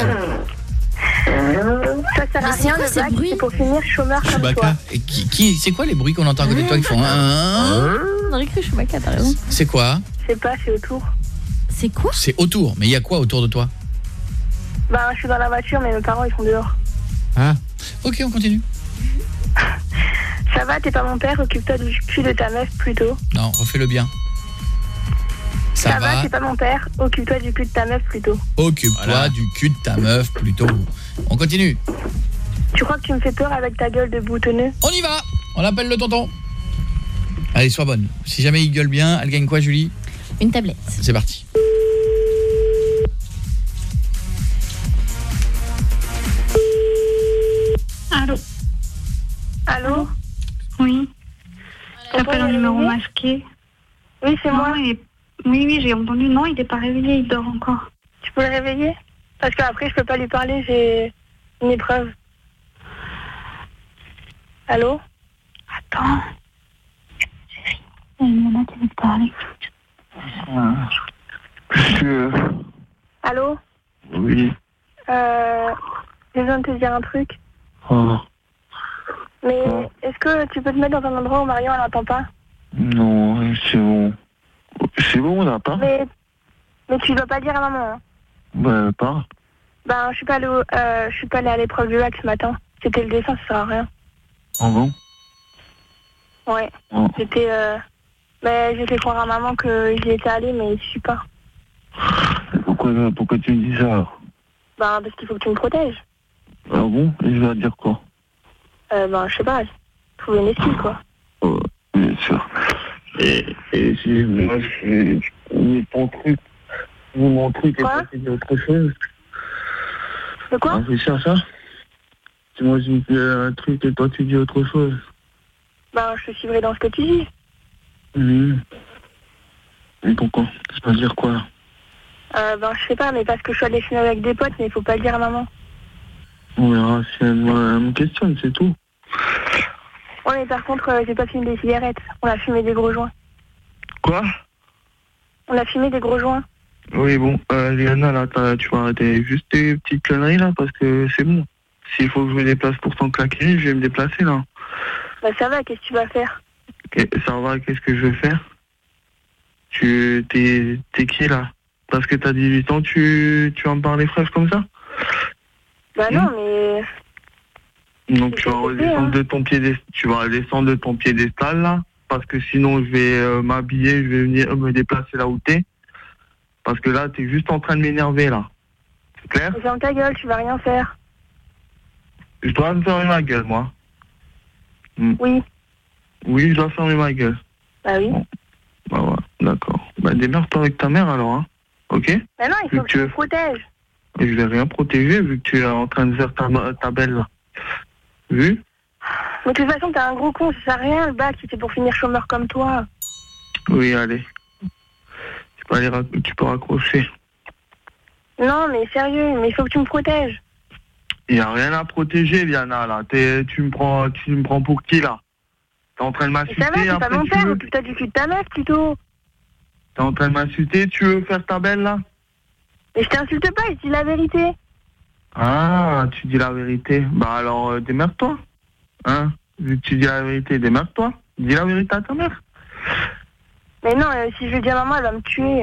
sert à rien, le bac, c'est pour finir chômeur comme toi. Et qui c'est quoi les bruits qu'on entend à côté de toi qui font On aurait cru Chewbacca, t'as raison. C'est quoi? Je sais pas, c'est autour. C'est quoi? C'est autour, mais il y a quoi autour de toi? Bah, je suis dans la voiture, mais mes parents, ils sont dehors. Ah. Ok, on continue. Ça va, t'es pas mon père, occupe-toi du cul de ta meuf plutôt. Non, refais-le bien. Ça va, t'es pas mon père, occupe-toi du cul de ta meuf plutôt. Occupe-toi du cul de ta meuf plutôt. On continue. Tu crois que tu me fais peur avec ta gueule de boutonneux? On y va. On appelle le tonton. Allez, sois bonne. Si jamais il gueule bien, elle gagne quoi, Julie? Une tablette. C'est parti. Allô? Allô? Oui. T'appelles un numéro masqué. Oui, c'est moi. Oui, j'ai entendu. Non, il n'est pas réveillé, il dort encore. Tu peux le réveiller? Parce qu'après, je peux pas lui parler, j'ai une épreuve. Allô? Attends. Il y a une nana qui veut te parler. Allô? Oui. J'ai besoin de te dire un truc. Oh. Mais est-ce que tu peux te mettre dans un endroit où Marion elle n'entend pas? Non, c'est bon. C'est bon, on n'a pas. Mais tu dois pas dire à maman. Hein. Bah, pas. Ben, je suis pas allée à l'épreuve du bac ce matin. C'était le dessin, ça sert à rien. Ah bon? Ouais. Oh. C'était... Mais j'ai fait croire à maman que j'y étais allée, mais je suis pas. Pourquoi tu me dis ça alors? Ben, parce qu'il faut que tu me protèges. Ah bon? Et je vais te dire quoi? Ben, je sais pas. Trouver une excuse, quoi. Oh, bien sûr. Et si moi je mets mon truc et toi tu dis autre chose. De quoi? Réfléchis à ça. Si moi je dis un truc et toi tu dis autre chose. Ben, je te suivrai dans ce que tu dis. Et pourquoi? Tu vas dire quoi là? Ben, je sais pas, mais parce que je suis allée filmer avec des potes, mais il faut pas le dire à maman. On verra si elle me questionne, c'est tout. Ouais, mais par contre, j'ai pas fumé des cigarettes. On a fumé des gros joints. Quoi? On a fumé des gros joints. Oui, bon, Liana, là, tu vas arrêter juste tes petites conneries, là, parce que c'est bon. S'il faut que je me déplace pour t'en claquer, je vais me déplacer, là. Bah, ça va, qu'est-ce que tu vas faire? Ça va, qu'est-ce que je vais faire? T'es qui, là? Parce que t'as 18 ans, tu vas me parler fraîche comme ça? Bah non, mais... Donc tu vas redescendre de ton piédestal là, parce que sinon je vais m'habiller, je vais venir me déplacer là où t'es, parce que là t'es juste en train de m'énerver là. C'est clair? Ferme ta gueule, tu vas rien faire. Je dois me fermer ma gueule moi. Oui. Oui, je dois fermer ma gueule. Bah oui. Bon. Bah ouais, d'accord. Bah démerde-toi avec ta mère alors, hein. Ok? Bah non, il faut que tu me protèges. Et je vais rien protéger vu que tu es en train de faire ta belle là. Vu? Mais de toute façon, t'es un gros con, ça sert à rien, le bac, c'était pour finir chômeur comme toi. Oui, allez. Tu peux raccrocher. Non, mais sérieux, mais il faut que tu me protèges. Il n'y a rien à protéger, Liana, là. Tu me prends pour qui, là? T'es en train de m'insulter. Ça va, c'est pas mon père, occupe-toi du cul de ta meuf, plutôt. T'es en train de m'insulter, tu veux faire ta belle là? Mais je t'insulte pas, je dis la vérité. Ah, tu dis la vérité. Bah alors, démerde-toi. Hein? Vu que tu dis la vérité, démerde-toi. Dis la vérité à ta mère. Mais non, si je lui dis à maman, elle va me tuer.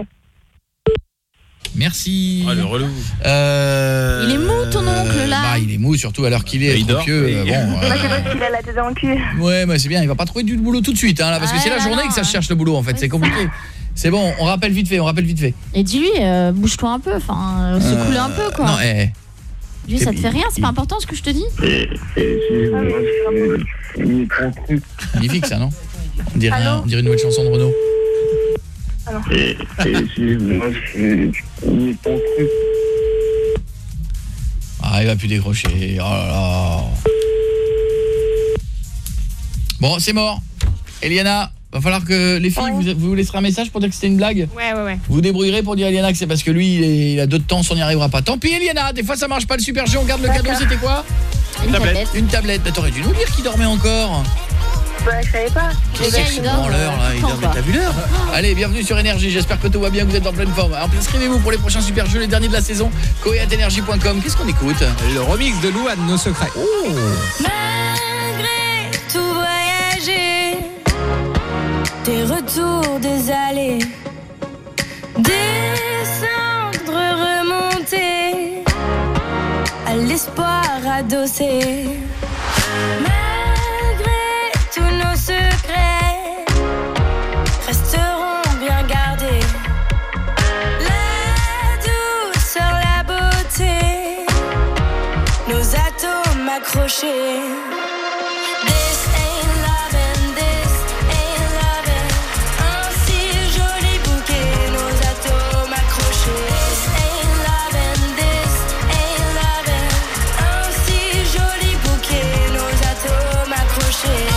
Merci. Ah, le relou. Il est mou ton oncle là. Bah, il est mou surtout à l'heure qu'il est. Il dort. Bon, Moi, c'est parce qu'il a la tête dans le cul. ouais, mais c'est bien, il va pas trouver du boulot tout de suite, hein, là, parce que c'est la journée que ça se cherche le boulot en fait, c'est compliqué. C'est bon, on rappelle vite fait. Et dis-lui, bouge-toi un peu, enfin, secoue-le un peu quoi. Non, Dis, ça te fait rien, c'est pas important ce que je te dis. Magnifique ça, non? On dirait une nouvelle chanson de Renaud. Ah, il va plus décrocher. Oh là là. Bon, c'est mort. Eliana, va falloir que les filles, vous laisserez un message pour dire que c'était une blague. Ouais. Vous débrouillerez pour dire à Eliana que c'est parce que lui, il a d'autres temps, on n'y arrivera pas. Tant pis Eliana, des fois ça marche pas le super jeu, on garde le cadeau, c'était quoi? Une tablette. Bah, t'aurais dû nous dire qu'il dormait encore. Bah, je savais pas. Qu'est-ce qu'il prend l'heure là? Il dort, mais t'as vu l'heure? Allez, bienvenue sur Énergie, j'espère que tout va bien, que vous êtes en pleine forme. Alors inscrivez-vous pour les prochains super jeux, les derniers de la saison. koé@energie.com. Qu'est-ce qu'on écoute? Le remix de Louane, Nos secrets. Oh. Malgré tout voyager, des retours, des allées, descendre, remonter, à l'espoir adossé. Malgré tous nos secrets, resteront bien gardés. La douceur, la beauté, nos atomes accrochés. This ain't lovin', this ain't lovin'. Un si joli bouquet, nos atomes accrochés. This ain't lovin', this ain't lovin'. Un si joli bouquet, nos atomes accrochés.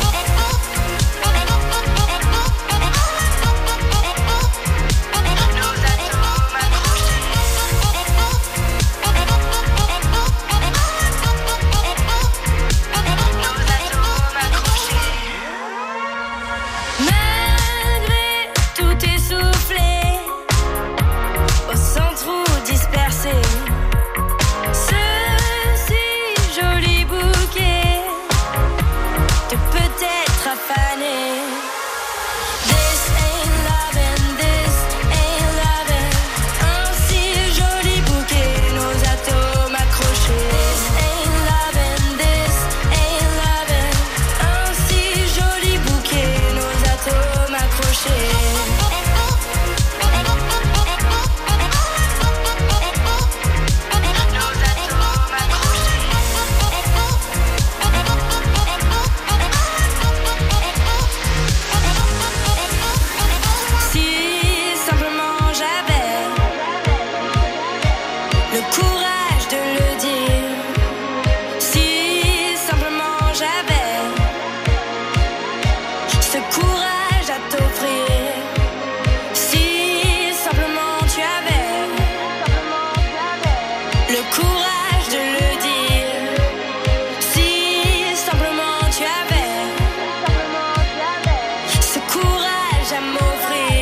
Malgré tout essoufflé, au centre où dispersé, ce si joli bouquet de peut-être affané. This ain't lovin', this ain't lovin'. Un si joli bouquet, nos atomes accrochés. This ain't lovin', this ain't lovin'. Un si joli bouquet, nos atomes accrochés. Si simplement j'avais le courage de le dire, si simplement j'avais ce courage à t'offrir, si simplement tu avais le courage de le dire, si simplement tu avais ce courage à m'offrir.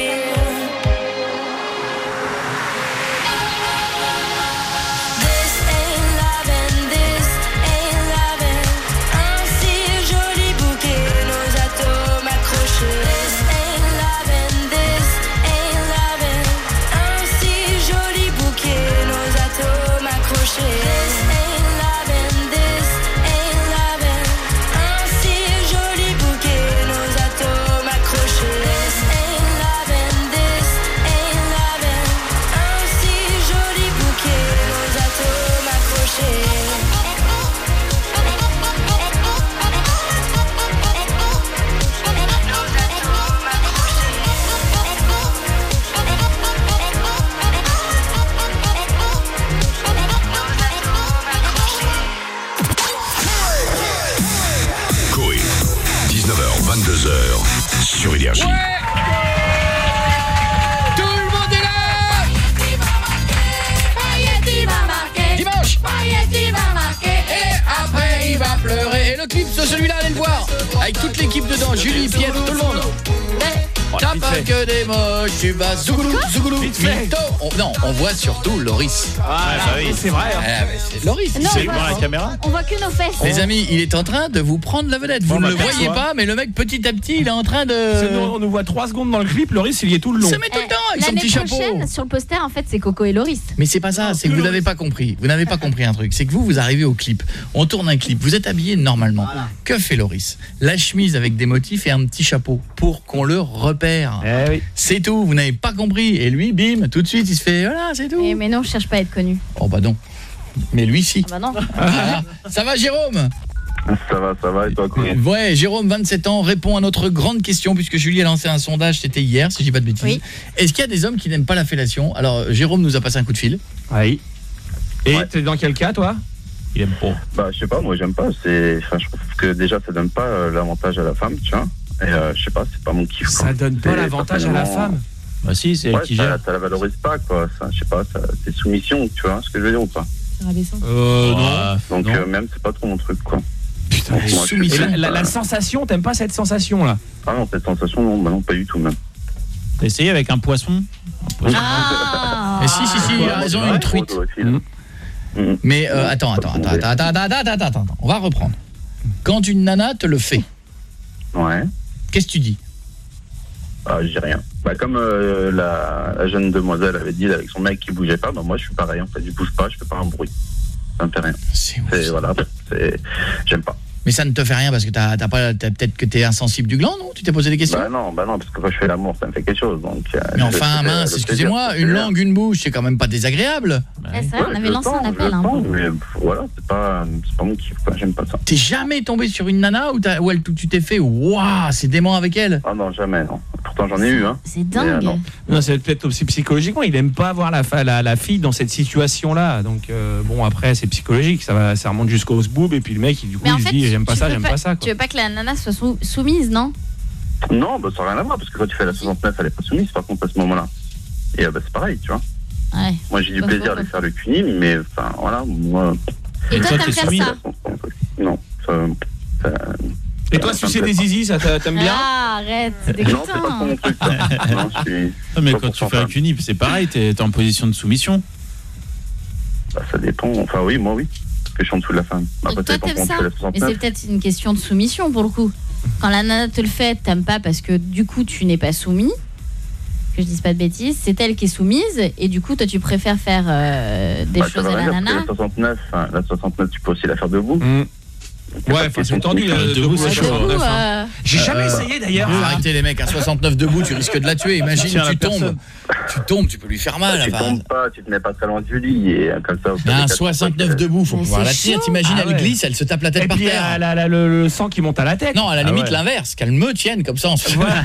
This ain't lovin', this ain't lovin'. Un si joli bouquet, nos atomes accrochés. This ain't lovin', this ain't lovin'. Un si joli bouquet, nos atomes accrochés. This ain't lovin', this ain't lovin'. Un si joli bouquet, nos atomes accrochés. This ain't lovin', this ain't lovin'. Un si joli bouquet, nos atomes accrochés. Koé, 19h, 22h, sur Énergie. Tout le monde est là. Dimanche. Et après il va pleurer. Et le clip de celui-là, allez le voir. Avec toute l'équipe dedans, Julie, Pierre, tout le monde. T'as pas que des moches, tu vas zougoulou, zougoulou, mytho. Non, on voit surtout Loris. Oui, c'est vrai. C'est Loris. Non, C'est on voir voit- la caméra. On voit que nos fesses. Les amis, il est en train de vous prendre la vedette. Vous Bon, ne bah, le voyez perçois. pas, mais le mec, petit à petit, il est en train de... On nous voit 3 secondes dans le clip, Loris, il y est tout le long. Ça met tout le temps avec son L'année petit chapeau. prochaine, sur le poster, en fait, c'est Coco et Loris. Mais c'est pas ça, c'est que vous n'avez pas compris. Vous n'avez pas compris un truc. C'est que vous arrivez au clip. On tourne un clip. Vous êtes habillé normalement. Voilà. Que fait Loris? La chemise avec des motifs et un petit chapeau pour qu'on le repère. Oui. C'est tout. Vous n'avez pas compris. Et lui, bim, tout de suite, il se fait voilà, c'est tout. Mais non, je cherche pas à être connu. Oh bah non. Mais lui, si. Ah bah non. Voilà. Ça va, Jérôme? Ça va, et toi, Corinne? Ouais, Jérôme, 27 ans, répond à notre grande question, puisque Julie a lancé un sondage, c'était hier, si je dis pas de bêtises. Oui. Est-ce qu'il y a des hommes qui n'aiment pas la fellation? Alors, Jérôme nous a passé un coup de fil. Oui. Et t'es dans quel cas, toi? Il aime pas. Bah, je sais pas, moi, j'aime pas. Je trouve que déjà, ça donne pas l'avantage à la femme, tu vois. Et je sais pas, c'est pas mon kiff. Ça donne pas l'avantage à la femme? Bah si, c'est elle qui gère. Ça la valorise pas, quoi. Ça, je sais pas, c'est soumission, tu vois ce que je veux dire ou pas? Non. Donc, même, c'est pas trop mon truc, quoi. Putain, et la sensation, t'aimes pas cette sensation-là? Ah non, cette sensation, non, pas du tout, même. T'as essayé avec un poisson? Ah. Mais si, il a raison, une truite. Mais attends, on va reprendre. Quand une nana te le fait, ouais. Qu'est-ce que tu dis? Je dis rien. Bah, comme la jeune demoiselle avait dit avec son mec qui bougeait pas, bah moi je suis pareil en fait, je bouge pas, je fais pas un bruit. Ça me fait rien. Voilà, j'aime pas. Mais ça ne te fait rien parce que peut-être que t'es insensible du gland, non? Tu t'es posé des questions? Bah non, parce que quand je fais l'amour, ça me fait quelque chose. Donc, mais enfin, mince, excusez-moi, une langue, une bouche, c'est quand même pas désagréable. C'est vrai, on avait lancé un appel. Mais voilà, c'est pas mon kiff, quoi, j'aime pas ça. T'es jamais tombé sur une nana où tu t'es fait waouh, c'est dément avec elle? Ah non, jamais, non. Pourtant j'en ai eu, hein. C'est dingue. Non, c'est peut-être aussi psychologiquement, il aime pas avoir la fille dans cette situation-là. Donc bon, après c'est psychologique, ça remonte jusqu'au boob et puis le mec du coup il se dit j'aime pas ça, quoi. Tu veux pas que la nana soit soumise, non? Non, bah ça n'a rien à voir parce que quand tu fais la 69, elle est pas soumise par contre à ce moment-là. Et bah c'est pareil, tu vois. Ouais. Moi j'ai du plaisir à lui faire le cuni, mais enfin voilà, moi. Et toi t'aimes faire ça? Non, ça et toi, sucer des zizi, ça t'aimes bien? Ah, arrête, c'est dégoûtant. Non, c'est pas mon truc. Non, non, mais quand tu fais un cuni, c'est pareil, t'es en position de soumission. Bah, ça dépend. Enfin, oui, moi, oui. Parce que je suis en dessous de la femme. Donc toi, t'aimes ça? Mais c'est peut-être une question de soumission, pour le coup. Quand la nana te le fait, t'aimes pas parce que, du coup, tu n'es pas soumis. Que je dise pas de bêtises. C'est elle qui est soumise. Et du coup, toi, tu préfères faire des choses à la nana. La 69, tu peux aussi la faire debout. Ouais, c'est tendu, debout, c'est chaud. J'ai jamais essayé d'ailleurs. Arrêtez les mecs, à 69 debout, tu risques de la tuer. Imagine, tu tombes, tu peux lui faire mal. Tu tombes pas, tu te mets pas très loin de Julie et comme ça. Un 69 debout, faut pouvoir la tenir. T'imagines, elle glisse, elle se tape la tête par terre. Et puis le sang qui monte à la tête. Non, à la limite l'inverse, qu'elle me tienne comme ça.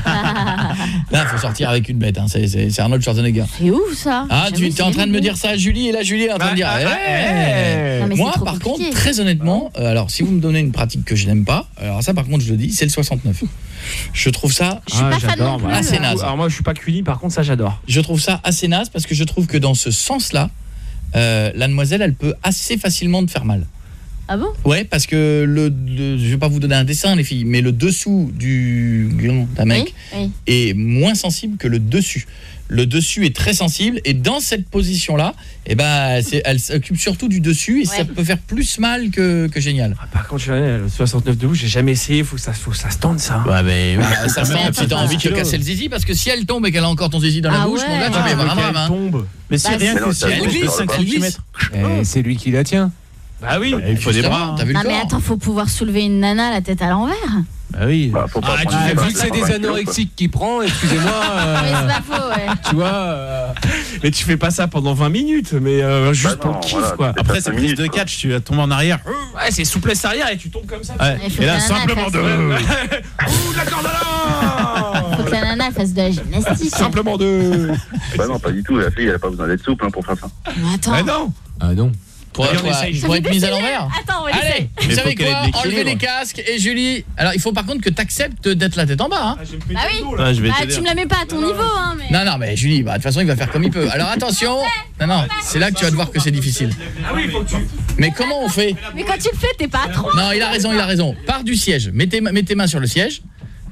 Là, faut sortir avec une bête. C'est Arnold Schwarzenegger. C'est ouf ça. Ah, tu es en train de me dire ça à Julie et là Julie est en train de dire. Moi, par contre, très honnêtement, alors si vous me donnez une pratique que je n'aime pas, alors ça par contre je le dis, c'est le 69. Je trouve ça assez naze. Alors moi je suis pas cuni, par contre ça j'adore. Je trouve ça assez naze parce que je trouve que dans ce sens-là, la demoiselle elle peut assez facilement te faire mal. Ah bon? Ouais, parce que je vais pas vous donner un dessin les filles, mais le dessous du gland d'un mec est moins sensible que le dessus. Le dessus est très sensible et dans cette position-là, elle s'occupe surtout du dessus et ça peut faire plus mal que génial. Par contre, le 69 debout, j'ai jamais essayé, faut que ça se tende ça. Ouais, mais ça se tende si t'as envie de te casser le zizi parce que si elle tombe et qu'elle a encore ton zizi dans la bouche, mon gars, tu peux y avoir un drame. Tombe. Mais c'est rien que si elle glisse 5 cm. C'est lui qui la tient. Bah oui, il faut des bras. T'as vu le corps? Mais attends, faut pouvoir soulever une nana la tête à l'envers. Bah oui. Vu que c'est des anorexiques qui prend, excusez-moi. Oui, c'est pas faux, ouais. Tu vois, mais tu fais pas ça pendant 20 minutes, mais juste pour le kiff, quoi. Après, c'est prise de catch, tu vas tomber en arrière. Ouais, c'est souplesse arrière et tu tombes comme ça. Ouais. Et là, simplement de. Ouh, la corde à l'an. Faut que la nana fasse de la gymnastique. Simplement de. Bah non, pas du tout. La fille, elle a pas besoin d'être souple pour faire ça. Mais attends. Ah non. Ah non. Pour être mise à l'envers. Attends, on va Allez, vous savez quoi? Enlevez les casques et Julie. Alors, il faut par contre que tu acceptes d'être la tête en bas. Bah oui. Tu me la mets pas à ton niveau, hein. Mais... Non, mais Julie, de toute façon, il va faire comme il peut. Alors attention. Non, c'est là que tu vas te voir que c'est difficile. Ah oui, faut que tu. Mais comment on fait? Mais quand tu le fais, t'es pas à 3. Non, il a raison. Pars du siège. Mets tes mains sur le siège.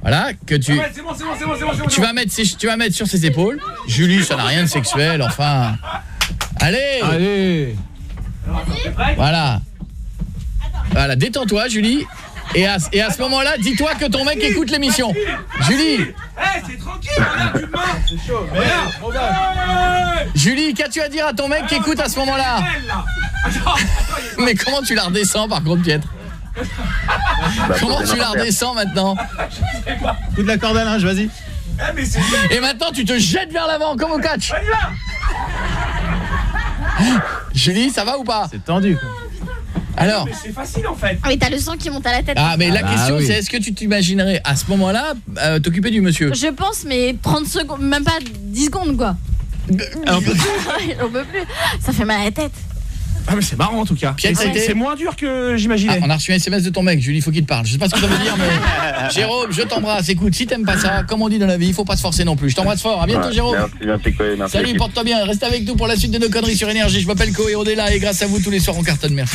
Voilà, que tu... C'est bon. Tu vas mettre sur ses épaules. Julie, ça n'a rien de sexuel, enfin... Allez. Voilà, détends-toi, Julie. Et à ce moment-là, dis-toi que ton mec écoute l'émission. Julie. C'est tranquille, regarde, tu mens. C'est chaud. Julie, qu'as-tu à dire à ton mec qui écoute à ce moment-là? Mais comment tu la redescends par contre, Pietre? Comment tu la redescends maintenant? Coup de la corde à linge, vas-y. Et maintenant, tu te jettes vers l'avant comme au catch. Julie, ça va ou pas? C'est tendu. Alors, mais c'est facile en fait. Ah mais t'as le sang qui monte à la tête. Ah mais la question c'est est-ce que tu t'imaginerais à ce moment-là t'occuper du monsieur? Je pense mais 30 secondes, même pas 10 secondes quoi. On peut plus. Ça fait mal à la tête. Ah mais c'est marrant en tout cas. C'est moins dur que j'imaginais. On a reçu un SMS de ton mec, Julie, faut qu'il te parle. Je sais pas ce que ça veut dire mais Jérôme, je t'embrasse. Écoute, si t'aimes pas ça, comme on dit dans la vie, il faut pas se forcer non plus. Je t'embrasse fort. À bientôt Jérôme. Merci. Salut, porte-toi bien. Reste avec nous pour la suite de nos conneries sur Énergie. Je m'appelle Ko et on est là et grâce à vous tous les soirs on cartonne. Merci.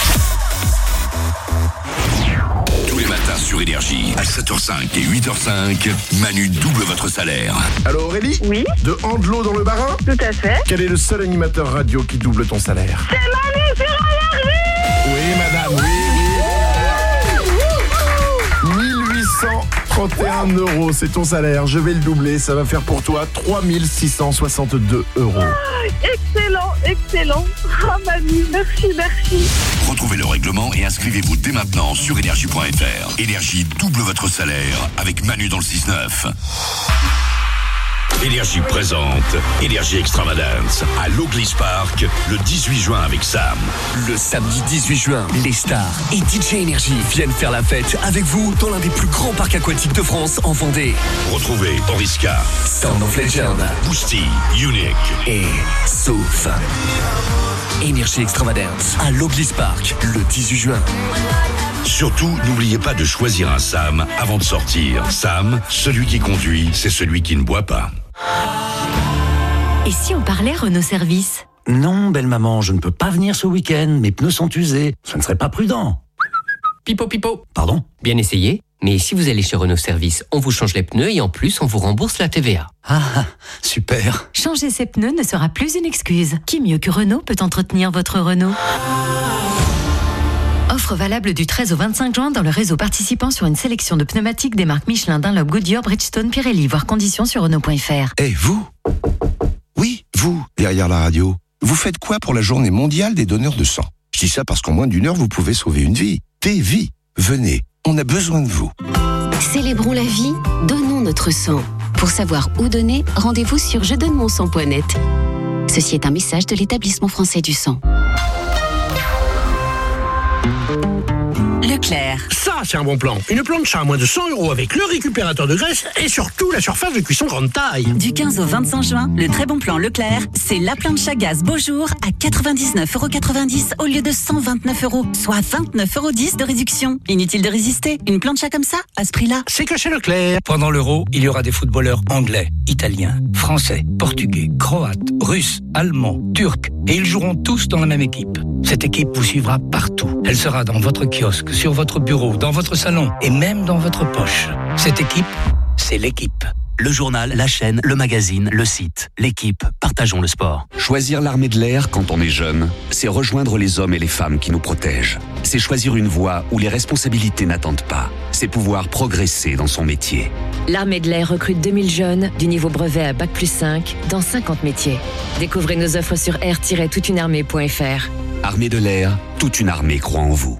Tous les matins sur Énergie, à 7h05 et 8h05, Manu double votre salaire. Allô Aurélie? Oui. De Andelot dans le Bas-Rhin? Tout à fait. Quel est le seul animateur radio qui double ton salaire? C'est Manu sur Énergie. Oui madame, oui. 1831 €, c'est ton salaire. Je vais le doubler, ça va faire pour toi 3662 €. Excellent. Ah Manu, merci. Retrouvez le règlement et inscrivez-vous dès maintenant sur énergie.fr. Énergie double votre salaire avec Manu dans le 6-9. Énergie présente Énergie Extravagance à l'Oglis Park le 18 juin avec Sam. Le samedi 18 juin, les stars et DJ Énergie viennent faire la fête avec vous dans l'un des plus grands parcs aquatiques de France en Vendée. Retrouvez Oriska, Sound of Legend, Boosty, Unique et Sauf. Énergie Extravagance à l'Oglis Park le 18 juin. Surtout, n'oubliez pas de choisir un Sam avant de sortir. Sam, celui qui conduit, c'est celui qui ne boit pas. Et si on parlait Renault Service? Non, belle maman, je ne peux pas venir ce week-end. Mes pneus sont usés. Ce ne serait pas prudent. Pipo. Pardon? Bien essayé. Mais si vous allez chez Renault Service, on vous change les pneus et en plus, on vous rembourse la TVA. Ah, super. Changer ses pneus ne sera plus une excuse. Qui mieux que Renault peut entretenir votre Renault? Offre valable du 13 au 25 juin dans le réseau participant sur une sélection de pneumatiques des marques Michelin, Dunlop, Goodyear, Bridgestone, Pirelli. Voir conditions sur Renault.fr. Et vous? Oui, vous, derrière la radio. Vous faites quoi pour la journée mondiale des donneurs de sang? Je dis ça parce qu'en moins d'1 heure, vous pouvez sauver une vie. Des vies. Venez, on a besoin de vous. Célébrons la vie, donnons notre sang. Pour savoir où donner, rendez-vous sur jedonnemonsang.net. Ceci est un message de l'Établissement français du sang. Leclerc. Ça, c'est un bon plan. Une plancha à moins de 100 € avec le récupérateur de graisse et surtout la surface de cuisson grande taille. Du 15 au 25 juin, le très bon plan Leclerc, c'est la plancha gaz Beaujour à 99,90 € au lieu de 129 €, soit 29,10 € de réduction. Inutile de résister, une plancha comme ça, à ce prix-là. C'est que chez Leclerc. Pendant l'Euro, il y aura des footballeurs anglais, italiens, français, portugais, croates, russes, allemands, turcs. Et ils joueront tous dans la même équipe. Cette équipe vous suivra partout. Elle sera dans votre kiosque, sur votre bureau, dans votre salon et même dans votre poche. Cette équipe, c'est l'équipe. Le journal, la chaîne, le magazine, le site, l'équipe, partageons le sport. Choisir l'armée de l'air quand on est jeune, c'est rejoindre les hommes et les femmes qui nous protègent. C'est choisir une voie où les responsabilités n'attendent pas. C'est pouvoir progresser dans son métier. L'armée de l'air recrute 2000 jeunes du niveau brevet à Bac+5 dans 50 métiers. Découvrez nos offres sur air-toutunearmée.fr. Armée de l'air, toute une armée croit en vous.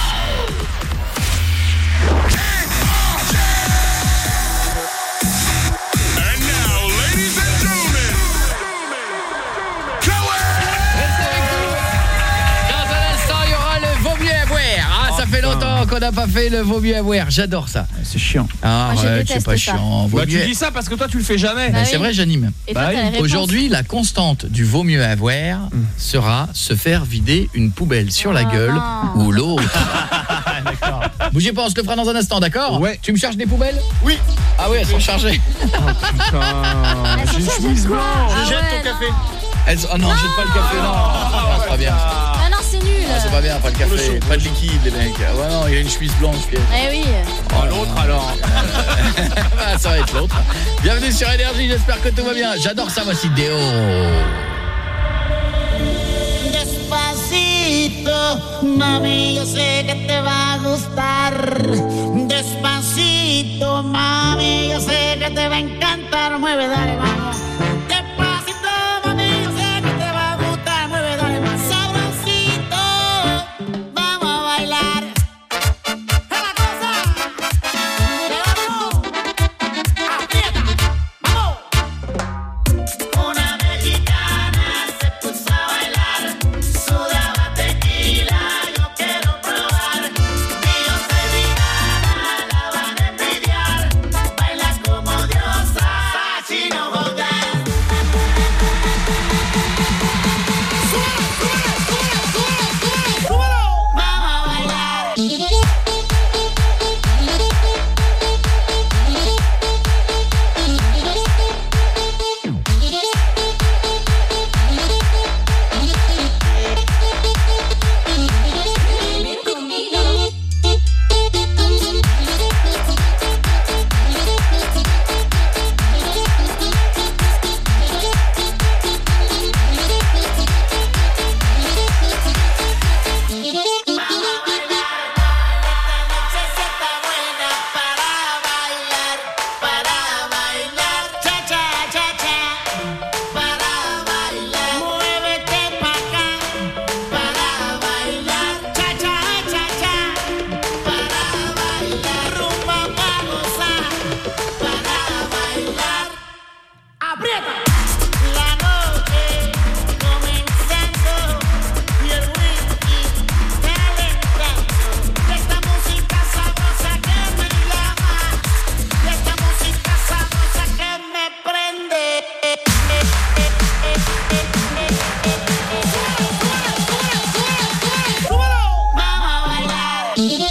Ça fait longtemps qu'on n'a pas fait le vaut mieux avoir. J'adore ça. C'est chiant. Ah, arrête, c'est pas chiant. Bah, tu dis ça parce que toi tu le fais jamais. Bah, c'est vrai, j'anime. Aujourd'hui, la constante du vaut mieux avoir sera se faire vider une poubelle sur la gueule ou l'autre. D'accord. Bougez pas, on se le fera dans un instant, d'accord? Ouais. Tu me charges des poubelles? Oui. Ah ouais, elles sont chargées. Oh putain. J'ai une chemise blanche. Je jette ton café. Oh non, jette pas le café, non. C'est pas bien. Ah non, c'est nul. c'est pas bien, pas de café, pas de liquide, les mecs. Ouais, non, il a une chemise blanche, Pierre. Eh oui. Oh, l'autre alors. Bah, ça va être l'autre. Bienvenue sur Énergie, j'espère que tout va bien. J'adore ça, voici Déo. Despacito, mami, yo sé que te va a gustar. Despacito, mami, yo sé que te va a encantar. Mueve, dale, vamos. Despacito, mami, yo sé que te va a gustar. Mueve, dale, más sabrosito. Vamos a bailar. ¡Es la cosa! ¡Levantó! ¡Aprieta! ¡Vamos! Una mexicana se puso a bailar. Sudaba tequila, yo quiero probar. Y yo soy vegana, la van a envidiar. Baila como diosa, sin jugar. ¡Súbelo! Vamos a bailar. Para bailar, cha cha cha cha, para bailar, muévete pa' acá, para bailar, cha cha cha cha, para bailar, rumba pa' gozar, para bailar, aprieta. La noche comenzando y el whisky calentando, esta música sabrosa que me llama. Esta música sabrosa que me prende. ¡Súbelo! Vamos a bailar.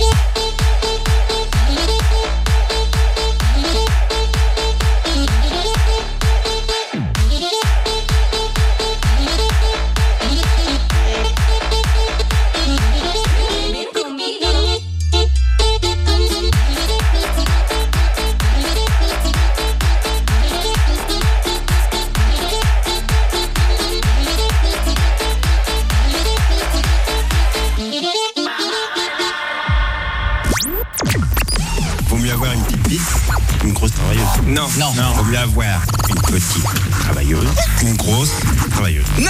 Vaut mieux avoir une petite bite qu'une grosse travailleuse. Non. Vaut mieux avoir une petite travailleuse qu'une grosse travailleuse. Non.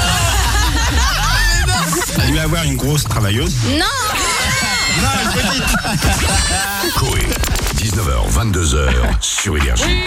Vaut mieux avoir une grosse travailleuse. Non. Non, une petite. Coé, 19h, 22h sur Énergie.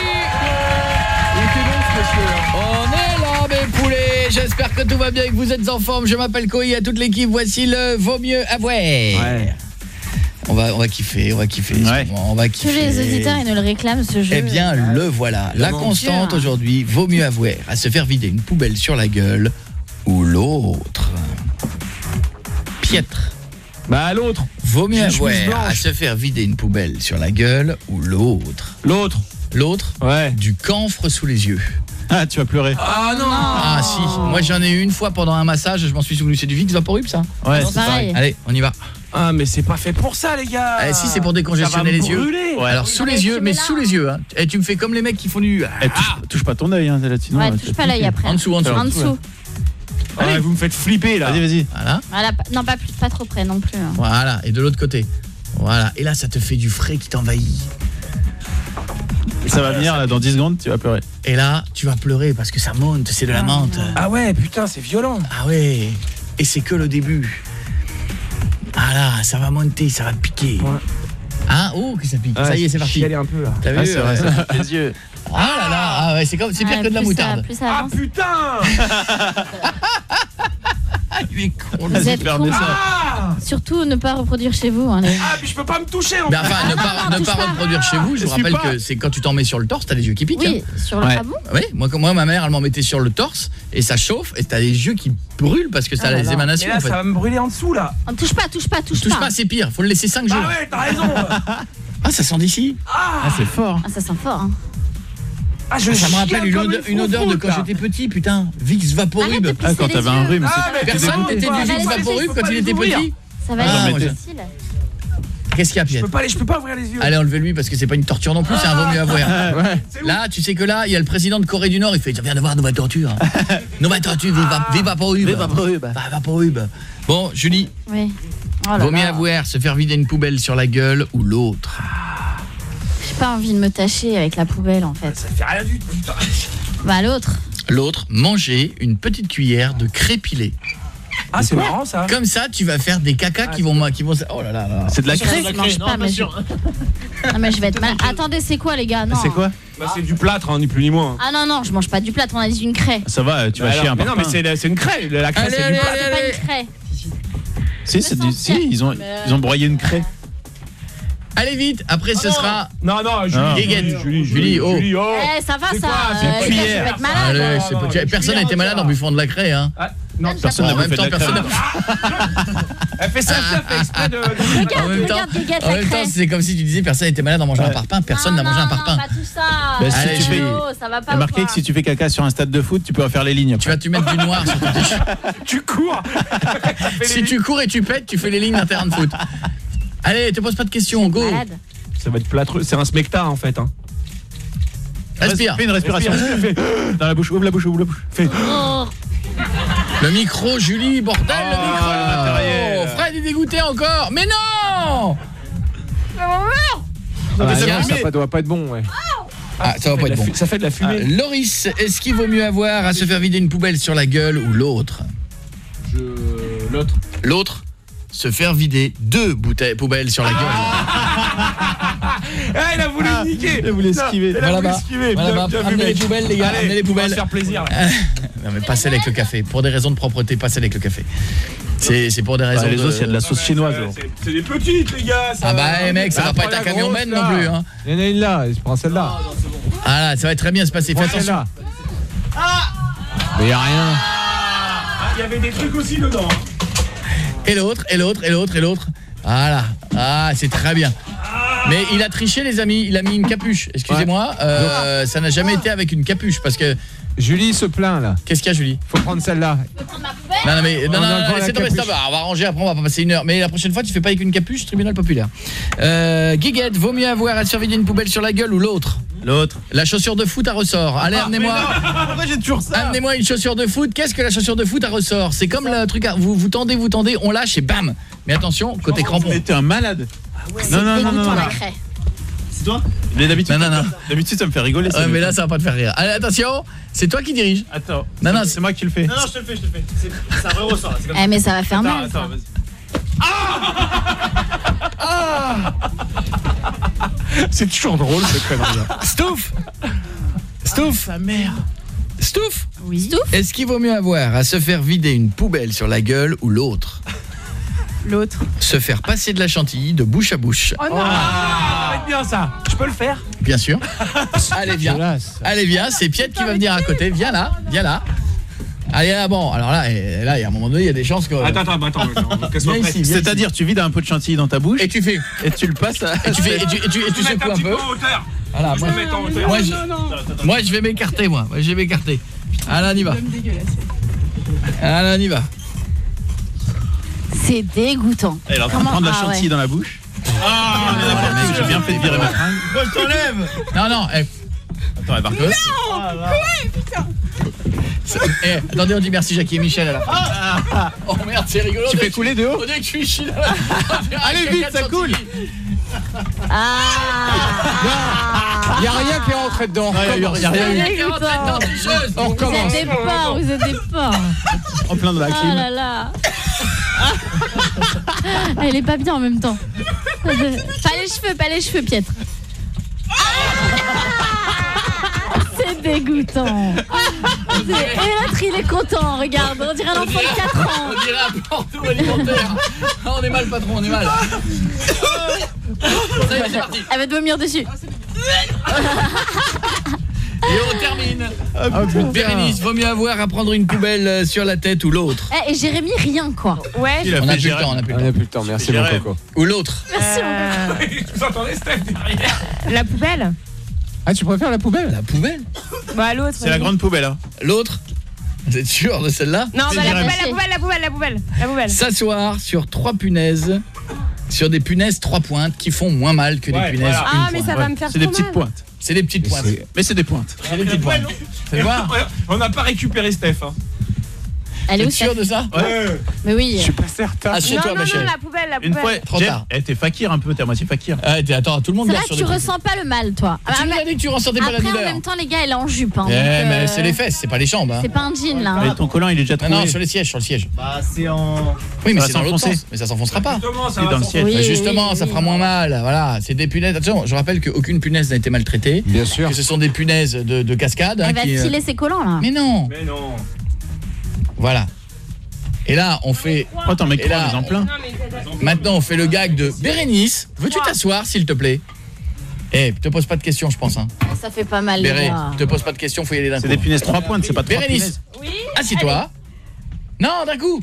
On est là, mes poulets. J'espère que tout va bien et que vous êtes en forme. Je m'appelle Coé, à toute l'équipe. Voici le Vaut mieux avouer. Ouais. On va kiffer, on va kiffer. Tous les auditeurs, ils nous le réclament, ce jeu. Eh bien, le voilà. La constante aujourd'hui, vaut mieux avouer à se faire vider une poubelle sur la gueule ou l'autre. Piètre. Bah, l'autre. Vaut mieux avouer à se faire vider une poubelle sur la gueule ou l'autre. L'autre. Ouais. Du camphre sous les yeux. Ah, tu vas pleurer. Ah non. Ah si, moi j'en ai eu une fois pendant un massage, je m'en suis souvenu, c'est du Vicks Vaporub ça. Ouais, c'est pareil. Allez, on y va. Ah mais c'est pas fait pour ça les gars. Si c'est pour décongestionner les yeux. Ouais. Alors sous les yeux, mais sous les yeux hein. Et tu me fais comme les mecs qui font du touche pas ton œil hein, là-dessus. Ouais, touche pas l'œil après. En dessous. Allez, vous me faites flipper là. Vas-y. Voilà, non pas trop près non plus. Hein. Voilà, et de l'autre côté. Voilà, et là ça te fait du frais qui t'envahit. Ça va venir là dans 10 secondes, tu vas pleurer. Et là, tu vas pleurer parce que ça monte, c'est de la menthe. Ah ouais, putain, c'est violent. Ah ouais. Et c'est que le début. Ah là, ça va monter, ça va piquer. Ouais. Ah, oh, que ça pique. Ça y est, c'est parti. Un peu là. T'as vu c'est vrai, les yeux. Ah là là, ah ouais, c'est pire que de la moutarde. Ah putain. Vous êtes cons. Surtout ne pas reproduire chez vous. Hein, Ah, puis je peux pas me toucher. Ben, enfin, ne pas reproduire chez vous. Je vous rappelle que c'est quand tu t'en mets sur le torse, t'as les yeux qui piquent. Oui, hein. sur le tabou. Oui, moi, ma mère, elle m'en mettait sur le torse et ça chauffe et t'as les yeux qui brûlent parce que ça a les émanations. Mais là, en fait. ça va me brûler en dessous là. Touche pas. Touche pas, c'est pire. Faut le laisser 5 jours. Ah ouais, t'as raison. Ah, ça sent d'ici. Ah, c'est fort. Ah, ça sent fort. Hein. Ça me rappelle une odeur de quand j'étais petit, putain. Vicks Vaporub. Ah, quand t'avais un rhume. Personne n'était du Vicks Vaporub quand il était petit. Ça va être difficile. Qu'est-ce qu'il y a, Pierre? Je peux pas ouvrir les yeux. Allez, enlevez-lui parce que c'est pas une torture non plus, c'est un vaut mieux avoir. Là, tu sais que là, il y a le président de Corée du Nord, il fait viens de voir Nova Torture. Nova Torture, viva Vaporub. Vaporub. Bon, Julie. Oui. Vaut mieux avoir se faire vider une poubelle sur la gueule ou l'autre. J'ai pas envie de me tâcher avec la poubelle en fait. Ça fait rien du tout. Bah l'autre. L'autre, manger une petite cuillère de craie pilée. Ah, c'est marrant ça. Comme ça, tu vas faire des cacas qui vont oh là là. C'est de la craie. Je mange pas, mais non, mais je vais être mal. Attendez, c'est quoi les gars? Non. C'est quoi? C'est du plâtre, ni plus ni moins. Ah non, je mange pas du plâtre, on a dit une craie. Ça va, tu vas chier un parpaing. Non, mais c'est une craie. La craie, c'est du plâtre. C'est pas une craie. Si, ils ont broyé une craie. Allez vite, après ce sera... Non, Julie, oh. Eh, ça va ça. C'est une cuillère. Je vais être malade. Allez, personne n'a été malade en bouffant de la craie, hein. Non, personne n'a bouffé de la craie. Elle fait ça, elle fait exprès de... Regarde, en même temps, c'est comme si tu disais personne n'était malade en mangeant un parpaing, personne n'a mangé un parpaing. Non, pas tout ça. Allez, ça va pas. Il y a marqué que si tu fais caca sur un stade de foot, tu peux refaire les lignes. Tu vas tu mettre du noir sur ton t-shirt. Tu cours. Si tu cours et tu pètes, tu fais les lignes d'un terrain de foot. Allez, te pose pas de questions, go. Ça va être plâtreux, c'est un smecta en fait. Respire. Fais une respiration. Dans la bouche, ouvre la bouche. Fais. Le micro, Julie, bordel, le micro. Fred est dégoûté encore. Mais non. Ça doit pas être bon, ouais. Ça va pas être bon. Ça fait de la fumée. Loris, est-ce qu'il vaut mieux avoir à se faire vider une poubelle sur la gueule ou l'autre? L'autre. L'autre, se faire vider 2 poubelles sur la gueule. Il a voulu niquer. Il a voulu esquiver. Amenez les poubelles, les gars. Amenez les poubelles. On va se faire plaisir. Non mais passez avec le café. Pour des raisons de propreté, passez avec le café. C'est pour des raisons les autres, il y a de la sauce chinoise. C'est des petites, les gars. Mec, ça va pas être un camion Ben non plus. Hein. Il y en a une là, je prends celle-là. Ah là, ça va très bien se passer. Fais attention. Mais il y a rien. Il y avait des trucs aussi dedans. Et l'autre. Voilà. Ah, c'est très bien. Mais il a triché, les amis. Il a mis une capuche. Excusez-moi. Ça n'a jamais été avec une capuche parce que... Julie se plaint là. Qu'est-ce qu'il y a, Julie? Faut prendre celle-là. Non, laissez tomber, ça va. On va ranger, après on va pas passer 1 heure. Mais la prochaine fois, tu fais pas avec une capuche, tribunal populaire. Guiguette, vaut mieux avoir à surveiller une poubelle sur la gueule ou l'autre? L'autre. La chaussure de foot à ressort. Allez, amenez-moi. Pourquoi j'ai toujours ça? Amenez-moi une chaussure de foot. Qu'est-ce que la chaussure de foot à ressort? C'est comme le truc, vous tendez, on lâche et bam. Mais attention, côté crampon. Mais t'es un malade. Non. C'est toi? Mais d'habitude, ça me fait rigoler. Ouais, mais là, ça va pas te faire rire. Allez, attention, c'est toi qui dirige. Attends. Non, c'est moi qui le fais. Non, je te le fais. Ça ressort. Mais ça va faire mal. Attends, vas-y. C'est toujours drôle ce connerie. Stouff. Sa mère. Stouff. Oui. Stouff. Est-ce qu'il vaut mieux avoir à se faire vider une poubelle sur la gueule ou l'autre? L'autre. Se faire passer de la chantilly de bouche à bouche. Oh non. Ça va être bien ça. Je peux le faire? Bien sûr. Allez, viens, c'est Piette qui va venir à côté. Viens là. Allez là, bon, alors là, il y a un moment donné, il y a des chances que... Attends. C'est-à-dire, tu vides un pot de chantilly dans ta bouche et tu fais... Et tu le passes à... Et tu secoues un peu. Voilà, moi, je vais m'écarter, Allez, on y va. C'est dégoûtant. Elle est en train de prendre la chantilly dans la bouche. J'ai bien fait de virer ma fringue. Moi, je t'enlève. Non. Attends, elle marque. Putain. Attendez, on dit merci Jackie et Michel à la fin. Oh merde, c'est rigolo. Tu fais couler de haut? On dirait que je suis chill. Allez vite, ça coule. Il y a rien qui est rentré dedans. Il y a rien eu. On recommence. Vous êtes des porcs. En plein de la clim. Oh là là. Elle est pas bien en même temps. Pas les cheveux, Pietre. C'est dégoûtant. Et l'autre, il est content, regarde. On dirait un enfant de 4 ans. On dirait un porto alimentaire. On est mal, patron, on est mal. Ça y est, c'est parti. Elle va te vomir dessus. Et on termine. Bérénice, vaut mieux avoir à prendre une poubelle sur la tête ou l'autre? Et Jérémy, rien quoi. Ouais. On n'a plus le temps, Merci mon coco. Ou l'autre? Merci mon coco. Vous entendez Steph derrière? La poubelle. Ah, tu préfères la poubelle? La poubelle? Bah l'autre. C'est la grande poubelle, hein. L'autre? Vous êtes sûr de celle-là? Non, bah la poubelle. S'asseoir sur 3 punaises, sur des punaises 3 pointes qui font moins mal que des punaises 1 pointe. Ah, mais ça va me faire C'est des petites pointes. C'est des petites pointes. Mais c'est des pointes. C'est des petites pointes. Fais voir. On n'a pas récupéré Steph. Hein. Elle est où, T'es sûr de ça? Ouais. Mais oui. Je suis pas certain. Assieds-toi, ma chérie. Non, la poubelle. Une fois, trop Jeff, tard. t'es fakir un peu, t'es à moitié fakir. Attends, tout le monde C'est dort vrai sur que des tu trucs. ressens pas le mal, toi. Tu nous as dit que tu ressentais pas la Après, douleur. en même temps, les gars, elle est en jupe. Hein, Mais c'est les fesses, c'est pas les jambes. Hein. C'est pas un jean, là. Mais ton collant, il est déjà trouvé. Non, sur le siège. Bah, c'est en... Oui, mais Ça c'est va dans l'autre s'enfoncer. sens. Mais ça s'enfoncera pas. Justement, ça C'est va dans le s'enfoncer. ciel. Bah, justement, ça fera moins mal. Voilà, c'est des punaises. Attention, je rappelle qu'aucune punaise n'a été maltraitée. Bien sûr. Que ce sont des punaises de cascade. Elle va filer ses collants, là. Mais non. Mais non. Voilà. Et là, on fait... Oh, t'en mets Et là, en plein. Maintenant, on fait le gag de Bérénice. Veux-tu t'asseoir, s'il te plaît? Eh, te pose pas de questions, je pense. Hein. Ça fait pas mal, les Béré, gars. te pose pas de questions, faut y aller d'un coup. C'est des punaises 3 pointes, c'est pas 3 Bérénice, punaises. Oui. assieds-toi. Non, d'un coup.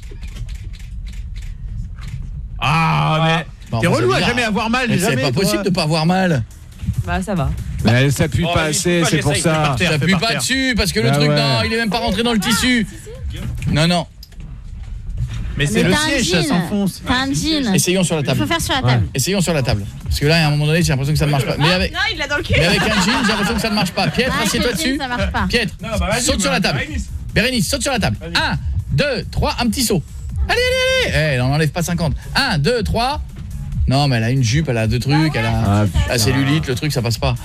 Ah, mais Bon, t'es bah, relou ça à veut jamais dire- avoir mal, Mais jamais. c'est pas toi. possible de pas avoir mal. Bah ça va. Mais elle s'appuie pas assez, c'est pour ça. J'appuie pas dessus parce que le Bah truc, ouais. non, il est même pas rentré dans le tissu. Non. Mais c'est Mais le t'as un siège, ça jean. s'enfonce. T'as un jean. Essayons sur la Il table. faut faire sur la table. Essayons sur la table. Parce que là, à un moment donné, j'ai l'impression que ça ne marche pas. Mais avec, Non, il l'a dans le cul. mais avec un jean, j'ai l'impression que ça ne marche pas. Pietre, Ah, assieds-toi avec le jean, dessus. ça marche pas. Pietre, saute sur la table. Bérénice, saute sur la table. 1, 2, 3, un petit saut. Allez. Eh, on n'enlève pas 50. 1, 2, 3. Non, mais elle a une jupe, elle a 2 trucs, elle a la cellulite, le truc, ça passe pas.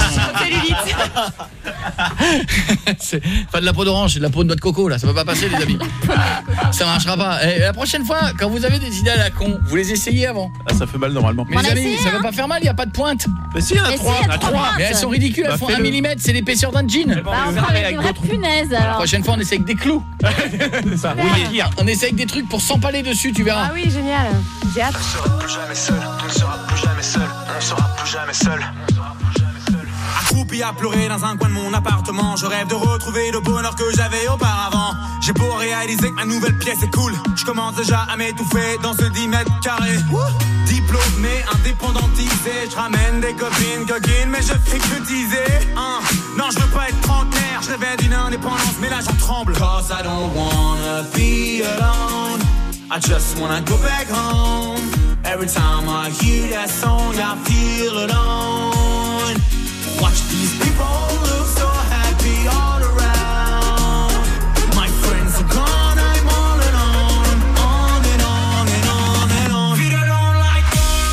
C'est pas de la peau d'orange, c'est de la peau de noix de coco, là. Ça peut pas passer, les amis. Ça marchera pas. Et la prochaine fois, quand vous avez des idées à la con, vous les essayez avant. Ah, ça fait mal normalement. Mais les amis, ça va pas faire mal, il y a pas de pointe. Mais si, il y en a Mais si, 3. il y a 3. Mais elles sont ridicules, elles Bah, font 1 fais-le. mm, c'est l'épaisseur d'un jean. Bah, on fera avec des vraies punaises, La alors. prochaine fois, on essaie avec des clous. Ça, Oui, on essaie avec des trucs pour s'empaler dessus, tu verras. Ah oui, génial. J'ai hâte. On ne sera plus jamais seul, on ne sera plus jamais seul. Accroupi à pleurer dans un coin de mon appartement, je rêve de retrouver le bonheur que j'avais auparavant. J'ai beau réaliser que ma nouvelle pièce est cool, je commence déjà à m'étouffer dans ce 10 mètres carrés. Diplômé, indépendantisé, je ramène des copines coquines, mais je fais que teaser. Non, je veux pas être trentenaire, je rêvais d'une indépendance, mais là j'en tremble. Cause I don't wanna be alone, I just wanna go back home. Every time I hear that song, I feel alone. Watch these people look so happy all around. My friends are gone, I'm all alone. On and on and on and on. If you don't like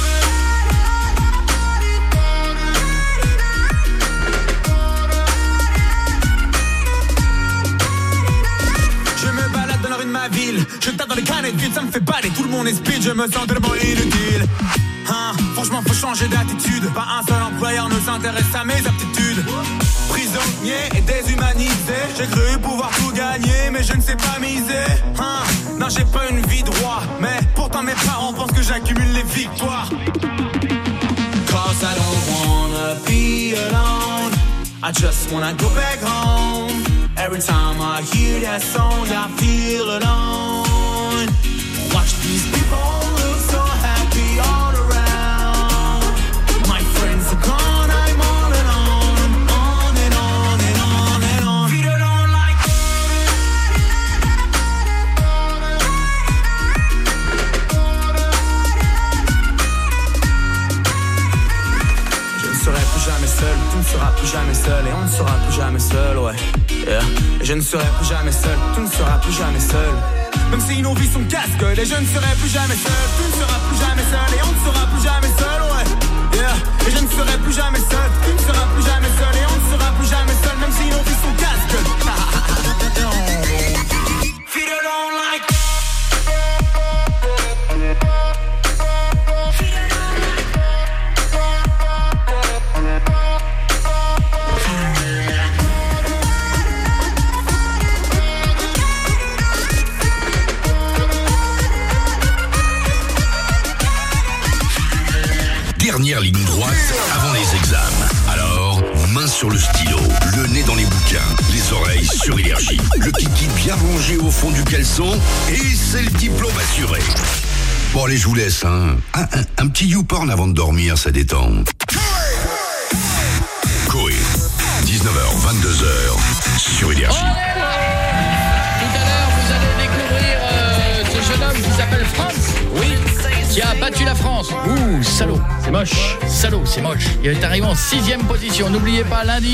je me balade dans la rue de ma ville, je tape dans les canettes vides, ça me fait baler, tout le monde est speed, je me sens tellement inutile. Franchement faut changer d'attitude, pas un seul employeur ne s'intéresse à mes aptitudes. Prisonnier et déshumanisé, j'ai cru pouvoir tout gagner, mais je ne sais pas miser. Non, j'ai pas une vie de roi, mais pourtant mes parents pensent que j'accumule les victoires. Cause I don't wanna be alone, I just wanna go back home. Every time I hear that song, I feel alone. Watch these people look so happy all around. My friends are gone, I'm all alone. On and on and on and on. If you don't like je ne serai plus jamais seul, tu ne seras plus jamais seul et on ne sera plus jamais seul, ouais. Yeah. Et je ne serai plus jamais seul, tu ne seras plus jamais seul. Même si nos vies sont casse-gueule et je ne serai plus jamais seul, tu ne seras plus jamais seul et on ne sera plus jamais seul, ouais. Yeah. Et je ne serai plus jamais seul, tu ne seras plus jamais seul et on ne sera plus jamais seul, même si nos vies sont casse-gueule. If you don't like Dernière ligne droite avant les examens. Alors, main sur le stylo, le nez dans les bouquins, les oreilles sur Énergie, le kiki bien rangé au fond du caleçon, et c'est le diplôme assuré. Bon allez, je vous laisse, hein. Un petit YouPorn avant de dormir, ça détend. 22h sur Énergie. Tout à l'heure, vous allez découvrir ce jeune homme qui s'appelle Franz. Oui. Qui a battu la France. Ouh, salaud. C'est moche. Salaud, c'est moche. Il est arrivé en 6e position. N'oubliez pas, lundi,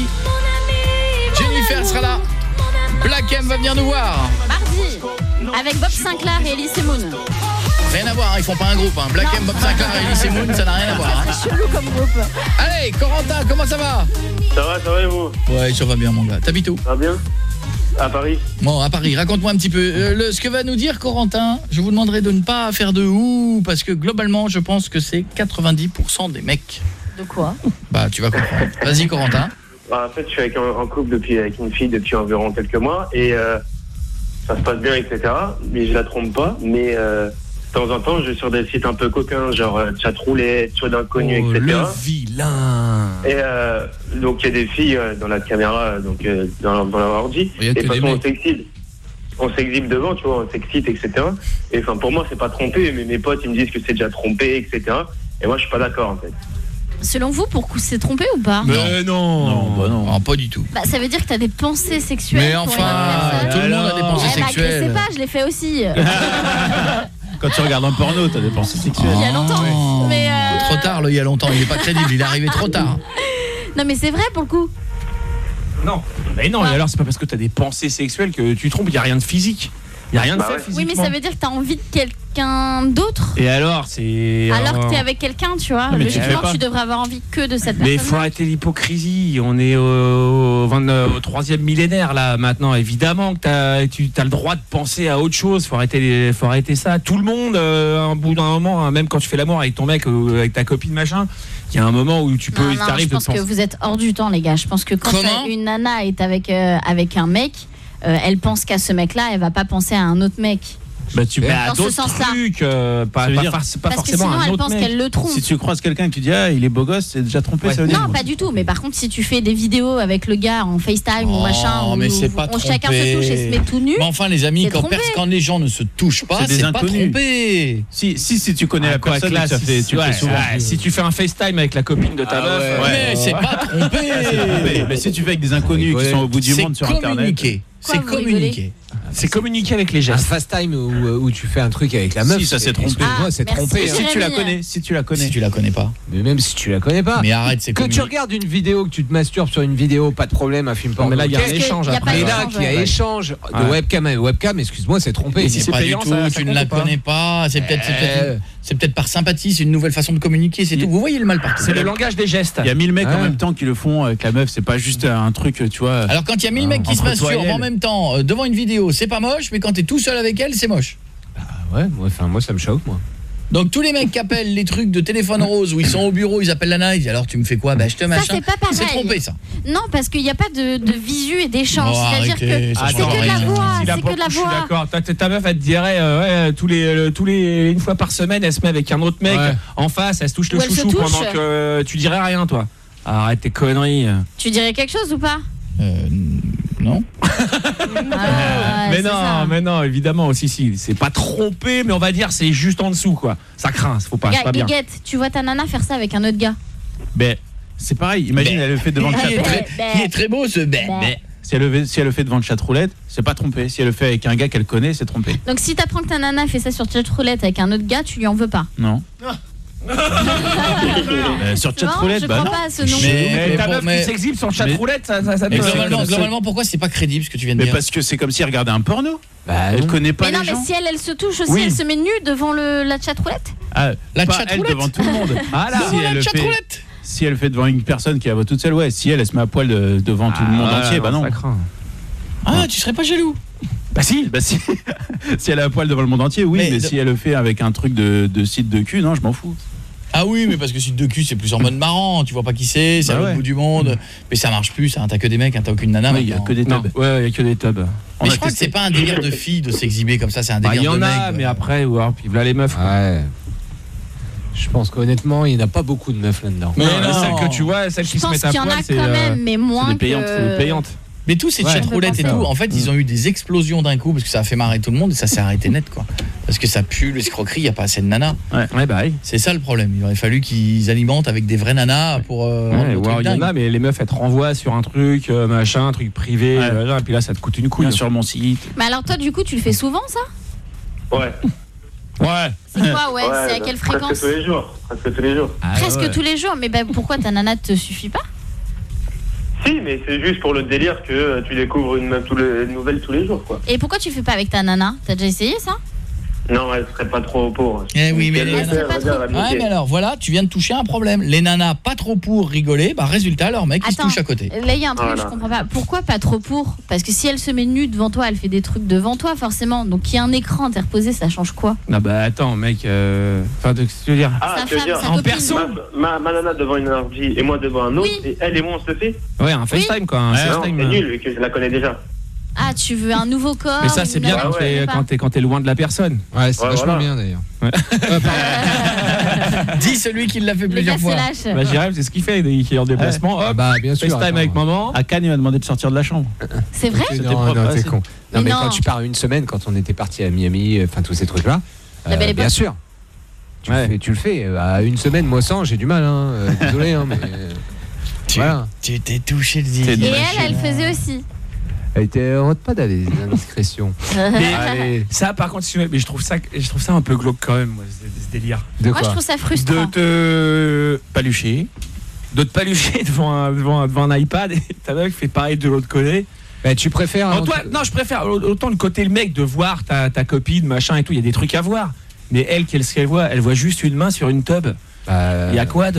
Jennifer sera là. Black M va venir nous voir. Mardi, avec Bob Sinclair et Elise Moon. Rien à voir, ils font pas un groupe. Black M, Bob Sinclair et Elise Moon, ça n'a rien à voir. C'est chelou comme groupe. Allez, Corentin, comment ça va? Ça va et vous? Ouais, ça va bien, mon gars. T'habites où? Ça va bien. À Paris. Bon, à Paris, raconte-moi un petit peu ce que va nous dire Corentin. Je vous demanderai de ne pas faire de ouh, parce que globalement, je pense que c'est 90% des mecs. De quoi? Bah, tu vas comprendre. Vas-y, Corentin. En fait, je suis en couple avec une fille depuis environ quelques mois et ça se passe bien, etc. Mais je la trompe pas. Mais de temps en temps, je vais sur des sites un peu coquins, genre chatroulette, choix d'inconnus, etc. Le vilain. Et donc il y a des filles dans la caméra, donc dans leur ordi. Et de toute façon, on s'exhibe devant, tu vois, on s'excite, etc. Et enfin, pour moi, c'est pas trompé, mais mes potes, ils me disent que c'est déjà trompé, etc. Et moi, je suis pas d'accord, en fait. Selon vous, pour c'est trompé ou pas? Mais non, pas du tout. Bah, ça veut dire que t'as des pensées sexuelles. Mais enfin, tout le monde a des pensées sexuelles. Je sais pas, je l'ai fait aussi. Quand tu regardes un porno, t'as des pensées sexuelles. Il y a longtemps. Mais trop tard, il y a longtemps. Il est pas crédible, il est arrivé trop tard. Non, mais c'est vrai pour le coup. Non. Mais non, et alors c'est pas parce que t'as des pensées sexuelles que tu trompes, il y a rien de physique. Il y a rien de fait physiquement. Oui, mais ça veut dire que t'as envie de quelqu'un d'autre. Et alors, c'est alors que t'es avec quelqu'un, tu vois. Logiquement, tu devrais avoir envie que de cette personne. Mais il faut arrêter l'hypocrisie. On est au 3e millénaire là maintenant. Évidemment que tu as le droit de penser à autre chose. Faut arrêter ça. Tout le monde, un bout d'un moment, même quand tu fais l'amour avec ton mec ou avec ta copine machin, il y a un moment où tu peux. Non, je pense que vous êtes hors du temps, les gars. Je pense que quand une nana est avec un mec, elle pense qu'à ce mec-là, elle va pas penser à un autre mec. Bah tu dans ce sens-là. Trucs, pas parce que sinon elle pense qu'elle le trompe. Si tu croises quelqu'un et que tu dis il est beau gosse, c'est déjà trompé, ça veut dire. Non, pas du tout, mais par contre si tu fais des vidéos avec le gars en FaceTime ou machin, mais c'est pas trompé. Chacun se touche et se met tout nu. Mais enfin les amis, quand les gens ne se touchent pas, c'est pas trompé. Si tu connais la personne, tu fais souvent. Si tu fais un FaceTime avec la copine de ta meuf, mais c'est pas trompé. Mais si tu fais avec des inconnus qui sont au bout du monde sur internet, c'est communiquer. C'est communiquer avec les gestes. Un FaceTime où tu fais un truc avec la meuf. Si ça s'est trompé. C'est trompé. Si tu la connais, si tu la connais pas. Mais même si tu la connais pas. Mais arrête, c'est que tu regardes une vidéo, que tu te masturbes sur une vidéo, pas de problème, un film porno. Mais là il y a un échange après. Mais là qu'il y a échange de webcam à webcam, excuse-moi, c'est trompé. C'est pas du tout, tu ne la connais pas, c'est peut-être par sympathie, c'est une nouvelle façon de communiquer, c'est tout. Vous voyez le mal partout. C'est le langage des gestes. Il y a 1000 mecs en même temps qui le font avec la meuf, c'est pas juste un truc, tu vois. Alors quand il y a 1000 mecs qui se masturbent en même temps devant une vidéo, c'est pas moche, mais quand t'es tout seul avec elle, c'est moche. Moi ça me choque, moi. Donc tous les mecs qui appellent les trucs de téléphone rose où ils sont au bureau, ils appellent la nana, ils disent alors tu me fais quoi? Bah je te machin. Ça c'est pas pareil. C'est trompé ça. Non, parce qu'il n'y a pas de visu et d'échange, c'est-à-dire que c'est que de la voix, c'est que de la voix. Je suis d'accord. Ta meuf elle te dirait tous les une fois par semaine, elle se met avec un autre mec en face, elle se touche le chouchou pendant que tu dirais rien toi. Arrête tes conneries. Tu dirais quelque chose ou pas? Non. Mais non, évidemment aussi c'est pas trompé, mais on va dire c'est juste en dessous quoi. Ça craint, faut pas, c'est pas bien. Guiguette, tu vois ta nana faire ça avec un autre gars? Ben c'est pareil, imagine elle le fait devant le chat roulette. Qui est très beau ce Si elle le fait devant le chat roulette, c'est pas trompé. Si elle le fait avec un gars qu'elle connaît, c'est trompé. Donc si t'apprends que ta nana fait ça sur chat roulette avec un autre gars, tu lui en veux pas? Non. Sur chat roulette, bah non. Pas à ce nom. Mais ta meuf qui s'exhibe sur chat roulette, ça globalement, pourquoi c'est pas crédible ce que tu viens de dire? Mais parce que c'est comme si elle regardait un porno. Elle connaît pas les gens. Mais non, mais si elle se touche aussi, elle se met nue devant la chat roulette. La chat roulette devant tout le monde. Devant la chat roulette. Si elle le fait devant une personne qui la voit toute seule, ouais. Si elle se met à poil devant tout le monde entier, bah non. Tu serais pas jaloux? Bah si. Si elle a à poil devant le monde entier, oui. Mais si elle le fait avec un truc de site de cul, non, je m'en fous. Ah oui, mais parce que site de cul, c'est plus en mode marrant. Tu vois pas qui c'est à l'autre bout du monde. Mais ça marche plus, t'as que des mecs, t'as aucune nana. Il y a que des tubs. Ouais, il y a que des tubs. Mais je crois que c'est pas un délire de filles de s'exhiber comme ça, c'est un délire de mecs. Il y en a, mais après, puis voilà les meufs. Ouais. Je pense qu'honnêtement, il n'y en a pas beaucoup de meufs là-dedans. Mais celles que tu vois, celles qui se mettent à poil, c'est quand même, mais moins c'est des payantes. Mais tous ces chat roulettes et tout, en fait, ils ont eu des explosions d'un coup parce que ça a fait marrer tout le monde et ça s'est arrêté net quoi. Parce que ça pue l'escroquerie, il n'y a pas assez de nanas. Ouais, bah oui. C'est ça le problème. Il aurait fallu qu'ils alimentent avec des vraies nanas pour rendre le truc il y en dingue. a, mais les meufs elles te renvoient sur un truc, machin, un truc privé, et puis là ça te coûte une couille. Sur mon site. Mais alors toi du coup tu le fais souvent ça? Ouais. C'est quoi c'est à quelle fréquence? Presque tous les jours. Presque tous les jours, mais pourquoi ta nana te suffit pas? Si, mais c'est juste pour le délire que tu découvres une nouvelle tous les jours, quoi. Et pourquoi tu fais pas avec ta nana? T'as déjà essayé ça? Non, elle serait pas trop pour. Eh oui, mais les nanas... mais alors voilà, tu viens de toucher un problème. Les nanas pas trop pour rigoler, résultat, leur mec, il se touche à côté. Là, il y a un truc que je comprends pas. Pourquoi pas trop pour? Parce que si elle se met nue devant toi, elle fait des trucs devant toi, forcément. Donc, il y a un écran interposé, ça change quoi? Ah bah attends, mec, qu'est-ce que tu veux dire? Tu veux dire en perso? Ma nana devant une ordi et moi devant un autre, et elle et moi on se fait? Ouais, un FaceTime quoi. C'est nul, vu que je la connais déjà. Ah, tu veux un nouveau corps? Mais ça c'est bien quand t'es loin de la personne. Ouais, c'est vachement bien d'ailleurs. Dis celui qui l'a fait plusieurs fois. Bah Jérém, c'est ce qu'il fait, il est en déplacement. Hop, bien sûr. FaceTime avec maman. À Cannes, il m'a demandé de sortir de la chambre. C'est vrai? Non, t'es con. Non, mais quand tu pars une semaine, quand on était parti à Miami, enfin tous ces trucs-là, bien sûr. Tu le fais. À une semaine, moi sans, j'ai du mal. Désolé, mais. Tu t'es touché le zizi. Et elle faisait aussi. Elle était pas d'aller des indiscrétions. Mais ça par contre, mais je trouve ça un peu glauque quand même, moi, ce délire. Moi je trouve ça frustrant. De te palucher devant un iPad et ta meuf fait pareil de l'autre côté. Bah, tu préfères Non, je préfère autant le côté le mec de voir ta copine machin et tout, il y a des trucs à voir. Mais elle qu'elle voit, elle voit juste une main sur une tub. Il y a quoi de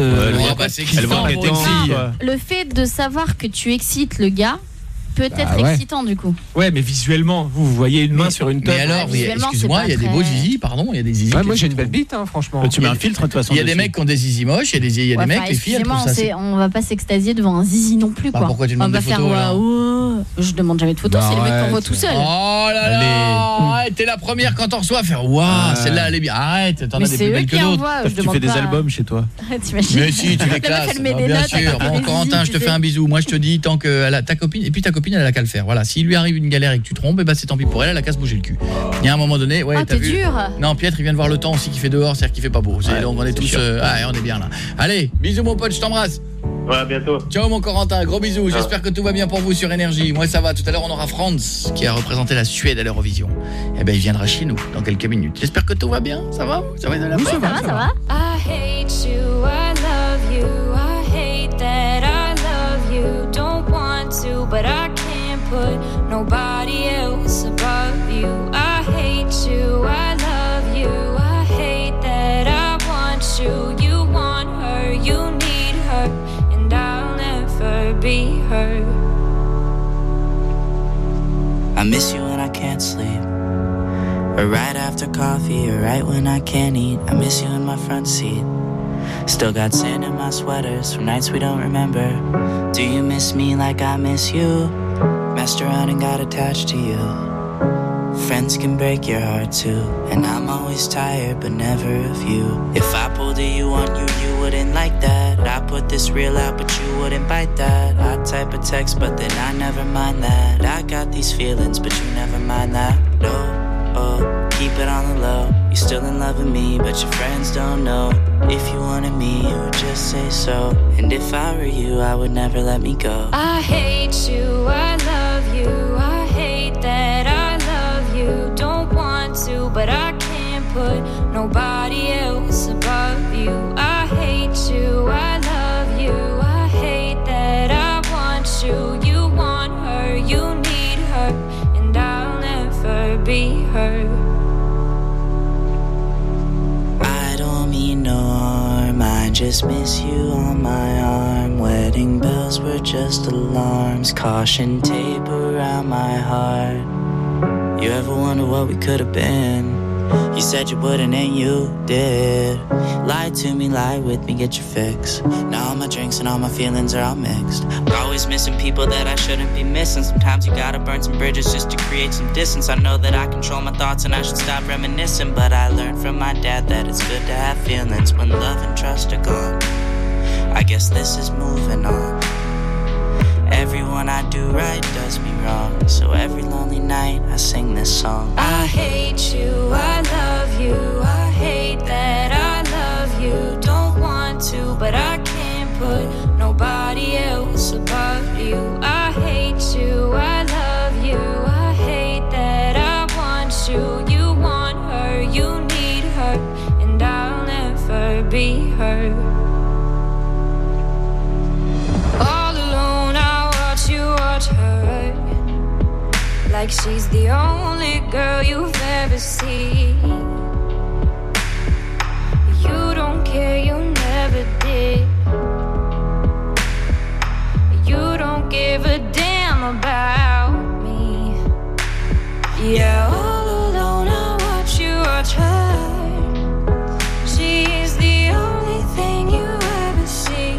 le fait de savoir que tu excites le gars peut être excitant du coup. Ouais, mais visuellement, vous voyez une main sur une table. Mais alors, excuse-moi, il y a des beaux zizi, pardon, il y a des zizi. Moi j'ai une belle bite, franchement. Tu mets un filtre de toute façon. Il y a des mecs qui ont des zizi moches, il y a des mecs, les filles, elles trouvent ça. On va pas s'extasier devant un zizi non plus, quoi. Pourquoi tu demandes des photos je demande jamais de photos, c'est le mec qu'on voit tout seul. Oh là là, t'es la première quand on reçoit à faire waouh, celle-là elle est bien. Arrête, t'en as des plus belles que d'autres. Tu fais des albums chez toi. T'imagines? Mais si, tu les classes. Bien sûr. Bon, Corentin, je te fais un bisou. Moi je te dis tant que ta copine et puis ta copine elle a qu'à le faire. Voilà. S'il lui arrive une galère et que tu trompes, c'est tant pis pour elle, elle a qu'à se bouger le cul. Il y a un moment donné, t'as vu. Dur. Non, Pietre, il vient de voir le temps aussi qu'il fait dehors, c'est-à-dire qu'il fait pas beau. Donc on est tous on est bien là. Allez, bisous mon pote, je t'embrasse. Ouais, à bientôt. Ciao mon Corentin, gros bisous. J'espère que tout va bien pour vous sur Énergie. Moi ça va. Tout à l'heure on aura Franz qui a représenté la Suède à l'Eurovision. Il viendra chez nous dans quelques minutes. J'espère que tout va bien. Ça va? Ça va de la ça va. I hate you, I love you, I hate that I love you. Don't want to, but I can't put nobody else above you. I hate you, I love you, I hate that I want you. You want her, you need her, and I'll never be her. I miss you when I can't sleep, or right after coffee, or right when I can't eat. I miss you in my front seat. Still got sand in my sweaters from nights we don't remember. Do you miss me like I miss you? Messed around and got attached to you. Friends can break your heart too, and I'm always tired but never of you. If I pulled a you on you, you wouldn't like that. I put this reel out but you wouldn't bite that. I type a text but then I never mind that. I got these feelings but you never mind that. No, keep it on the low. You're still in love with me but your friends don't know. If you wanted me, you would just say so. And if I were you, I would never let me go. I hate you, I love you, I hate that I love you. Don't want to, but I can't put nobody else above you. I hate you, I love you, I hate that I want you. You want her, you need her, and I'll never be her. I don't mean no harm, I just miss you on my arm. Wedding bells were just alarms, caution tape around my heart. You ever wonder what we could have been? You said you wouldn't and you did. Lie to me, lie with me, get your fix. Now all my drinks and all my feelings are all mixed. Always missing people that I shouldn't be missing. Sometimes you gotta burn some bridges just to create some distance. I know that I control my thoughts and I should stop reminiscing, but I learned from my dad that it's good to have feelings when love and trust are gone. I guess this is moving on. Everyone I do right does me wrong, so every lonely night I sing this song. I hate you, I love love you. I hate that I love you. Don't want to, but I can't put nobody else above you. I hate you, I love you. I hate that I want you. You want her, you need her, and I'll never be her. All alone, I watch you watch her, like she's the only girl you've ever seen. You don't care, you never did. You don't give a damn about me. Yeah, all alone I watch you watch her. She's the only thing you ever see.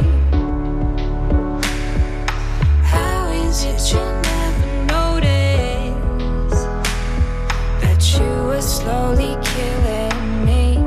How is it you never notice that you were slowly killing me?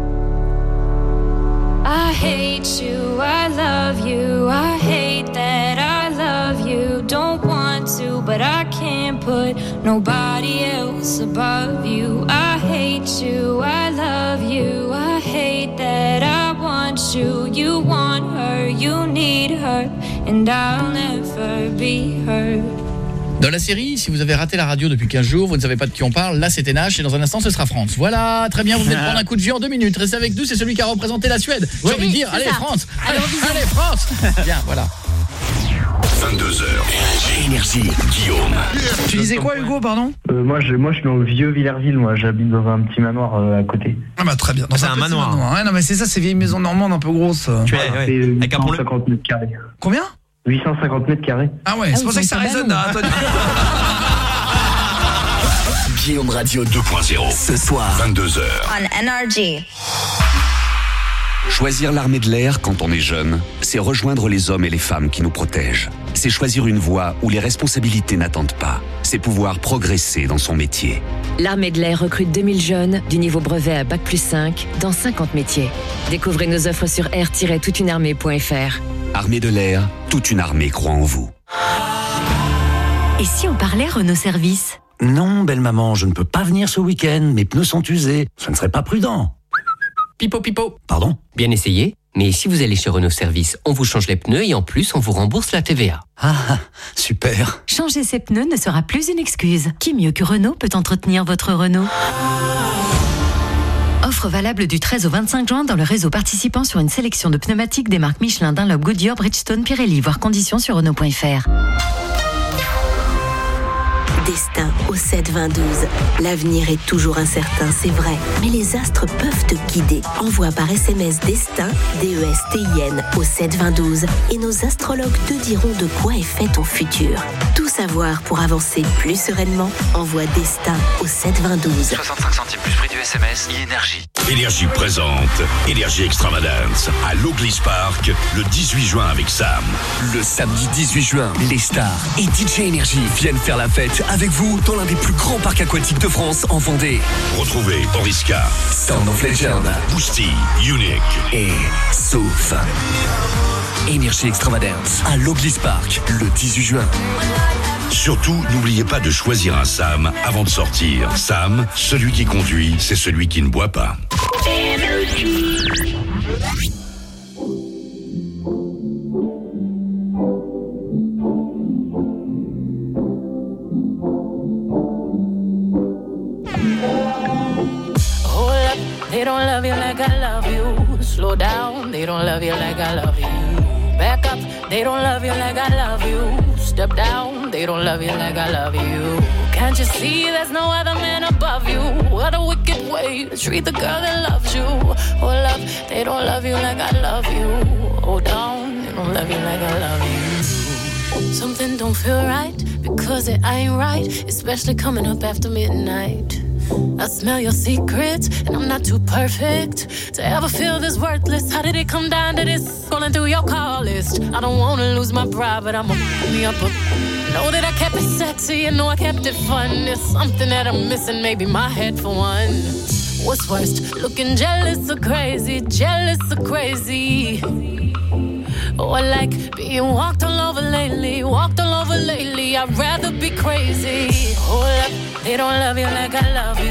I hate you, I love you. I hate that I love you. Don't want to, but I can't put nobody else above you. I hate you, I love you. I hate that I want you. You want her, you need her, and I'll never be her. Dans la série, si vous avez raté la radio depuis 15 jours, vous ne savez pas de qui on parle, là c'était Nash et dans un instant ce sera France. Voilà, très bien, vous venez de prendre un coup de vieux en 2 minutes. Restez avec nous, c'est celui qui a représenté la Suède. J'ai envie de dire, allez ça. France, allez France. Bien, voilà. 22h, Énergie, Guillaume. Tu disais quoi Hugo, pardon? Moi je suis dans le vieux Villerville, moi j'habite dans un petit manoir à côté. Ah bah très bien, c'est un manoir. Ouais, non mais c'est ça, ces vieilles maisons normandes un peu grosses. Tu es avec 850 mètres carrés. Combien? 850 mètres carrés. Ah ouais, c'est pour ça que ça résonne. Guillaume Radio 2.0, ce soir, 22h. On NRG. Choisir l'armée de l'air quand on est jeune, c'est rejoindre les hommes et les femmes qui nous protègent. C'est choisir une voie où les responsabilités n'attendent pas. C'est pouvoir progresser dans son métier. L'armée de l'air recrute 2000 jeunes du niveau brevet à Bac+5 dans 50 métiers. Découvrez nos offres sur air-toutunearmée.fr. Armée de l'air, toute une armée croit en vous. Et si on parlait Renault Service? Non, belle maman, je ne peux pas venir ce week-end. Mes pneus sont usés. Ce ne serait pas prudent. Pipo. Pardon? Bien essayé. Mais si vous allez chez Renault Service, on vous change les pneus et en plus, on vous rembourse la TVA. Ah, super. Changer ses pneus ne sera plus une excuse. Qui mieux que Renault peut entretenir votre Renault? Offre valable du 13 au 25 juin dans le réseau participant sur une sélection de pneumatiques des marques Michelin, Dunlop, Goodyear, Bridgestone, Pirelli. Voir conditions sur Renault.fr. Destin au 7-20-12. L'avenir est toujours incertain, c'est vrai. Mais les astres peuvent te guider. Envoie par SMS Destin, DESTIN, au 7-20-12. Et nos astrologues te diront de quoi est fait ton futur. Tout savoir pour avancer plus sereinement. Envoie Destin au 7-20-12. 65 centimes plus prix du SMS, e-Énergie. Énergie présente Énergie Extravagance à l'Oglis Park le 18 juin avec Sam. Le samedi 18 juin, les stars et DJ Énergie viennent faire la fête avec vous dans l'un des plus grands parcs aquatiques de France en Vendée. Retrouvez Oriska, Sound of Legend, Boosty, Unique et Souf. Énergie Extravagance à l'Oglis Park le 18 juin. Surtout, n'oubliez pas de choisir un Sam avant de sortir. Sam, celui qui conduit, c'est celui qui ne boit pas. They don't love you like I love you. Slow down, they don't love you like I love you. Back up, they don't love you like I love you. Step down, they don't love you like I love you. Can't you see there's no other man above you? What a wicked way to treat the girl that loves you. Hold up, they don't love you like I love you. Hold down, they don't love you like I love you. Something don't feel right because it ain't right, especially coming up after midnight. I smell your secrets, and I'm not too perfect to ever feel this worthless. How did it come down to this? Scrolling through your call list. I don't wanna lose my pride, but I'ma put me up. Know that I kept it sexy, and know I kept it fun. There's something that I'm missing, maybe my head for one. What's worst, looking jealous or crazy? Jealous or crazy? Oh, I like being walked all over lately. Walked all over lately, I'd rather be crazy. Hold up, they don't love you like I love you.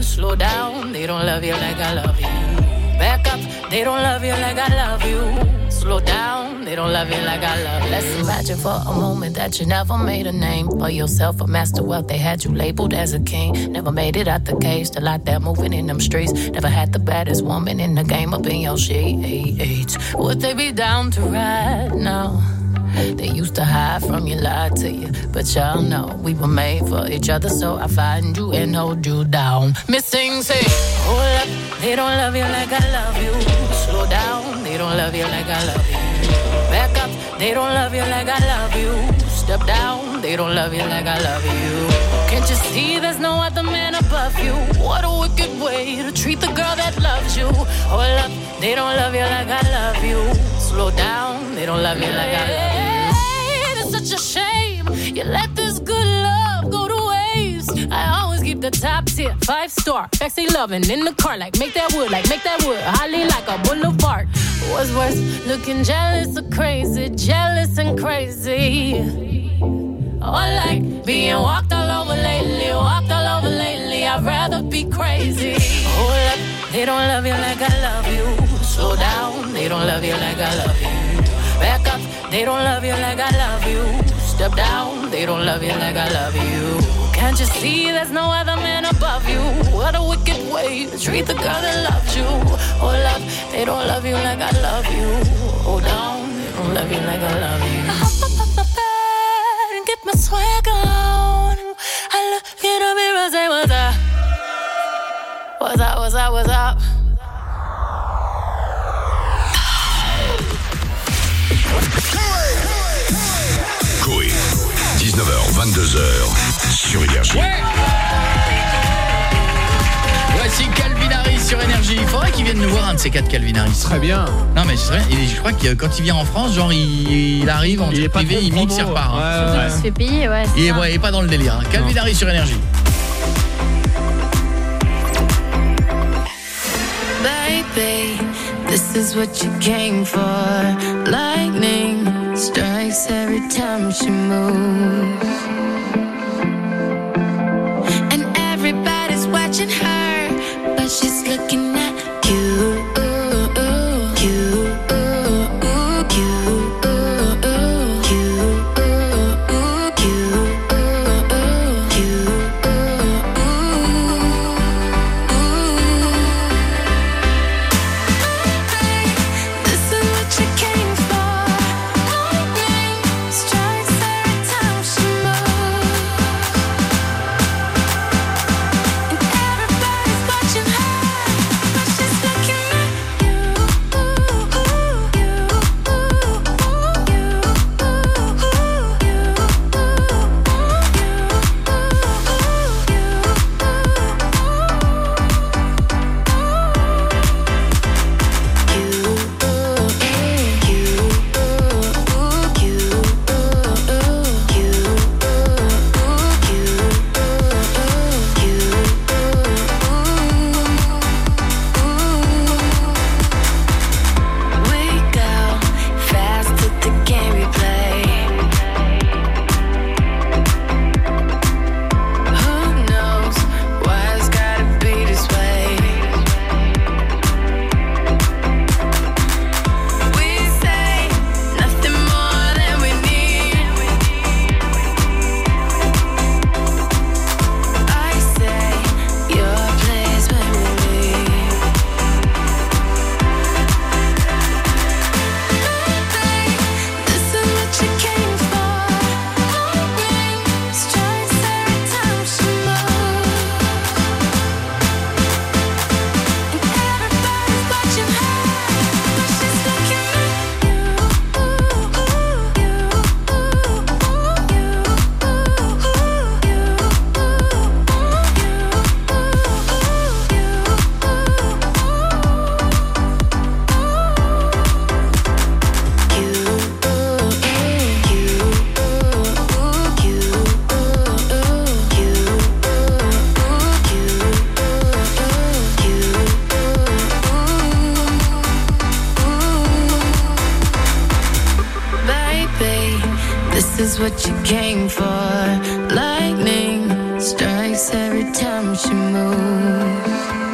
Slow down, they don't love you like I love you. Back up, they don't love you like I love you. Slow down, they don't love you like I love you. Let's imagine for a moment that you never made a name for yourself, a master wealth. They had you labeled as a king. Never made it out the cave, still out there moving in them streets. Never had the baddest woman in the game up in your sheets. Would they be down to ride now? They used to hide from you, lie to you, but y'all know we were made for each other, so I find you and hold you down. Missing say, hold up, they don't love you like I love you. Slow down, they don't love you like I love you. Back up, they don't love you like I love you. Step down, they don't love you like I love you. Can't you see there's no other man above you? What a wicked way to treat the girl that loves you. Hold up, they don't love you like I love you. Slow down, they don't love you like I love you. It's such a shame you let this good love go to waste. I always keep the top tier, 5-star, sexy loving in the car, like make that wood, holly like a boulevard. What's worse, looking jealous or crazy, jealous and crazy. Or like being walked all over lately, I'd rather be crazy. Hold up, they don't love you like I love you. Slow down, they don't love you like I love you. Back up, they don't love you like I love you. Step down, they don't love you like I love you. Can't you see there's no other man above you? What a wicked way to treat the girl that loves you. Hold up, they don't love you like I love you. Hold down, they don't love you like I love you. I hop up my bed and get my swag on. I look in the mirror and say, what's up? What's up, what's up, what's up? Coé, 19h, 22h, sur Énergie. Ouais. Voici Calvin Harris sur Énergie. Il faudrait qu'il vienne nous voir, un de ces quatre Calvin Harris. Très bien. Non mais c'est vrai, je crois que quand il vient en France, genre il arrive en jet privé, il mixe, il repart. Surtout qu'il se fait payer, ouais. Il est pas dans le délire. Calvin Harris sur Énergie. Baby, this is what you came for. Lightning strikes every time she moves, and everybody's watching her, but she's looking at you. This is what you came for. Lightning strikes twice every time she moves.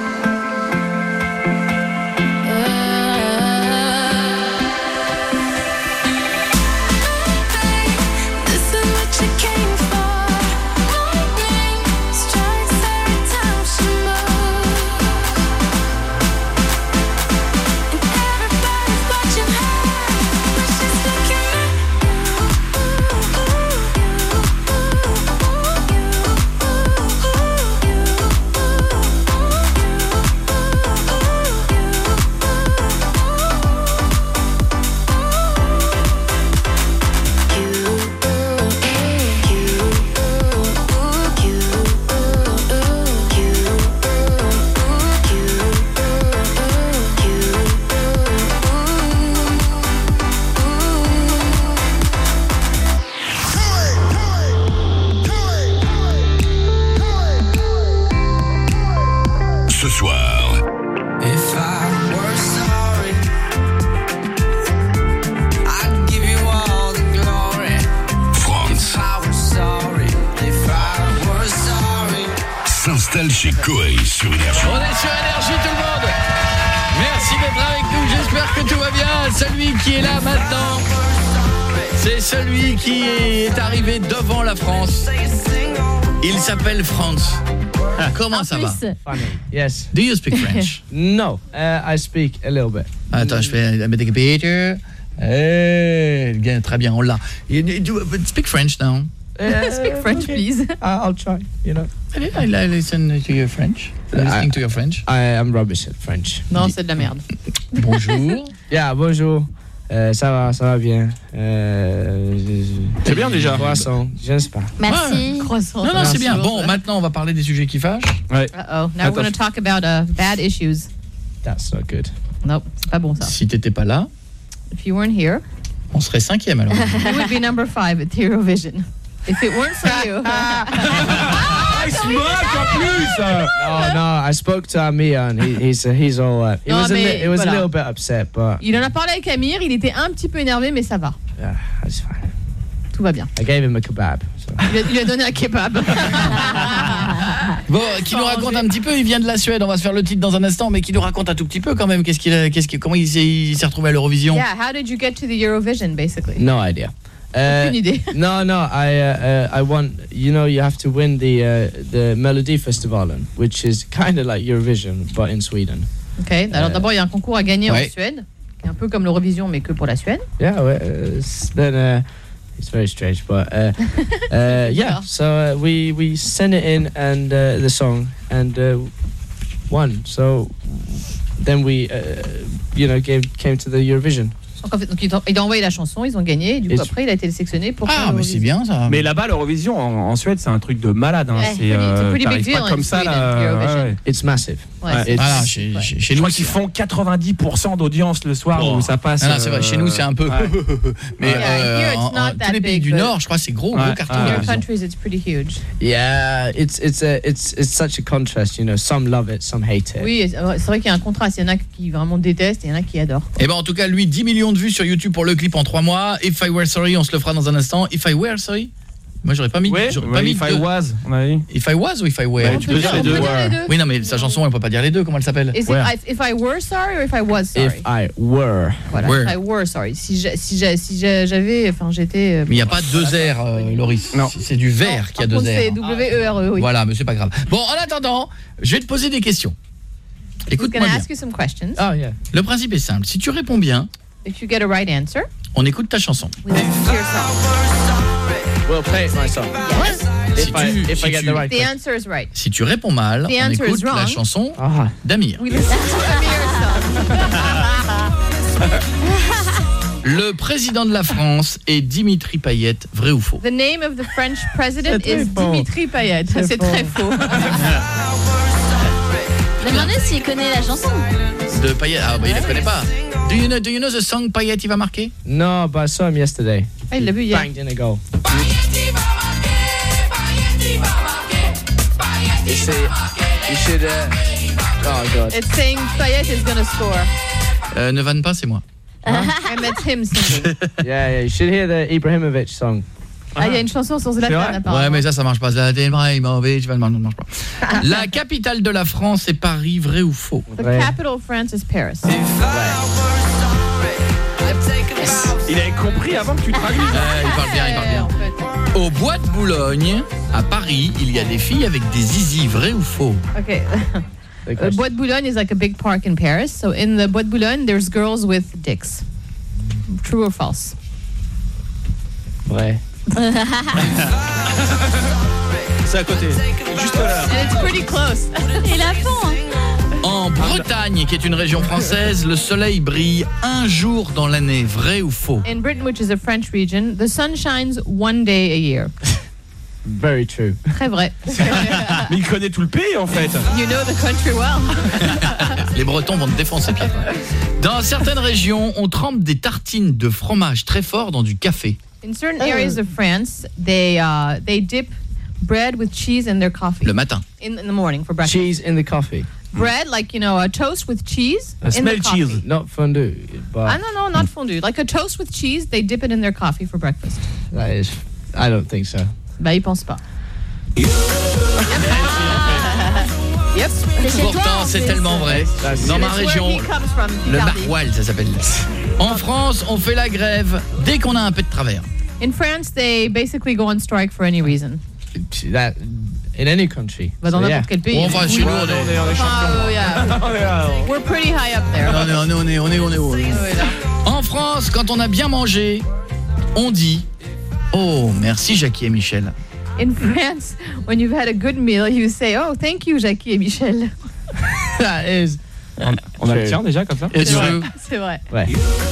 Chez Koei sur Énergie. On est sur Énergie tout le monde. Merci d'être avec nous, j'espère que tout va bien. Celui qui est là maintenant, c'est celui qui est arrivé devant la France. Il s'appelle Franz. Comment ça va? Funny. Yes. Do you speak French? No, I speak a little bit. Attends, je fais un petit peu. Très bien, on l'a. Do speak French now. Speak French, please. I'll try, you know. I listen to your French. Listening to your French. I am rubbish at French. Non, c'est de la merde. Bonjour. Yeah, bonjour. Ça va bien. C'est bien déjà. Croissant, je sais pas. Merci. Croissant. Non, c'est bien. Bon, maintenant, on va parler des sujets qui fâchent. Ouais. Uh-oh. Now we're going to talk about bad issues. That's not good. Nope, c'est pas bon ça. Si t'étais pas là, if you weren't here, on serait 5e alors. You would be number 5 at Eurovision. If it weren't for you. Il se moque en plus. No, I spoke to Amir and he's all right. It was a little bit upset, but il en a parlé avec Amir, il était un petit peu énervé, mais ça va. Yeah, that's fine. Tout va bien. I gave him a kebab. So. Il lui a donné un kebab. Bon, qui nous raconte un petit peu, il vient de la Suède, on va se faire le titre dans un instant, mais qui nous raconte un tout petit peu quand même, comment il s'est retrouvé à l'Eurovision. Yeah, how did you get to the Eurovision basically? No idea. Aucune idée. No, I want, you know, you have to win the Melody Festival, which is kind of like Eurovision but in Sweden. OK, alors d'abord il y a un concours à gagner en Suède, qui est un peu comme l'Eurovision mais que pour la Suède. Yeah, then it's very strange, but yeah, so we sent it in and the song and won. So then we came to the Eurovision. Donc il a envoyé la chanson, ils ont gagné, et du coup après il a été sélectionné pour mais c'est bien ça. Mais là-bas l'Eurovision en Suède c'est un truc de malade hein. T'arrives pas comme ça là. It's massive. Chez je crois qu'ils font 90% d'audience le soir où ça passe. C'est vrai, chez nous c'est un peu mais tous les pays du Nord, je crois c'est gros carton. In your countries it's pretty huge. Yeah, it's such a contrast, you know, some love it, some hate it. Oui, c'est vrai qu'il y a un contraste, il y en a qui vraiment détestent et il y en a qui adorent. Et en tout cas lui 10 millions de vues sur YouTube pour le clip en 3 mois. If I Were Sorry, on se le fera dans un instant. If I Were Sorry. Moi j'aurais pas mis If I Was, on a dit. If I Was ou If I Were. Tu peux dire les deux. Oui non mais sa chanson on peut pas dire les deux, comment elle s'appelle? If I Were Sorry or If I Was Sorry? If I Were. Voilà, If I Were Sorry. Si j'avais j'étais mais il y a pas deux R Loris. Non, c'est du vert qui a deux R. C'est W-E-R-E, oui. Voilà, mais c'est pas grave. Bon, en attendant, je vais te poser des questions. Écoute-moi bien. Ask you some questions. Oh yeah. Le principe est simple, si tu réponds bien, if you get a right answer, on écoute ta chanson. We'll play my song. Yes. If I get the right. The answer is right. Si tu réponds mal, on écoute la chanson d'Amir. We listen to Amir's song. Le président de la France est Dimitri Payet, vrai ou faux? The name of the French president is Dimitri Payet. C'est très faux. Je me demandais s'il connaît la chanson. De Payet, il la connaît pas. Do you know the song Payet il va marquer? No, but I saw him yesterday. Il l'a vu hier. Banged in a goal. You should oh god. It's saying Payet is gonna score. Ne vanne pas, c'est moi. I met him singing. Yeah, you should hear the Ibrahimovic song. Ah, il y a une chanson sur Zlatan apparemment. Ouais, mais ça marche pas. Zlatan, mauvais, ça marche pas. La capitale de la France est Paris, vrai ou faux? The capital of France is Paris. Il avait compris avant que tu traduises. Il parle bien. Au Bois de Boulogne, à Paris, il y a des filles avec des zizi, vrai ou faux? Okay. Bois de Boulogne is like a big park in Paris. So in the Bois de Boulogne, there's girls with dicks. True or false? Vrai. C'est à côté. Juste là. And it's pretty close. Il a fond. En Bretagne, qui est une région française, le soleil brille un jour dans l'année, vrai ou faux? In Britain, which is a French region, the sun shines one day a year. Very true. Très vrai. Mais il connaît tout le pays en fait. You know the country well. Les Bretons vont te défoncer, Pierre. Dans certaines régions, on trempe des tartines de fromage très fort dans du café. In certain areas of France, they dip bread with cheese in their coffee. Le matin. In the morning for breakfast. Cheese in the coffee. Bread, like, you know, a toast with cheese in smell the coffee. cheese, not fondue. But No, not fondue. Like a toast with cheese, they dip it in their coffee for breakfast. that is, I don't think so. Bah, ils pensent pas. Yep. Pourtant, c'est tellement vrai. Dans ma région, le Marwal, ça s'appelle. En France, on fait la grève dès qu'on a un peu de travers. In France, they basically go on strike for any reason. That in any country. Bah, dans n'importe quel pays. Enfin, chez nous, on est champions. We're pretty high up there. Non, on est haut. En France, quand on a bien mangé, on dit « Oh, merci Jackie et Michel ». In France, when you've had a good meal, you say, "Oh, thank you, Jackie et Michel." That is. On a le tien déjà comme ça. C'est vrai. Ouais.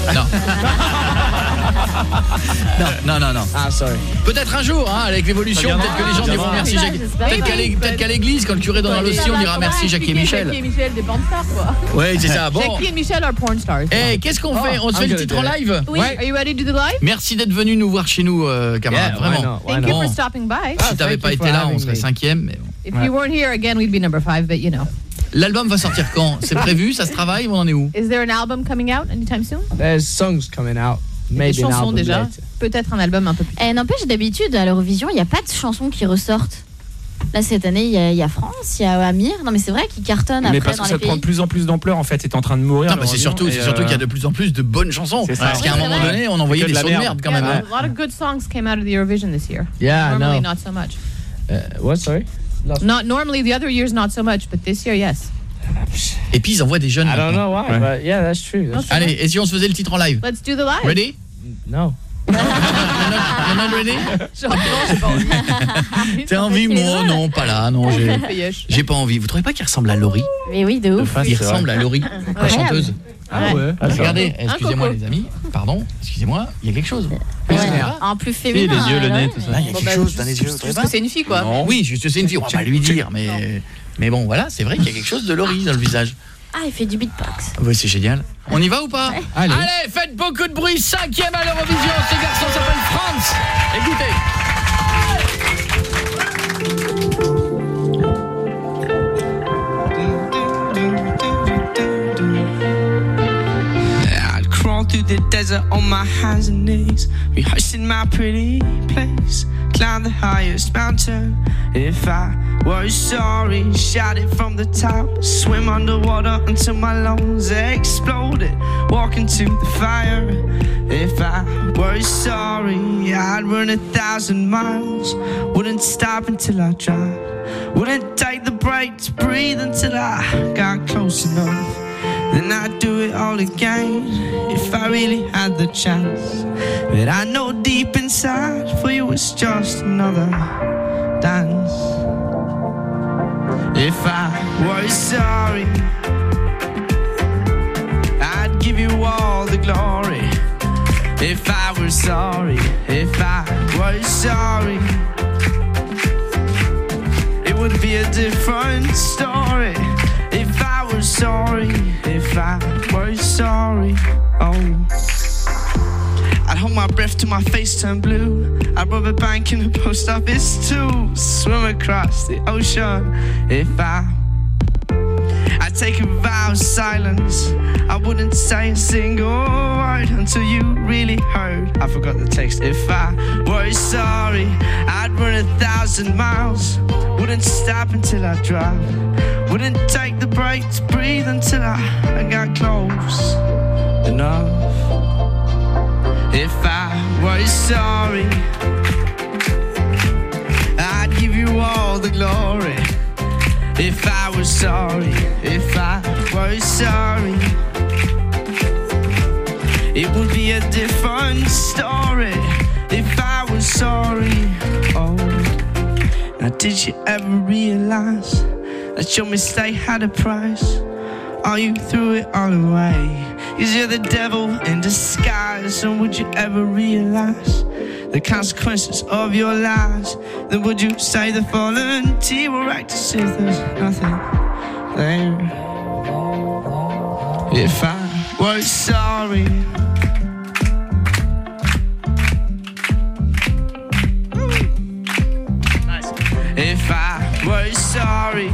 Non. Ah, sorry. Peut-être un jour, hein, avec l'évolution, peut-être que les gens diront merci Jackie. Peut-être qu'à l'église, quand le curé donnera l'hostie, on dira merci Jackie et Michel. Jackie et Michel, des porn stars, quoi. Ouais, c'est ça. Bon. Jackie et Michel are porn stars. Qu'est-ce qu'on fait? On se fait le titre en live? Oui. Are you ready to do the live? Merci d'être venu nous voir chez nous, camarades. Vraiment. Thank you for stopping by. Si t'avais pas été là, on serait 5e. Mais bon. If you weren't here again, we'd be number 5, but you know. L'album va sortir quand? C'est prévu? Ça se travaille? On en est où? Is there an album coming out anytime soon? There's songs coming out. Maybe des chansons an album déjà. later. Peut-être un album un peu plus. N'empêche, d'habitude, à l'Eurovision, il n'y a pas de chansons qui ressortent. Là, cette année, il y a France, il y a Amir. Non, mais c'est vrai qu'ils cartonnent après parce dans que les ça pays. prend de plus en plus d'ampleur, en fait. C'est en train de mourir. Non, bah c'est surtout qu'il y a de plus en plus de bonnes chansons. Parce qu'à un moment donné, on envoyait des sons de merde quand même. A lot of good songs came out of the Eurovision this year. Yeah, normally no. not so much. What? Sorry. Not normally the other years not so much, but this year yes. Et puis ils envoient des jeunes. I don't know why, but yeah, that's true. Allez, et si on se faisait le titre en live? Let's do the live. Ready? No. You're not ready? J'ai pas envie. T'as envie? Moi, non, pas là. Non, j'ai pas envie. Vous trouvez pas qu'il ressemble à Laurie? Mais oui, de ouf. Il ressemble à Laurie, la chanteuse. Ah ouais. Regardez, excusez-moi les amis. Pardon, excusez-moi, il y a quelque chose. En plus féminin. Les yeux, le nez, tout ça. Il y a quelque chose dans les yeux. Juste que c'est une fille, quoi. Oui, juste c'est une fille. On va pas lui dire, mais bon, voilà, c'est vrai qu'il y a quelque chose de Laurie dans le visage. Ah, il fait du beatbox. Oui, c'est génial. On y va ou pas? Ouais. Allez, faites beaucoup de bruit. 5e à l'Eurovision. Ce garçon s'appelle Franz. Écoutez. I'd crawl through the desert on my hands and knees, rehearsing my pretty place. Climb the highest mountain if I was sorry. Shout it from the top, swim underwater until my lungs exploded. Walk into the fire if I was sorry. I'd run 1,000 miles, wouldn't stop until I tried. Wouldn't take the break to breathe until I got close enough. Then I'd do it all again if I really had the chance. But I know deep inside for you it's just another dance. If I was sorry, I'd give you all the glory. If I was sorry, if I was sorry, it would be a different story. If I was sorry, if I was sorry, oh. I'd hold my breath till my face turned blue. I'd rob a bank in a post office too. Swim across the ocean if I'd take a vow of silence. I wouldn't say a single word until you really heard. I forgot the text. If I was sorry, 1,000 miles. Wouldn't stop until I drive. Wouldn't take the break to breathe until I got close enough. If I was sorry, I'd give you all the glory. If I was sorry, if I was sorry, it would be a different story. If I was sorry, oh. Now did you ever realize that your mistake had a price? Or you threw it all away? 'Cause you're the devil in disguise. And would you ever realize the consequences of your lies? Then would you say the fallen tea will right to see if there's nothing there? If I was sorry, if I was sorry,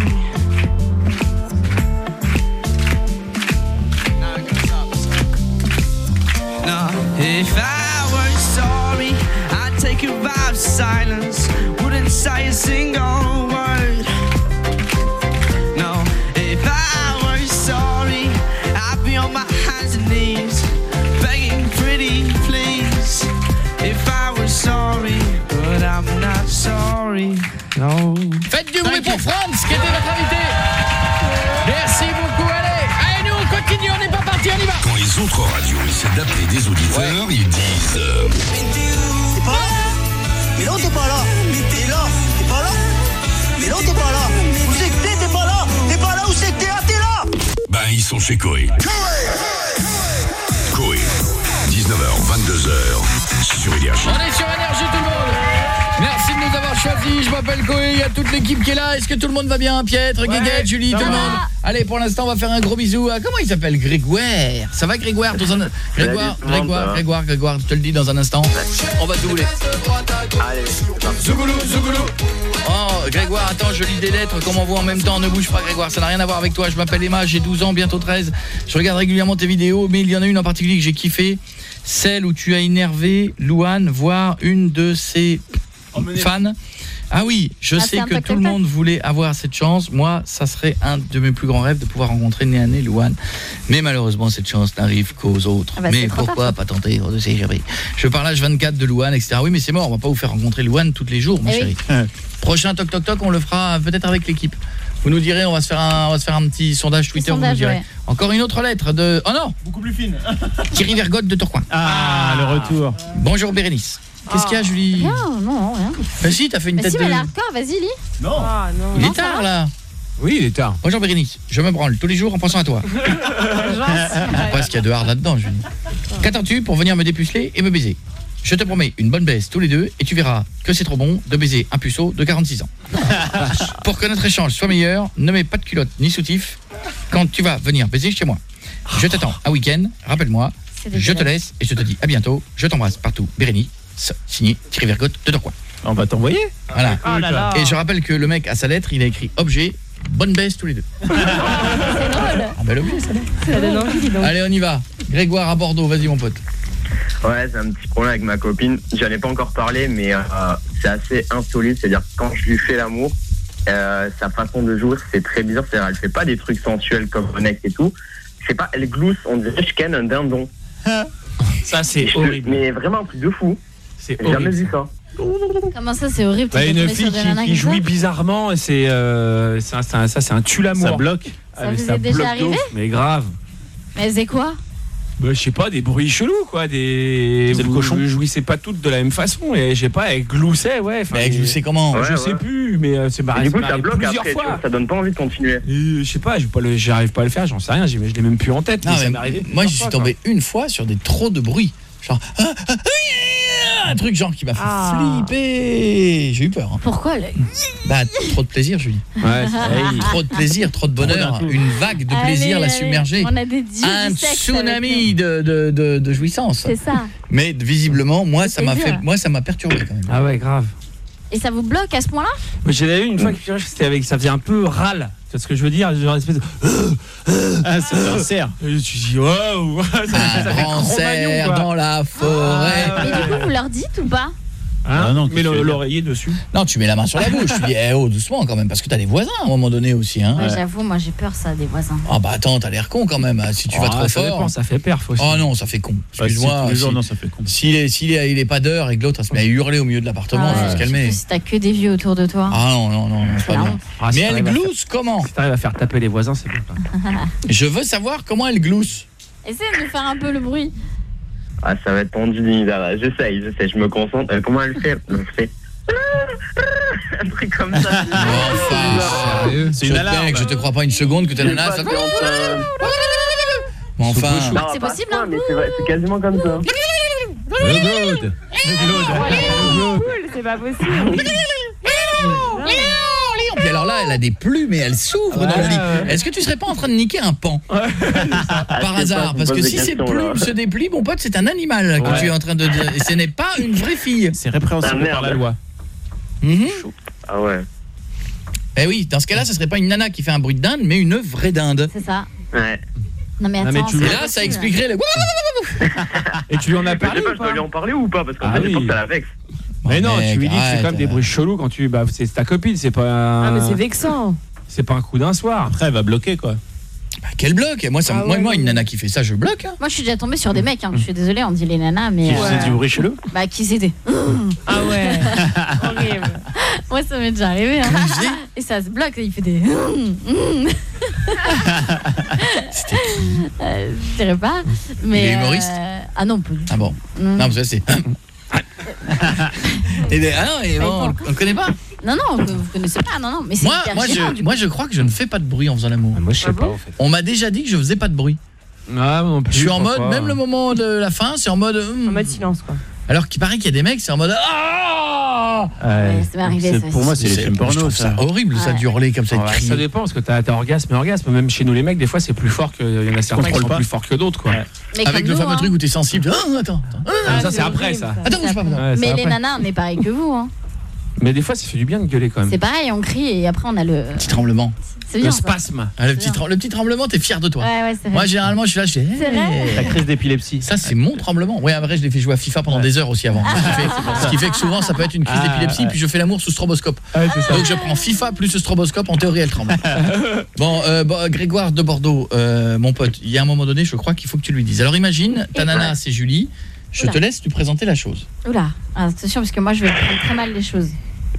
no, if I was sorry, I'd take a vow of silence, wouldn't say a single word. No, if I was sorry, I'd be on my hands and knees, begging pretty please. If I was sorry, but I'm not sorry. No. Faites du bruit pour Franz qui était notre invité. Merci beaucoup, allez, nous on continue, on n'est pas parti, on y va. Quand les autres radios essaient d'appeler des auditeurs, ils disent T'es pas là? Mais non, t'es pas là. T'es là, t'es pas là. Mais non, t'es pas là. Où c'est que t'es pas là? T'es pas là, où c'est que t'es là? ben ils sont chez Coé. Coé, 19h, 22h, sur Énergie. On est sur Énergie tout le monde. Merci de nous avoir choisis, je m'appelle Coé, il y a toute l'équipe qui est là. Est-ce que tout le monde va bien? Pietre, Guéguette, Julie, tout le monde. Allez, pour l'instant, on va faire un gros bisou à... Comment il s'appelle? Grégoire. Ça va, Grégoire? Grégoire, je te le dis dans un instant. On va doubler. Allez, Zougoulou. Oh, Grégoire, attends, je lis des lettres qu'on m'envoie en même temps. Ne bouge pas, Grégoire, ça n'a rien à voir avec toi. Je m'appelle Emma, j'ai 12 ans, bientôt 13. Je regarde régulièrement tes vidéos, mais il y en a une en particulier que j'ai kiffé. Celle où tu as énervé Louane, voire une de ses fans. Ah oui, je sais que tout le monde voulait avoir cette chance. Moi, ça serait un de mes plus grands rêves de pouvoir rencontrer nez à nez Louane. Mais malheureusement, cette chance n'arrive qu'aux autres. Mais pourquoi pas tenter? On ne sait jamais. Je parle H24 de Louane, etc. Oui, mais c'est mort, on va pas vous faire rencontrer Louane tous les jours, mon chéri. Prochain toc toc toc, on le fera peut-être avec l'équipe. Vous nous direz, on va se faire un petit sondage Twitter, vous nous direz. Ouais. Encore une autre lettre de... Oh non, beaucoup plus fine. Thierry Vergotte de Tourcoing. Ah, le retour. Bonjour Bérénice. Qu'est-ce qu'il y a, Julie? Rien, non, rien. Bah si, t'as fait une tête de... Mais si, mais là, vas-y, lis. Non. Il est tard, là. Oui, il est tard. Bonjour Bérénice, je me branle tous les jours en pensant à toi. Parce qu'il y a de hard là-dedans, Julie. Qu'attends-tu pour venir me dépuceler et me baiser? Je te promets une bonne baisse tous les deux et tu verras que c'est trop bon de baiser un puceau de 46 ans. Pour que notre échange soit meilleur, ne mets pas de culotte ni soutif quand tu vas venir baiser chez moi. Je t'attends un week-end, rappelle-moi, je te laisse et je te dis à bientôt. Je t'embrasse partout. Bérénice, signé Thierry Vergotte de Tourcoing. On va t'envoyer. Voilà. Oh là là. Et je rappelle que le mec à sa lettre, il a écrit objet, bonne baisse tous les deux. C'est drôle. Ah bel objet ça. Ça donne envie, dis donc. Allez, on y va. Grégoire à Bordeaux, vas-y mon pote. Ouais, c'est un petit problème avec ma copine. J'en ai pas encore parlé, mais c'est assez insolite. C'est-à-dire que quand je lui fais l'amour, sa façon de jouer, c'est très bizarre. C'est-à-dire elle fait pas des trucs sensuels comme Connect et tout. Je sais pas, elle glousse, on dirait que je ken un dindon. Ça, c'est horrible. Mais vraiment un truc de fou. C'est J'ai jamais vu ça. Comment ça, c'est horrible? Une fille qui jouit bizarrement, c'est un tue-l'amour. Ça bloque. Ça vous est déjà arrivé? Mais grave. Mais c'est quoi? Bah, je sais pas, des bruits chelous quoi, des... C'est le cochon. Vous jouissez pas toutes de la même façon et je sais pas, elle gloussait, ouais. Mais elle gloussait comment? Je sais plus, mais c'est du coup, ça bloque plusieurs après, fois. Ça donne pas envie de continuer. Je sais pas, j'arrive pas à le faire, j'en sais rien, je l'ai même plus en tête. Non, mais ça m'est arrivé. Moi, je suis tombé une fois sur des trop de bruit. Genre... un truc genre qui m'a fait flipper. J'ai eu peur. Hein. Pourquoi Bah, trop de plaisir, Julie. Ouais, trop de plaisir, trop de bonheur. Une vague de plaisir l'a submergée. On a des dieux un du sexe tsunami de jouissance. C'est ça. Mais visiblement, moi, ça m'a perturbé quand même. Ah ouais, grave. Et ça vous bloque à ce point-là? J'ai eu une fois que ça faisait un peu râle. C'est ce que je veux dire, genre une espèce de... Ah, c'est un cerf. Tu dis waouh. Un grand cerf dans la forêt. Mais du coup, vous leur dites ou pas? Hein non, mets l'oreiller dessus. Non, tu mets la main sur la bouche. Tu dis doucement quand même, parce que t'as des voisins à un moment donné aussi. Hein. Ouais, j'avoue, moi j'ai peur ça des voisins. Ah bah attends, t'as l'air con quand même. Si tu vas trop ça fort. Dépend, ça fait perf aussi. Oh non, ça fait con. Excuse-moi. Tous les jours, non, ça fait con. S'il est pas d'heure et que l'autre se met à hurler au milieu de l'appartement, faut se calmer. Si t'as que des vieux autour de toi. Ah non, pas bien. Mais elle glousse comment? Si t'arrives à faire taper les voisins, c'est bon. Je veux savoir comment elle glousse. Essaye de faire un peu le bruit. Ah, ça va être tendu, Nisa. J'essaye, je me concentre. Comment elle fait? Elle fait un truc comme ça. Enfin, c'est une alarme. Je te crois pas une seconde que ta nana ça. Enfin, c'est possible hein, mais c'est quasiment comme ça. Le Claude. C'est pas possible. Puis alors là, elle a des plumes et elle s'ouvre dans le lit. Est-ce que tu serais pas en train de niquer un pan par hasard? Parce que si ces plumes se déplient, mon pote, c'est un animal que tu es en train de dire. Et ce n'est pas une vraie fille. C'est répréhensible par la loi. Ah ouais. Eh oui, dans ce cas-là, ce serait pas une nana qui fait un bruit de dinde, mais une vraie dinde. C'est ça. Ouais. Non mais attends. Et là, ça expliquerait le. Et tu lui en as parlé? Je dois lui en parler ou pas? Parce qu'en fait, je pense que ça la vexe. Mais non, tu lui dis que c'est quand même des bruits chelous quand tu... Bah, c'est ta copine, c'est pas un... Ah mais c'est vexant. C'est pas un coup d'un soir. Après, elle va bloquer, quoi. Bah, quel bloc? Moi, une nana qui fait ça, je bloque. Hein. Moi, je suis déjà tombée sur des mecs. Hein. Je suis désolée, on dit les nanas, mais... Qui faisaient du bruit chelou? Bah, qui c'était? Ah ouais. Horrible. Moi, ça m'est déjà arrivé. Hein. Et ça se bloque, il fait des... C'était qui? Je dirais pas. Mais il est humoriste? Ah non, pas du tout. Ah bon? Non, parce que c'est... on connaît pas. Non, vous connaissez pas, non. Mais c'est moi, je crois que je ne fais pas de bruit en faisant l'amour. Moi, je sais pas, en fait. On m'a déjà dit que je faisais pas de bruit. Ah, non plus, je suis en mode, même le moment de la fin, c'est en mode... En mode silence, quoi. Alors qu'il paraît qu'il y a des mecs, c'est en mode... Ouais, ça m'est arrivé, ça. Pour moi, c'est les films porno, ça. Horrible, ça, d'hurler comme ça, de crier. Ça dépend, parce que t'as orgasme et orgasme. Même chez nous, les mecs, des fois, c'est plus fort que... Il y en a certains qui sont plus forts que d'autres, quoi. Avec le fameux truc où t'es sensible. Attends. Ça, c'est après, ça. Attends, bouge pas. Mais les nanas, on est pareil que vous, hein. Mais des fois, ça fait du bien de gueuler, quand même. C'est pareil, on crie et après, on a le... Petit tremblement. C'est bien, le spasme. Le petit tremblement, t'es fier de toi. Ouais, c'est vrai. Moi, généralement, je suis là, je fais... C'est vrai. La crise d'épilepsie. Ça, c'est mon tremblement. Ouais, après, je l'ai fait jouer à FIFA pendant des heures aussi avant. Ce qui fait que souvent, ça peut être une crise d'épilepsie, puis je fais l'amour sous stroboscope. Donc, je prends FIFA plus le stroboscope, en théorie, elle tremble. Bon, Grégoire de Bordeaux, mon pote, il y a un moment donné, je crois qu'il faut que tu lui dises. Alors, imagine, ta nana, c'est Julie. Je te laisse lui présenter la chose. Oula, attention, parce que moi, je vais prendre très mal les choses.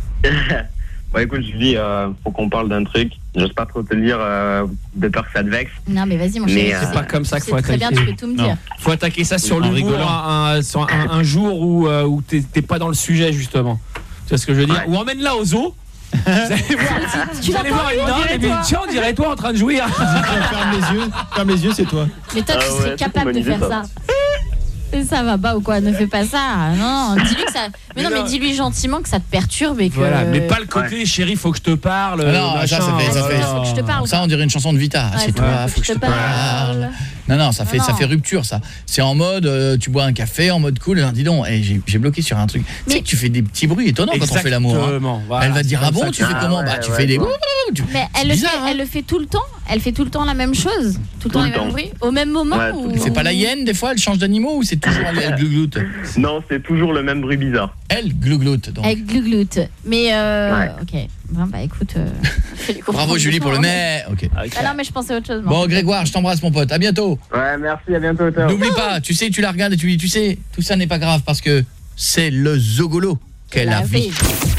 Bon, écoute, Julie, faut qu'on parle d'un truc. J'ose pas trop te le dire, de peur que ça te vexe. Non, mais vas-y, mon chéri. C'est pas comme ça qu'il faut attaquer. Très bien, tu peux tout me dire. Faut attaquer ça sur l'humour, sur un jour où t'es pas dans le sujet, justement. Tu vois ce que je veux dire? Ou emmène-la au zoo. Vous allez voir une dinde et puis tiens, on dirait toi en train de jouir. Ferme les yeux, c'est toi. Mais toi, tu serais capable de faire ça. Ça va pas ou quoi? Ne fais pas ça. Non, dis-lui que ça. Mais non, mais dis-lui gentiment que ça te perturbe et que. Voilà, mais pas le côté chérie, faut que je te parle. Non, ça fait. Faut que je te parle. Ça, on dirait une chanson de Vita. C'est toi, faut que je te parle. Non, ça fait rupture, ça. C'est en mode, tu bois un café, en mode cool. Dis donc, j'ai bloqué sur un truc. Tu sais que tu fais des petits bruits étonnants quand on fait l'amour. Elle va te dire, ah bon, tu fais comment? Bah, tu fais des. Mais elle le fait tout le temps. Elle fait tout le temps la même chose. Tout le temps les mêmes bruits. Au même moment. Elle fait pas la hyène, des fois, elle change d'animaux ou c'est toujours elle glougloute? Non, c'est toujours le même bruit bizarre. Elle glougloute, donc. Elle glougloute. Mais ok. Bon, bah écoute, bravo Julie pour le mais. OK. Ah non, mais je pensais à autre chose. Bon, Grégoire, je t'embrasse mon pote. À bientôt. Ouais, merci, à bientôt. N'oublie pas, tu sais, tu la regardes et tu lui dis, tu sais, tout ça n'est pas grave parce que c'est le Zogolo qu'elle a vu.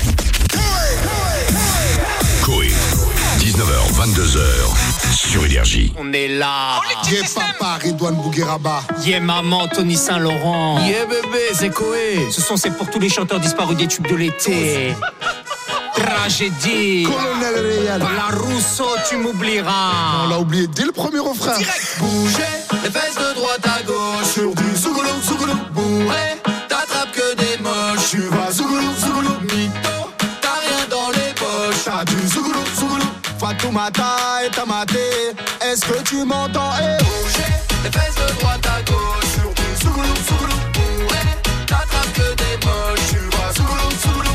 Coé, 19h, 22h, sur Énergie. On est là. Yeah papa, Redouane Bougueraba. Yeah maman, Tony Saint-Laurent. Yeah bébé, c'est Coé. C'est pour tous les chanteurs disparus des tubes de l'été. Tragédie. Colonel Réal. La Rousseau, tu m'oublieras. On l'a oublié dès le premier refrain. Direct. Bouger les fesses de droite à gauche. Sur du Zougoulou, Zougoulou. Bourré, t'attrapes que des moches. Tu vas Zougoulou, Zougoulou. Mytho, t'as rien dans les poches. T'as du Zougoulou, Zougoulou. Fatoumata et Tamaté. Est-ce que tu m'entends? Bouger les fesses de droite à gauche. Sur du Zougoulou, Zougoulou. Bourré, t'attrapes que des moches. Tu vas Zougoulou, Zougoulou.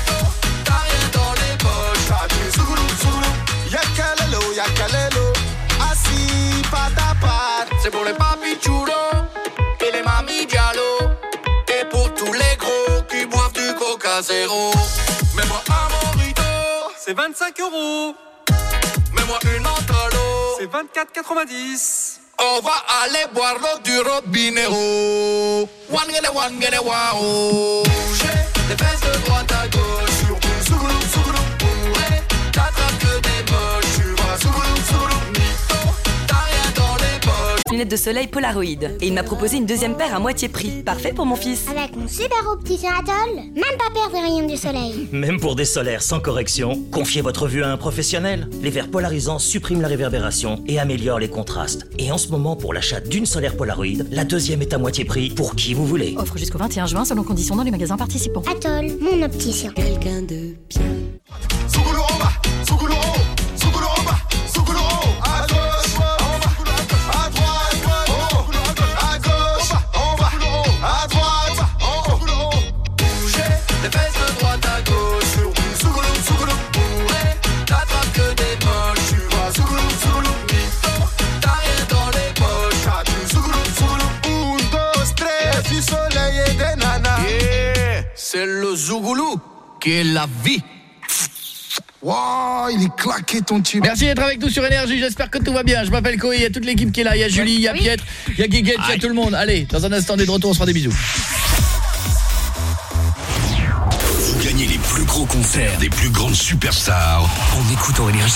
Yakalelo, assis pat à pat. C'est pour les papis chulos et les mamies diallo. Et pour tous les gros qui boivent du coca. zéro. Mets-moi un mojito, c'est 25 €. Mets-moi une mentolo, c'est 24,90. On va aller boire l'eau du robinero. One get it, wow. J'ai des fesses de droite à gauche. Surtout sougoulou, sougoulou, bourré. T'attrapes que des moches. Tu vas sougoulou, sougoulou, mytho. T'as rien dans les poches. Lunettes de soleil Polaroid. Et il m'a proposé une deuxième paire à moitié prix. Parfait pour mon fils. Avec mon super opticien Atoll, même pas perdre rien du soleil. Même pour des solaires sans correction, confiez votre vue à un professionnel. Les verres polarisants suppriment la réverbération et améliorent les contrastes. Et en ce moment, pour l'achat d'une solaire Polaroid, la deuxième est à moitié prix pour qui vous voulez. Offre jusqu'au 21 juin selon conditions dans les magasins participants. Atoll, mon opticien. Quelqu'un de bien. Sougoulou en bas, sougoulou en haut. Sougoulou en bas, sougoulou en haut. À gauche, en bas, à droite, à gauche, en bas, à droite, en haut. Bougez les fesses de droite à gauche. Surtout sougoulou, sougoulou, bourré. T'attrapes que des moches. Tu vas sougoulou, sougoulou, mytho. T'as rien dans les poches. Ah, tu sougoulou, sougoulou. 1, 2, 3, du soleil et des nanas. Yeah, c'est le zougoulou qui est la vie. Wow, il est claqué ton tube. Merci d'être avec nous sur Énergie, j'espère que tout va bien. Je m'appelle Koé, il y a toute l'équipe qui est là. Il y a Julie, il y a Pietre, il y a Guiguette, il y a tout le monde. Allez, dans un instant, on est de retour, on se fera des bisous. Vous gagnez les plus gros concerts des plus grandes superstars en écoutant Énergie.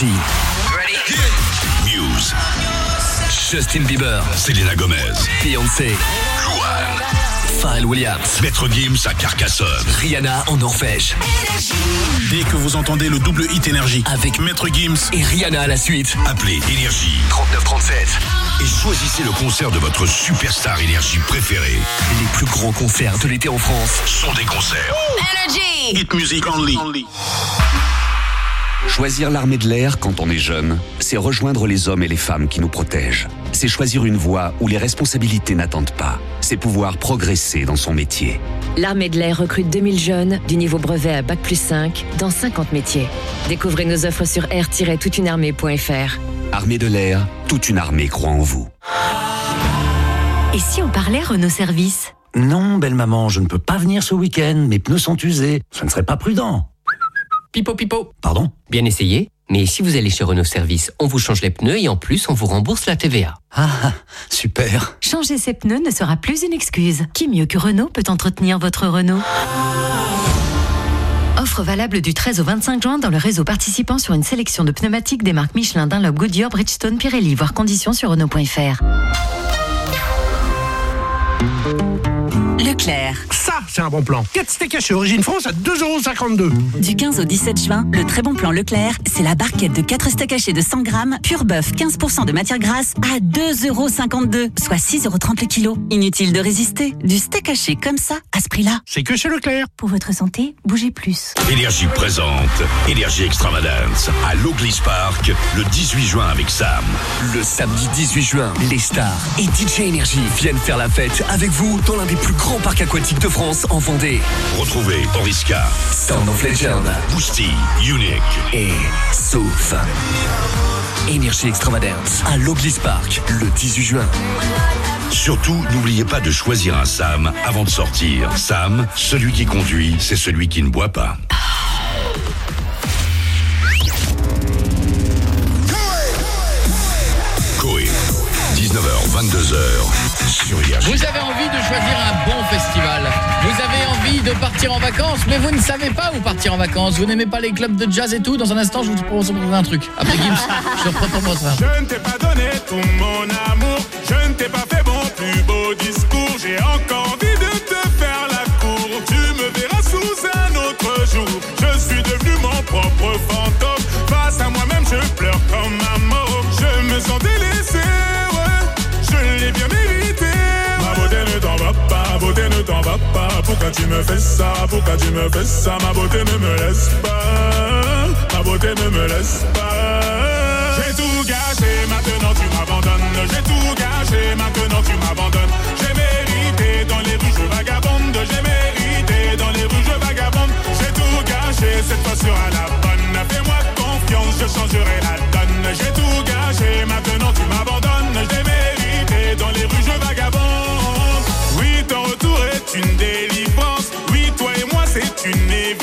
Muse, Justin Bieber, Selena Gomez, Beyoncé, Louane, Pharrell Williams, Maître Gims à Carcassonne, Rihanna en Norvège. Dès que vous entendez le double hit Énergie avec Maître Gims et Rihanna à la suite, appelez Énergie 3937 et choisissez le concert de votre superstar Énergie préférée. Les plus grands concerts de l'été en France sont des concerts Énergie. Hit Music Only. Choisir l'armée de l'air quand on est jeune, c'est rejoindre les hommes et les femmes qui nous protègent. C'est choisir une voie où les responsabilités n'attendent pas. C'est pouvoir progresser dans son métier. L'armée de l'air recrute 2000 jeunes du niveau brevet à Bac+5 dans 50 métiers. Découvrez nos offres sur air-toutunearmée.fr. Armée de l'air, toute une armée croit en vous. Et si on parlait Renault Service ? Non, belle maman, je ne peux pas venir ce week-end. Mes pneus sont usés. Ce ne serait pas prudent. Pipo, pipo. Pardon ? Bien essayé, mais si vous allez chez Renault Service, on vous change les pneus et en plus, on vous rembourse la TVA. Ah, super. Changer ses pneus ne sera plus une excuse. Qui mieux que Renault peut entretenir votre Renault ? Offre valable du 13 au 25 juin dans le réseau participant sur une sélection de pneumatiques des marques Michelin, Dunlop, Goodyear, Bridgestone, Pirelli. Voir conditions sur Renault.fr. Leclerc. Ça, c'est un bon plan. 4 steaks hachés Origine France à 2,52 €. Du 15 au 17 juin, le très bon plan Leclerc, c'est la barquette de 4 steaks hachés de 100 grammes, pur bœuf, 15% de matière grasse à 2,52 €, soit 6,30 € le kilo. Inutile de résister. Du steak haché comme ça, à ce prix-là. C'est que chez Leclerc. Pour votre santé, bougez plus. Énergie présente Énergie Extravagance à l'Oglis Park le 18 juin avec Sam. Le samedi 18 juin, les stars et DJ Énergie viennent faire la fête avec vous dans l'un des plus grands parcs aquatiques de France en Vendée. Retrouvez Oriska, Sound of Legend, Boosty, Unique et Souf. Énergie Extravagance à l'Oglis Park le 18 juin. Surtout, n'oubliez pas de choisir un Sam avant de sortir. Sam, celui qui conduit, c'est celui qui ne boit pas. Koé, 19h, 22h, sur Énergie. Vous avez envie de choisir un bon festival. Vous avez envie de partir en vacances, mais vous ne savez pas où partir en vacances. Vous n'aimez pas les clubs de jazz et tout. Dans un instant, je vous propose un truc. Après Gims, je propose ça. Je ne t'ai pas donné tout mon amour. Je ne t'ai pas fait mon plus beau discours. J'ai encore envie de te faire la cour. Tu me verras sous un autre jour. Je suis devenu mon propre fantôme. Face à moi-même, je pleure comme un mort. Je me sens délaissé, ouais. Je l'ai bien mérité. Ma beauté ne t'en va pas, ma beauté ne t'en va pas. Pourquoi tu me fais ça, pourquoi tu me fais ça? Ma beauté ne me laisse pas, ma beauté ne me laisse pas. J'ai tout gâché, maintenant tu m'abandonnes. J'ai tout gâché, maintenant tu m'abandonnes. J'ai mérité dans les rues je vagabonde. J'ai mérité dans les rues je vagabonde. J'ai tout gâché, cette fois sera la bonne. Fais-moi confiance, je changerai la donne. J'ai tout gâché, maintenant tu m'abandonnes. J'ai mérité dans les rues je vagabonde. Oui, ton retour est une délivrance. Oui, toi et moi c'est une évidence.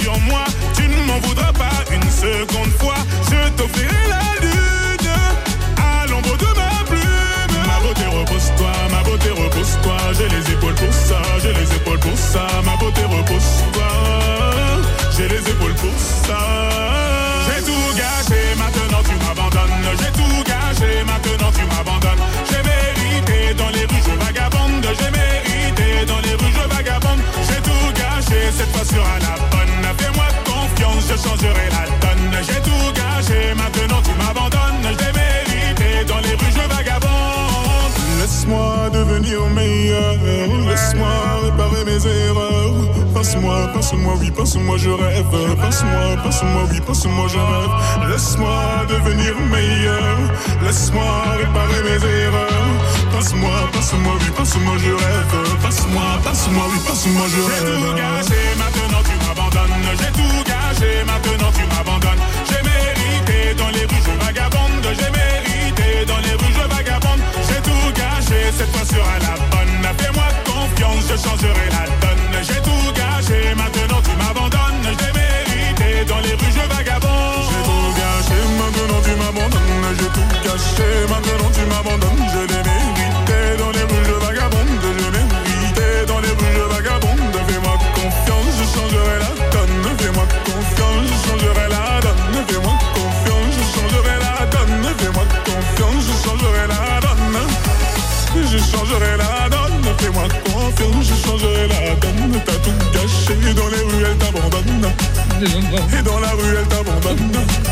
sur moi, tu ne m'en voudras pas une seconde fois. Je t'offrirai la lune à l'ombre de ma plume. Ma beauté repose-toi, ma beauté repose-toi. J'ai les épaules pour ça, j'ai les épaules pour ça. Ma beauté repose-toi, j'ai les épaules pour ça. J'ai tout gâché, maintenant tu m'abandonnes. J'ai tout gâché, maintenant tu m'abandonnes. J'ai mérité dans les rues, je vagabonde. J'ai mérité dans les rues, je vagabonde. J'ai tout gâché, cette fois sera la bonne. Fais-moi confiance, je changerai la donne. J'ai tout gâché, maintenant tu m'abandonnes. J'ai mérité dans les rues, je vagabonde. Laisse-moi devenir meilleur, laisse-moi réparer mes erreurs. Passe-moi, passe-moi, oui, passe-moi, je rêve. Passe-moi, passe-moi, oui, passe-moi, je rêve. Laisse-moi devenir meilleur, laisse-moi réparer mes erreurs. Passe-moi, passe-moi, oui, passe-moi, je rêve. Passe-moi, passe-moi, oui, passe-moi, je rêve. J'ai tout gâché, maintenant tu m'abandonnes. J'ai tout gâché, maintenant tu m'abandonnes. J'ai mérité dans les rues, je vagabonde. J'ai mérité dans les rues, je vagabonde. J'ai tout gâché, cette fois sera la bonne. Fais-moi confiance, je changerai la donne. J'ai tout gâché, maintenant tu m'abandonnes. J'ai mérité dans les rues, je vagabonde. J'ai tout gâché, maintenant tu m'abandonnes. J'ai tout gâché, maintenant tu m'abandonnes. Je l'ai mérité dans les rues, je vagabonde. Je l'ai mérité dans les rues, je vagabonde. Fais-moi confiance, je changerai la donne. Fais-moi confiance, je changerai la donne. Fais-moi confiance, je changerai la donne. Fais-moi confiance, je changerai la donne. Je changerai la donne. Fais-moi confiance, je changerai la donne. T'as tout gâché, dans les rues elle t'abandonne. Et dans la rue elle t'abandonne.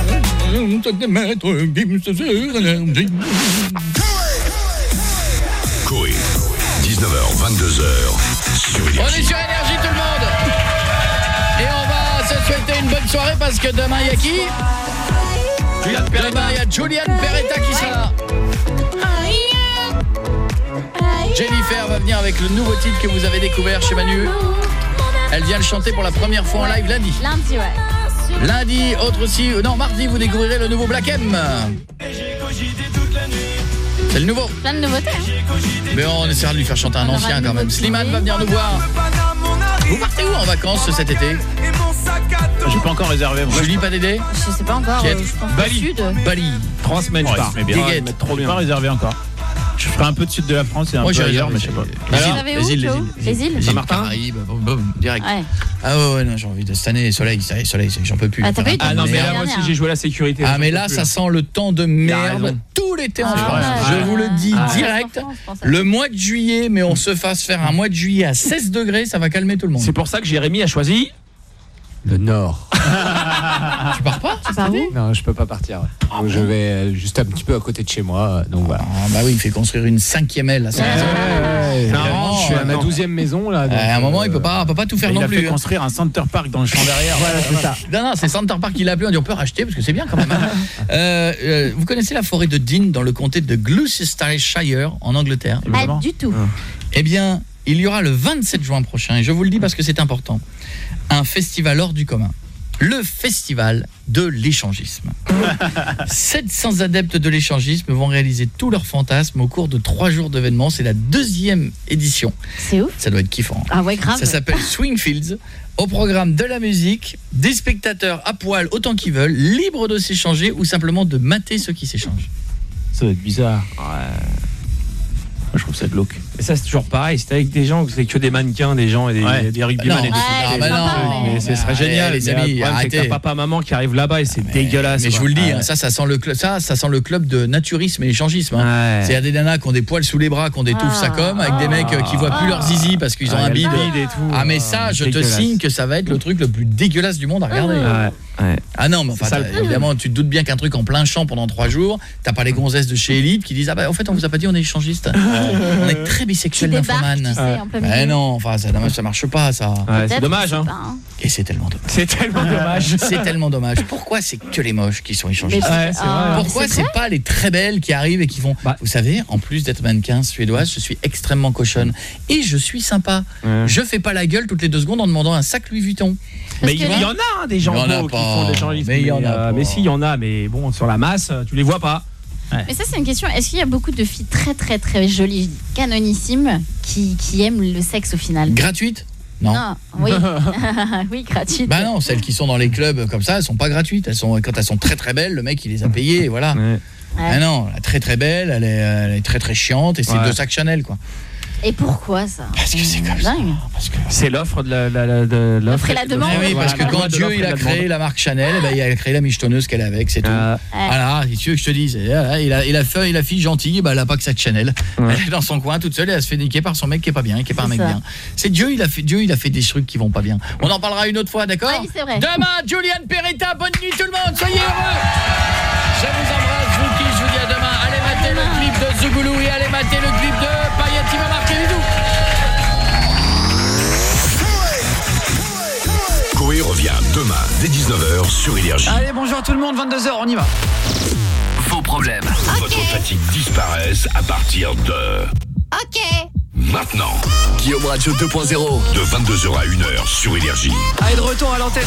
Coé, 19h, 22h sur Énergie. On est sur Énergie tout le monde. Et on va se souhaiter une bonne soirée parce que demain il y a qui? Demain il y a Juliane Peretta qui sera là. Jennifer va venir avec le nouveau titre que vous avez découvert chez Manu. Elle vient le chanter pour la première fois en live lundi. Lundi, ouais. Lundi, mardi, vous découvrirez le nouveau Black M. C'est le nouveau. Plein de nouveautés. Hein. Mais on essaiera de lui faire chanter un ancien quand même. Slimane va venir nous voir. Vous partez où en vacances cet été? J'ai pas encore réservé. Julie, pas d'aider? Je sais pas encore. Je pense Bali. Sud. Bali. 3 semaines, je pars. Mais bien. Trop bien. Pas réservé encore. Je ferai un peu de sud de la France et un peu ailleurs, mais je sais pas. Les îles. Saint-Martin, direct. Ouais. Ah ouais, non, j'ai envie de cette année, soleil, j'en peux plus. Ah non, mais là, moi aussi, j'ai joué à la sécurité. Ah, mais là, ça sent le temps de merde tout l'été en France. Je vous le dis direct. Le mois de juillet, mais on se fasse faire un mois de juillet à 16 degrés, ça va calmer tout le monde. C'est pour ça que Jérémy a choisi le Nord. Tu pars pas? Tu pars où? Non, je peux pas partir. Donc je vais juste un petit peu à côté de chez moi. Donc voilà. Bah oui, il fait construire une 5e aile à sa maison. Je suis à ma 12e maison là. Donc, à un moment, il peut pas tout faire non plus. Il a fait construire un Center Park dans le champ derrière. Voilà, c'est ça. Non, c'est Center Park qu'il a appelé. On dit on peut racheter parce que c'est bien quand même. Vous connaissez la forêt de Dean dans le comté de Gloucestershire en Angleterre? Pas du tout. Eh bien, il y aura le 27 juin prochain, et je vous le dis parce que c'est important, un festival hors du commun. Le festival de l'échangisme. 700 adeptes de l'échangisme vont réaliser tous leurs fantasmes au cours de 3 jours d'événements. C'est la 2e édition. C'est ouf. Ça doit être kiffant. Ah ouais, grave. Ça s'appelle Swingfields. Au programme de la musique, des spectateurs à poil autant qu'ils veulent, libres de s'échanger ou simplement de mater ceux qui s'échangent. Ça doit être bizarre. Ouais. Moi, je trouve ça glauque. Et ça, c'est toujours pareil. C'est avec des gens, c'est que des mannequins, des gens et des rugbyman et des mais ce serait génial, les amis. Arrêtez. C'est papa, maman qui arrive là-bas et c'est dégueulasse. Mais je vous le dis, ça sent le club de naturisme et échangisme. C'est y a des nanas qui ont des poils sous les bras, qui ont des touffes sacom, avec des mecs qui voient plus leur zizi parce qu'ils ont un bide et tout. Ah mais ça, je te signe que ça va être le truc le plus dégueulasse du monde à regarder. Ah non, mais enfin, évidemment, tu te doutes bien qu'un truc en plein champ pendant 3 jours, t'as pas les gonzesses de chez Elite qui disent ah bah en fait on vous a pas dit on est échangiste. On est très bisexuel d'infoman. Mais non, enfin ça marche pas ça. C'est dommage hein. Et c'est tellement dommage. C'est tellement dommage. C'est tellement dommage. Pourquoi c'est que les moches qui sont échangistes? Pourquoi c'est pas les très belles qui arrivent et qui vont vous savez, en plus d'être mannequin suédoise, je suis extrêmement cochonne et je suis sympa. Je fais pas la gueule toutes les 2 secondes en demandant un sac Louis Vuitton. Mais il y en a des gens qui font des échangistes. Mais si, il y en a, mais bon, sur la masse, tu les vois pas. Ouais. Mais ça, c'est une question. Est-ce qu'il y a beaucoup de filles très très très jolies, canonissimes, qui aiment le sexe au final? Gratuite? Non, oui. Oui, gratuites. Bah non, celles qui sont dans les clubs comme ça, elles sont pas gratuites. Quand elles sont très très belles, le mec il les a payées, voilà. Ouais. Ah non, elle est très très belle, elle est très très chiante et c'est 2 sacs Chanel quoi. Et pourquoi ça? Parce que c'est comme ça. Parce que c'est l'offre de l'offre et la demande. Oui, parce que quand Dieu il a créé la marque Chanel, il a créé la michetonneuse qu'elle a avec, c'est tout. Voilà, si tu veux que je te dise, il a la fille gentille, elle a pas que ça de Chanel. Elle est dans son coin toute seule et elle se fait niquer par son mec qui est pas bien, qui est pas un mec bien. C'est Dieu, il a fait des trucs qui vont pas bien. On en parlera une autre fois, d'accord? Oui, c'est vrai. Demain, Julian Peretta, bonne nuit tout le monde, soyez heureux. Je vous embrasse, je vous kiffe, je vous dis à demain. Allez mater le clip de Zougoulou et allez mater le clip de Payet, il va marquer les doux. Coé revient demain dès 19h sur Énergie. Allez, bonjour tout le monde, 22h, on y va. Vos problèmes, votre fatigue disparaissent à partir de... Ok. Maintenant, Guillaume Radio 2.0 de 22h à 1h sur Énergie. Allez, de retour à l'antenne.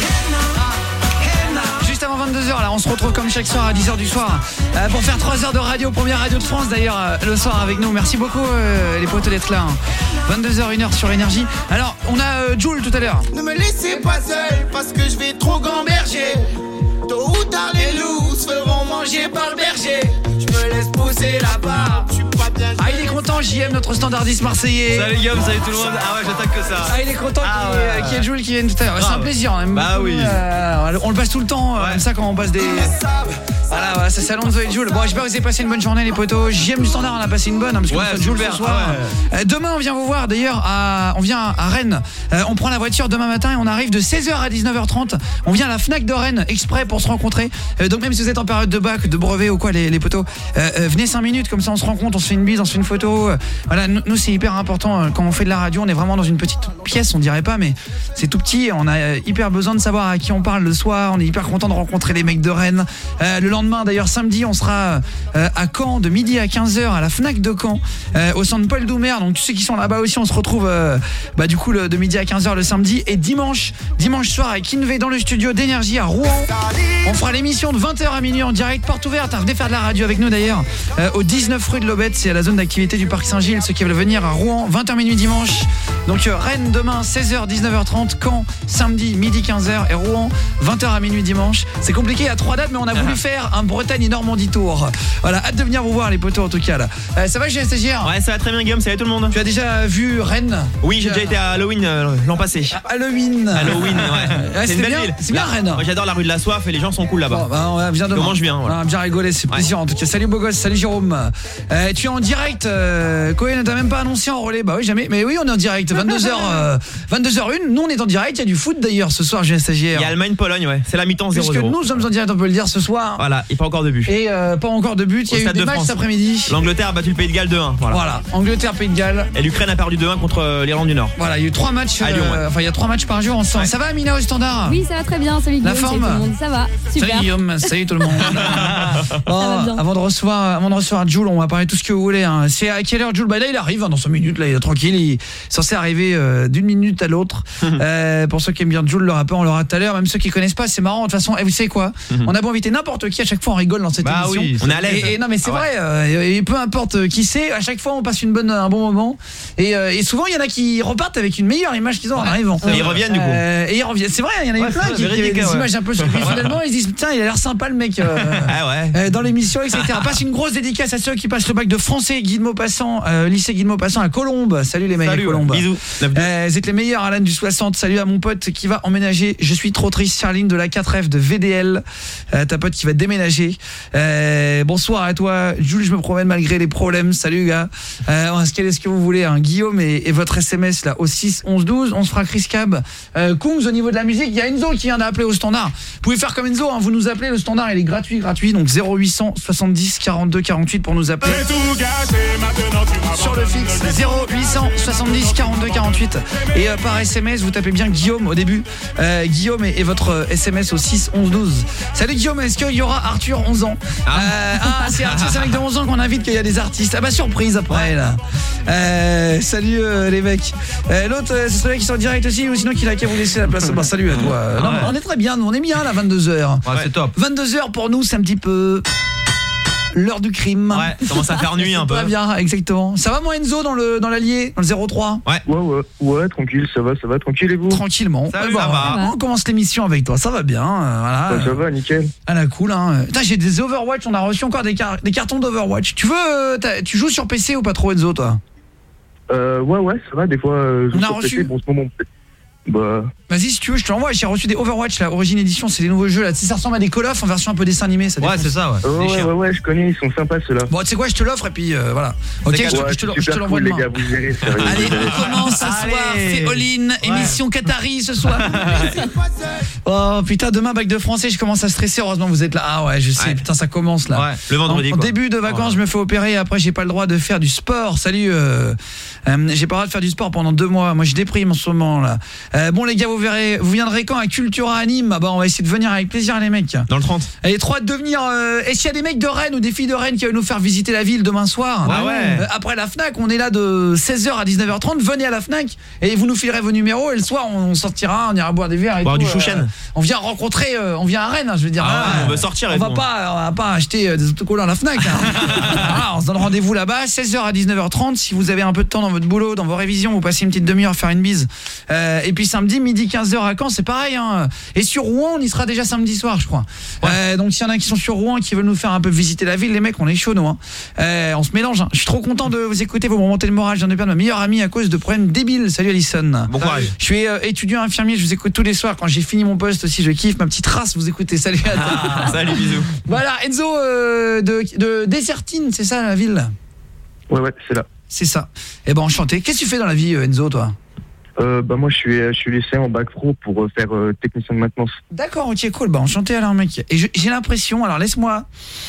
Juste avant 22h, là, on se retrouve comme chaque soir à 10h du soir pour faire 3 heures de radio, première radio de France d'ailleurs le soir avec nous. Merci beaucoup les potes d'être là. 22h, 1h sur Énergie. Alors, on a Jules tout à l'heure. Ne me laissez pas seul parce que je vais trop gamberger. Tôt ou tard les loups se feront manger par le berger. Je me laisse pousser la barbe, je suis pas bien. Ah, il est content, JM, notre standardiste marseillais. Salut Guillaume, salut tout le monde. Ah ouais, j'attaque que ça. Ah, il est content qu'il y ait Jules qui vienne tout à l'heure. C'est un plaisir. Hein, bah oui. On le passe tout le temps, comme ça quand on passe des... Voilà, ça c'est Alonso et Jules. Bon, j'espère que vous avez passé une bonne journée les potos. JM du standard, on a passé une bonne, parce que Jules ce soir. Demain, on vient vous voir d'ailleurs, on vient à Rennes. On prend la voiture demain matin et on arrive de 16h à 19h30. On vient à la Fnac de Rennes exprès pour se rencontrer. Donc même si vous êtes en période de bac, de brevet ou quoi les potos, venez 5 minutes, comme ça on se rencontre, on se fait une bise, on se fait une photo. Voilà, nous c'est hyper important quand on fait de la radio, on est vraiment dans une petite pièce, on dirait pas, mais c'est tout petit, on a hyper besoin de savoir à qui on parle le soir, on est hyper content de rencontrer les mecs de Rennes. Le lendemain d'ailleurs, samedi, on sera à Caen de midi à 15h à la Fnac de Caen, au centre Paul Doumer. Donc tous ceux qui sont là-bas aussi, on se retrouve du coup de midi à 15h le samedi. Et dimanche soir avec Kinvé dans le studio d'Énergie à Rouen. On fera l'émission de 20h à minuit en direct, porte ouverte. Venez faire de la radio avec nous d'ailleurs au 19 rue de l'Aubette, c'est à la zone d'activité du parc Saint-Gilles. Ceux qui veulent venir à Rouen, 20h minuit dimanche. Donc Rennes demain 16h 19h30, Caen samedi midi 15h et Rouen 20h à minuit dimanche. C'est compliqué à 3 dates, mais on a voulu faire un Bretagne et Normandie tour. Voilà, hâte de venir vous voir les potos en tout cas là. Ça va, j'ai stagiaire? Ouais, ça va très bien Guillaume, salut tout le monde. Tu as déjà vu Rennes? Oui, j'ai déjà été à Halloween l'an passé. Halloween, ouais. C'est une belle ville. C'est bien Rennes. Moi j'adore la rue de la Soif et les gens sont cool là-bas. On vient demain. Comment je viens, voilà. On va bien rigoler, c'est plaisir en tout cas. Salut beau gosse, salut Jérôme. Tu es en direct, Coé ne t'a même pas annoncé en relais. Bah oui, jamais. Mais oui, on est en direct, 22h01. Nous on est en direct, il y a du foot d'ailleurs ce soir, j'ai stagiaire. Il y a Allemagne-Pologne, ouais. C'est la mi-temps 0-0. Puisque nous sommes en direct, on peut le dire ce soir. Voilà, et pas encore de but. Et pas encore de but, il y a eu des matchs cet après-midi. L'Angleterre a battu le Pays de Galles 2-1. Voilà, Angleterre, Pays de Galles. Et l'Ukraine a perdu 2-1 contre l'Irlande du Nord. Voilà, il y a eu 3 matchs. Il y a 3 matchs par jour ensemble. Ça va Amina au standard? Oui, ça va très bien, salut Guillaume. La forme? Salut tout le monde. Ça va, super. Salut Guillaume, salut tout le monde. Avant de recevoir Jules, on va parler tout ce que vous voulez. C'est à quelle heure Jules? Là il arrive dans 5 minutes, là il est tranquille, il est censé arriver d'une minute à l'autre. Pour ceux qui aiment bien Jules, le rappeur, on l'aura tout à l'heure. Même ceux qui connaissent pas, c'est marrant. De toute façon, vous savez quoi? On a beau inviter n'importe qui, à chaque fois on rigole dans cette émission. Oui, on est à l'aise. Et non mais c'est vrai, et peu importe qui c'est, à chaque fois on passe un bon moment. Et souvent il y en a qui repartent avec une meilleure image qu'ils ont en arrivant. Et ils reviennent du coup. Et ils reviennent. C'est vrai, il y en a eu plein qui avaient des images un peu surprises. Finalement ils se disent putain, il a l'air sympa le mec dans l'émission, etc. Passe une grosse dédicace à ceux qui passent le bac de français Guy de Maupassant, lycée Guy de Maupassant à Colombes. Salut les mecs. Salut, à Colombes. Bisous. Vous êtes les meilleurs, Alan du 60. Salut à mon pote qui va emménager. Je suis trop triste, Charline de la 4F de VDL. Ta pote qui va déménager. Bonsoir à toi Jules, je me promène malgré les problèmes. Salut gars. On va se caler ce que vous voulez, Guillaume et votre SMS là au 6 11 12. On se fera Chris Cab. Kungs au niveau de la musique, il y a Enzo qui vient d'appeler au standard. Vous pouvez faire comme Enzo, vous nous appelez, le standard il est gratuit, donc 0800 70 42 48 pour nous appeler. Sur le fixe 0800 70 42 48 et par SMS vous tapez bien Guillaume au début. Guillaume et votre SMS au 6 11 12. Salut Guillaume, est-ce qu'il y aura Arthur 11 ans? C'est Arthur, c'est un mec de 11 ans qu'on invite, qu'il y a des artistes. Surprise après là. Salut les mecs. L'autre c'est celui qui sont en direct aussi, ou sinon qu'il a qu'à vous laisser la place. Salut à toi. On est très bien, on est bien là 22h. C'est top. 22h pour nous c'est un petit peu l'heure du crime. Ouais, ça commence à faire nuit un peu. Très bien, exactement. Ça va, mon Enzo, dans l'Allier, dans le 03? Ouais, tranquille, ça va, tranquille, et vous? Tranquillement. Ça va. On commence l'émission avec toi, ça va bien. Voilà. Ça va, nickel. Ah la cool, hein. Putain, j'ai des Overwatch, on a reçu encore des cartons d'Overwatch. Tu veux, tu joues sur PC ou pas trop, Enzo, toi? Ouais, ça va, des fois, on a reçu. PC, bon, en ce moment, bah... Vas-y, si tu veux, je te l'envoie. J'ai reçu des Overwatch, la Origin Edition, c'est des nouveaux jeux là. Ça ressemble à des Call of en version un peu dessin animé, ça. Ouais, c'est ça, ouais. Ouais, je connais, ils sont sympas ceux-là. Bon, tu sais quoi, je te l'offre et puis voilà. Ok, je te l'envoie demain. Les gars, vous gérez, sérieux. Allez, on commence ce soir, c'est all-in, émission Qatari ce soir. Oh putain, demain bac de français, je commence à stresser. Heureusement vous êtes là. Ah ouais, je sais, putain, ça commence là. Ouais, le vendredi. En début de vacances, je me fais opérer et après j'ai pas le droit de faire du sport. Salut, j'ai pas le droit de faire du sport pendant 2 mois. Moi je déprime en ce moment là. Bon les gars, vous viendrez quand à Cultura à Nîmes? Bah on va essayer de venir avec plaisir les mecs. Dans le 30. Allez, 3 de venir est-ce qu'il y a des mecs de Rennes ou des filles de Rennes qui veulent nous faire visiter la ville demain soir? Ouais. Après la Fnac, on est là de 16h à 19h30, venez à la Fnac et vous nous filerez vos numéros et le soir on sortira, on ira boire des verres et boire tout, du chouchen. On vient rencontrer on vient à Rennes, je veux dire. On va sortir on va pas acheter des autocollants à la Fnac. Voilà, on se donne rendez-vous là-bas 16h à 19h30 si vous avez un peu de temps dans votre boulot, dans vos révisions, vous passez une petite demi-heure faire une bise. Et puis samedi midi 15h à Caen, c'est pareil hein. Et sur Rouen, on y sera déjà samedi soir, je crois. Donc s'il y en a qui sont sur Rouen qui veulent nous faire un peu visiter la ville, les mecs, on est chaud nous hein. On se mélange hein. Je suis trop content de vous écouter, vous me remontez le moral. Je viens de perdre ma meilleure amie à cause de problèmes débiles. Salut Alison. Bon courage. Je suis étudiant infirmier, je vous écoute tous les soirs quand j'ai fini mon poste aussi, je kiffe ma petite race, vous écoutez. Salut. Salut, bisous. Voilà, Enzo de Dessertine, c'est ça la ville? Ouais, c'est là. C'est ça. Eh ben enchanté. Qu'est-ce que tu fais dans la vie Enzo toi? Moi je suis lycéen en bac pro pour faire technicien de maintenance. D'accord, ok, cool. Bah enchanté alors mec. Et j'ai l'impression, alors laisse-moi.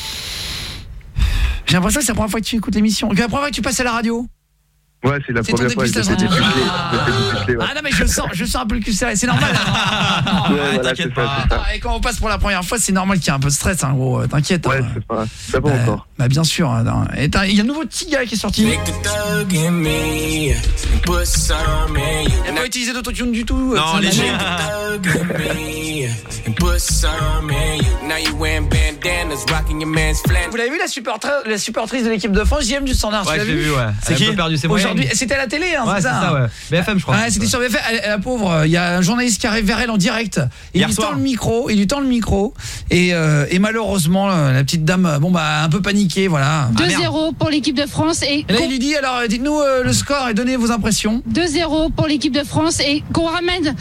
J'ai l'impression que c'est la première fois que tu écoutes l'émission. Que la première fois que tu passes à la radio. Ouais, c'est la première fois que je fais des pucelés. Ah non mais je sens un peu le cul serré, c'est normal. T'inquiète pas. Et quand on passe pour la première fois, c'est normal qu'il y ait un peu de stress hein, gros, t'inquiète. Ouais, c'est pas ça va encore. Bah bien sûr. Et il y a un nouveau petit gars qui est sorti. Il n'a pas utilisé d'autotune du tout. Non, léger. Vous l'avez vu la supportrice de l'équipe de France, JM du Standard? Ouais, je l'ai vu, ouais. C'est qui? Perdu ses moyens. Aujourd'hui, c'était à la télé hein, ouais, c'est ça ouais. BFM je crois. Ouais, c'était sur BFM, la pauvre, il y a un journaliste qui arrive vers elle en direct. Il lui tend le micro et malheureusement la petite dame un peu paniquée, voilà. 2-0 pour l'équipe de France et là il lui dit alors dites-nous le score et donnez vos impressions. 2-0 pour l'équipe de France et qu'on ramène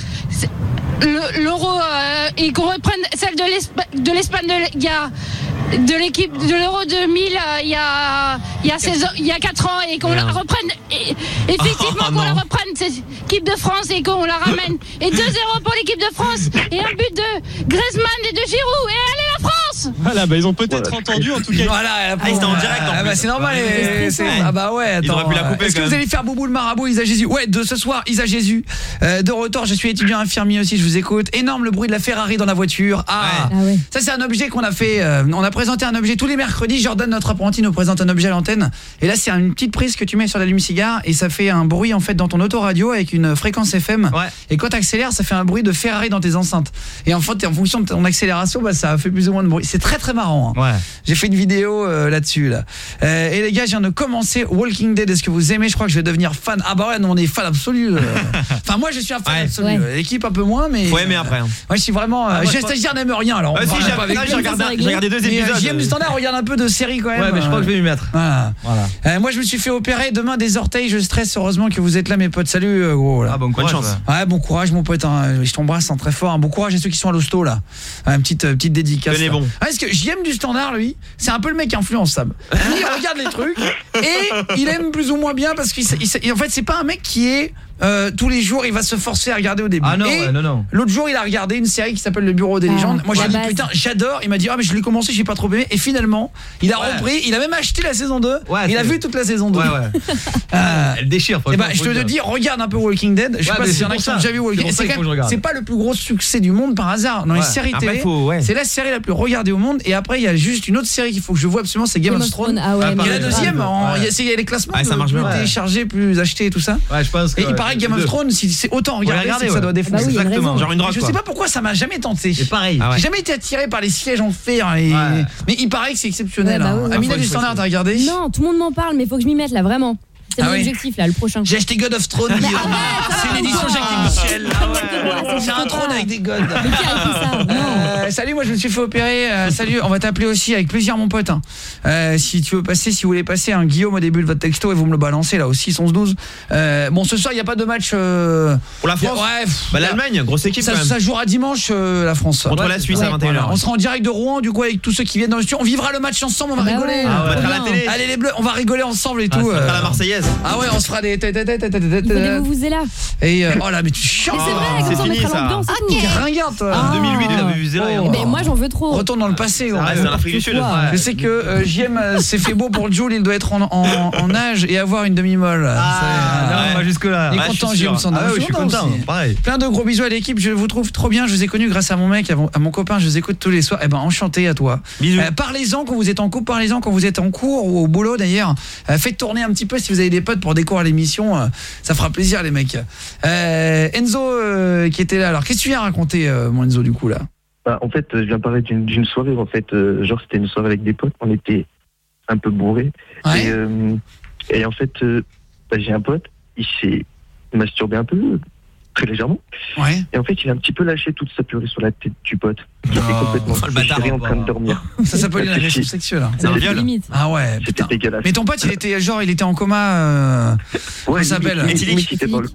l'euro et qu'on reprenne celle de l'Espagne de l'équipe de l'Euro 2000 il y a 4 ans et qu'on la reprenne effectivement qu'on la reprenne cette équipe de France et qu'on la ramène et 2-0 pour l'équipe de France et un but de Griezmann et de Giroud et allez la France. Voilà, ils ont peut-être entendu en tout cas. Voilà, c'était en direct en plus. C'est normal. Ah bah ouais, attends. Ils auraient pu la couper. Est-ce que vous allez faire Boubou le marabout Isa Jésus? Ouais, de ce soir Isa Jésus. De retour, je suis étudiant infirmier aussi, je vous écoute. Énorme le bruit de la Ferrari dans la voiture. Ça c'est un objet qu'on a fait, on a présenté un objet tous les mercredis. Jordan, notre apprenti, nous présente un objet à l'antenne. Et là c'est une petite prise que tu mets sur l'allume-cigare et ça fait un bruit en fait dans ton autoradio avec une fréquence FM. Et quand tu accélères, ça fait un bruit de Ferrari dans tes enceintes. Et en fait, en fonction de ton accélération, ça fait plus ou moins de bruit. C'est très très marrant. Hein. J'ai fait une vidéo là-dessus là. Et les gars, je viens de commencer Walking Dead. Est-ce que vous aimez? Je crois que je vais devenir fan. Ah bah ouais, non, on est fan absolu. Enfin moi je suis un fan absolu. L'équipe un peu moins mais faut aimer après. Moi je suis vraiment j'ai stagiaire n'aime rien alors. J'ai regardé 2 épisodes. JM du Standard regarde un peu de série quand même. Ouais, mais je crois que je vais m'y mettre. Voilà. Moi je me suis fait opérer demain des orteils, je stresse, heureusement que vous êtes là mes potes. Salut gros là. Ah bonne chance. Ouais, bon courage mon pote hein. Je t'embrasse très fort. Bon courage à ceux qui sont à l'hosto là. Une petite dédicace. Tenez bon. Est-ce que JM du Standard lui, c'est un peu le mec influençable. Il regarde les trucs et il aime plus ou moins bien parce qu'en fait c'est pas un mec qui est tous les jours il va se forcer à regarder au début. Ah non, non. L'autre jour il a regardé une série qui s'appelle Le Bureau des légendes. Moi j'ai dit putain j'adore, il m'a dit mais je l'ai commencé, j'ai pas trop aimé et finalement il a repris, il a même acheté la saison 2. Il a vu toute la saison 2. Elle déchire. Et je te dis regarde un peu Walking Dead. Je sais pas si y en a qui ont déjà vu Walking Dead. C'est pas le plus gros succès du monde par hasard dans les séries télé. C'est la série la plus regardée au monde et après il y a juste une autre série qu'il faut que je vois absolument, c'est Game of Thrones. Il y a la deuxième, il y a les classements plus téléchargés, plus achetés et tout ça. Ouais, je pense que paraît que Game of Thrones, si c'est autant regarder, c'est que ça doit défoncer. Exactement, genre une drogue. Je sais pas pourquoi ça m'a jamais tenté. C'est pareil. J'ai jamais été attiré par les sièges en fer. Mais il paraît que c'est exceptionnel. Amina du Standard, t'as regardé? Non, tout le monde m'en parle, mais faut que je m'y mette là, vraiment. C'est mon objectif là, le prochain. J'ai acheté God of Thrones. C'est l'édition Jacques Michel. C'est un trône avec des gods. Mais qui a écrit ça? Salut, moi je me suis fait opérer. Salut, on va t'appeler aussi avec plaisir mon pote. Si tu veux passer, si vous voulez passer un Guillaume au début de votre texto et vous me le balancez là au 6-11-12. Bon, ce soir il y a pas de match pour la France. L'Allemagne, grosse équipe quand même. Ça jouera dimanche la France. Contre la Suisse à 21h. On sera en direct de Rouen du coup avec tous ceux qui viennent dans le studio. On vivra le match ensemble, on va rigoler. On va être à la télé. Allez les Bleus, on va rigoler ensemble et tout. Ça sera la Marseillaise. Ah ouais, on se fera des vous êtes là. Et oh là mais tu chiant. C'est fini ça. T'es ringard toi. En 2008 il avait vu 0. Mais moi j'en veux trop. Retourne dans le passé. C'est en Afrique du Sud. Je sais que JM s'est fait beau pour Jules, il doit être en âge et avoir une demi-molle. Pas jusque là. Il est content JM Sandra. Je suis content. Pareil. Plein de gros bisous à l'équipe, je vous trouve trop bien, je vous ai connu grâce à mon mec, à mon copain, je vous écoute tous les soirs. Enchanté à toi. Bisous. Parlez-en quand vous êtes en couple, parlez-en quand vous êtes en cours ou au boulot d'ailleurs. Faites tourner un petit peu si vous avez des potes pour décorer l'émission, ça fera plaisir les mecs. Enzo qui était là. Alors qu'est-ce que tu viens raconter mon Enzo du coup là? En fait, je viens parler d'une soirée en fait, genre c'était une soirée avec des potes, on était un peu bourrés et en fait j'ai un pote, il s'est masturbé un peu très légèrement. Et en fait, il a un petit peu lâché toute sa purée sur la tête du pote. Il était complètement déchiré en train de dormir. Ça s'appelle une agression sexuelle. C'est un viol. Ah ouais, putain. Dégueulasse. Mais ton pote, il était en coma. Comment ça s'appelle? Limite,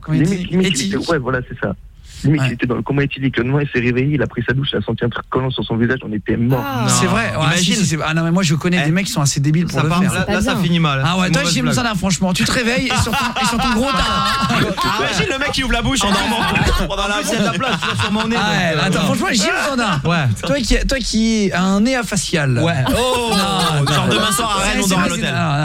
ouais, voilà, c'est ça. Limite, il était dans le coma éthylique. Le lendemain, il s'est réveillé, il a pris sa douche, il a senti un truc collant sur son visage, on était morts. C'est vrai. Imagine. Ah non, mais moi je connais des mecs qui sont assez débiles pour le faire. Là, ça finit mal. Ah ouais, toi, JM Sandra, franchement, tu te réveilles et sur ton gros tas. Imagine le mec qui ouvre la bouche en dormant. Pendant la vie, il y a de la place sur mon nez. Attends, franchement, JM Sandra. Toi qui as un nez à facial. Ouais. Oh. Genre demain soir à Rennes, on dort à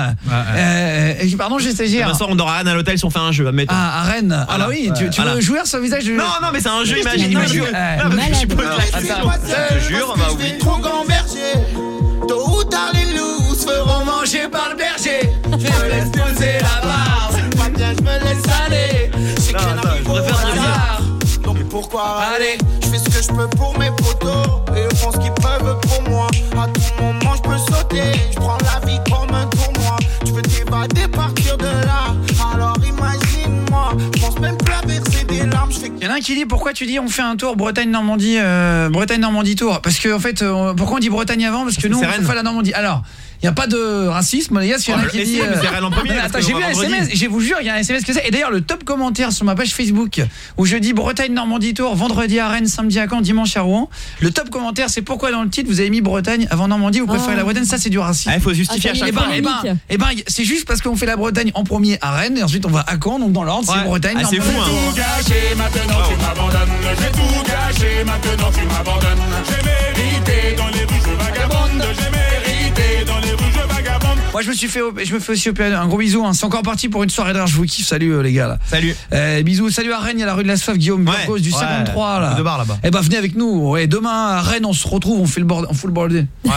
l'hôtel. Pardon, je stagiaire. Demain soir, on dort à Rennes à l'hôtel si on fait un jeu, admettons. Ah, à Rennes. Ah oui, tu veux jouer sur le visage du. Non, mais c'est un jeu, imagine. Je pose la question. Je te jure, bah oui. Trop grand berger. Tôt ou tard, les loups se feront manger par le berger. Je me laisse poser la barre. C'est pas bien, je me laisse aller. C'est que je préfère hasard. Donc pourquoi aller? Je fais ce que je peux pour mes potos. Et ils font ce qu'ils peuvent pour moi. À tout moment, je peux sauter. Je prends la vie comme un tournoi. Tu veux t'évader, partir de là. Alors imagine-moi. Je pense même plus à verser des larmes. Il y en a un qui dit pourquoi tu dis on fait un tour Bretagne-Normandie Bretagne-Normandie tour parce que en fait pourquoi on dit Bretagne avant parce que nous on fait la Normandie. Alors il n'y a pas de racisme les gars, il y en a qui dit attends, j'ai vu un SMS, je vous jure, il y a un SMS que c'est. Et d'ailleurs le top commentaire sur ma page Facebook où je dis Bretagne-Normandie tour vendredi à Rennes, samedi à Caen, dimanche à Rouen. Le top commentaire c'est pourquoi dans le titre vous avez mis Bretagne avant Normandie, vous préférez la Bretagne, ça c'est du racisme. Il faut justifier à chaque fois. Et ben c'est juste parce qu'on fait la Bretagne en premier à Rennes et ensuite on va à Caen, donc dans l'ordre c'est Bretagne. C'est fou tout gâché, maintenant tu m'abandonnes. J'ai tout gâché, maintenant tu m'abandonnes. J'ai mérité dans les rues je vagabonde. J'ai mérité dans les rues je vagabonde. Moi je me fais aussi opérer. Un gros bisou hein. C'est encore parti pour une soirée d'art, je vous kiffe. Salut les gars là. Salut. Bisous, salut à Rennes, il y a la rue de la Soif, Guillaume Burgos du 53 là. De bar là-bas. Eh ben venez avec nous. Ouais, demain à Rennes on se retrouve, on fait le bordel, on fout le bordel. Ouais.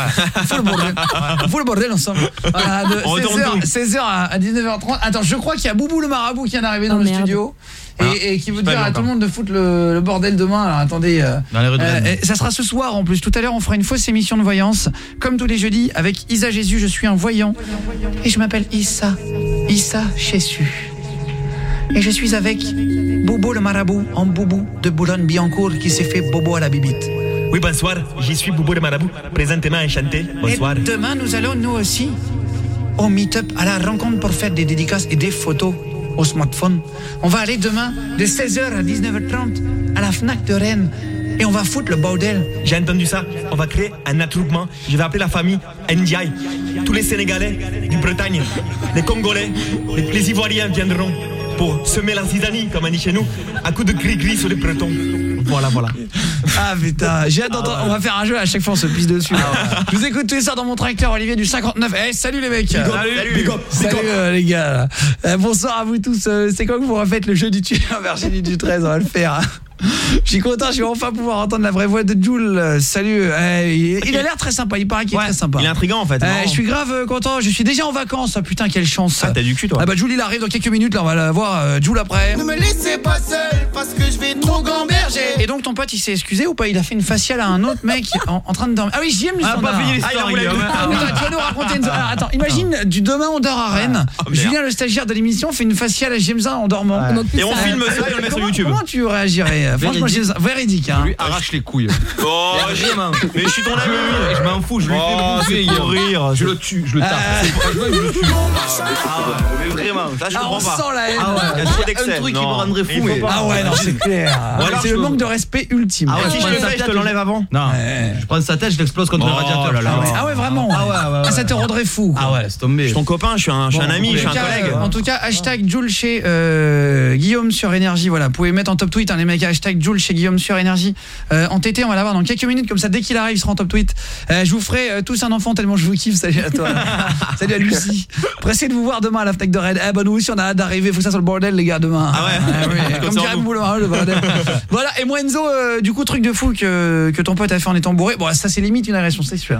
On fout le bordel ensemble. Voilà, de 16h à 19h30. Attends, je crois qu'il y a Boubou le marabout qui vient d'arriver dans le studio. Et qui vous dire à tout le monde de foutre le bordel demain. Alors attendez, ça sera ce soir en plus. Tout à l'heure on fera une fausse émission de voyance comme tous les jeudis avec Isa Jésus. Je suis un voyant et je m'appelle Issa Jésus. Et je suis avec Bobo le marabout en boubou de Boulogne-Billancourt qui s'est fait bobo à la bibite. Oui, bonsoir, j'y suis Bobo le marabout, présentement enchanté. Bonsoir. Et demain nous allons nous aussi au meet-up à la rencontre pour faire des dédicaces et des photos au smartphone. On va aller demain de 16h à 19h30 à la Fnac de Rennes et on va foutre le bordel. J'ai entendu ça, on va créer un attroupement. Je vais appeler la famille Ndiaye. Tous les Sénégalais du Bretagne, les Congolais, les Ivoiriens viendront pour semer la zizanie, comme on dit chez nous, à coups de gris-gris sur les Bretons. Voilà. Ah putain, j'ai hâte d'entendre. On va faire un jeu à chaque fois on se pisse dessus. Je vous écoute tous les soirs dans mon tracteur, Olivier du 59. Salut les mecs. Salut les gars. Bonsoir à vous tous. C'est quand que vous refaites le jeu du tueur Virginie du 13, on va le faire. Je suis content, je vais enfin pouvoir entendre la vraie voix de Jules. Salut. Il a l'air très sympa, il paraît qu'il est très sympa. Il est intriguant en fait. Je suis grave content, je suis déjà en vacances. Ah, putain, quelle chance. Ah, t'as du cul toi. Ah bah Jules il arrive dans quelques minutes, là on va la voir Jules après. Ne me laissez pas seul parce que je vais trop gamberger. Et donc ton pote il s'est excusé ou pas? Il a fait une faciale à un autre mec en train de dormir. Ah oui, JM lui pas fini l'histoire. Tu vas nous raconter une... Alors, attends, imagine demain on dort à Rennes. Julien le stagiaire de l'émission fait une faciale à Jemza en dormant. Et on filme ça et on le met sur YouTube. Comment tu réagirais? Franchement, véridique hein. Lui arrache les couilles. Oh, mais je suis ton ami. Je m'en fous, je lui fais pour rire. Je le tue, je le tape. Franchement, je le tue. Mais vraiment, là je comprends pas. On sent la haine. Il y a trop d'excès. Un truc qui me rendrait fou. Ah ouais, non, c'est clair. C'est le manque de respect ultime. Ah ouais, si je le fais, je te l'enlève avant. Non, je prends sa tête, je l'explose contre le radiateur. Ah ouais, vraiment. Ah ça te rendrait fou. Ah ouais, c'est tombé. Je suis ton copain, je suis un ami, je suis un collègue. En tout cas, hashtag Jules chez Guillaume sur Énergie. Voilà, vous pouvez mettre en top tweet les mecs, hashtag Jules chez Guillaume sur Énergie. En TT, on va l'avoir dans quelques minutes, comme ça dès qu'il arrive, il sera en top tweet. Je vous ferai tous un enfant tellement je vous kiffe. Salut à toi. Salut à Lucie. Pressé de vous voir demain à la fenêtre de Rennes. Bah nous aussi on a hâte d'arriver, faut que ça soit le bordel les gars demain. Ah ouais. Oui. Comme dirait Boulot, le bordel. Voilà, et moi Enzo, du coup truc de fou que ton pote a fait en étant bourré. Bon, ça c'est limite une agression sexuelle.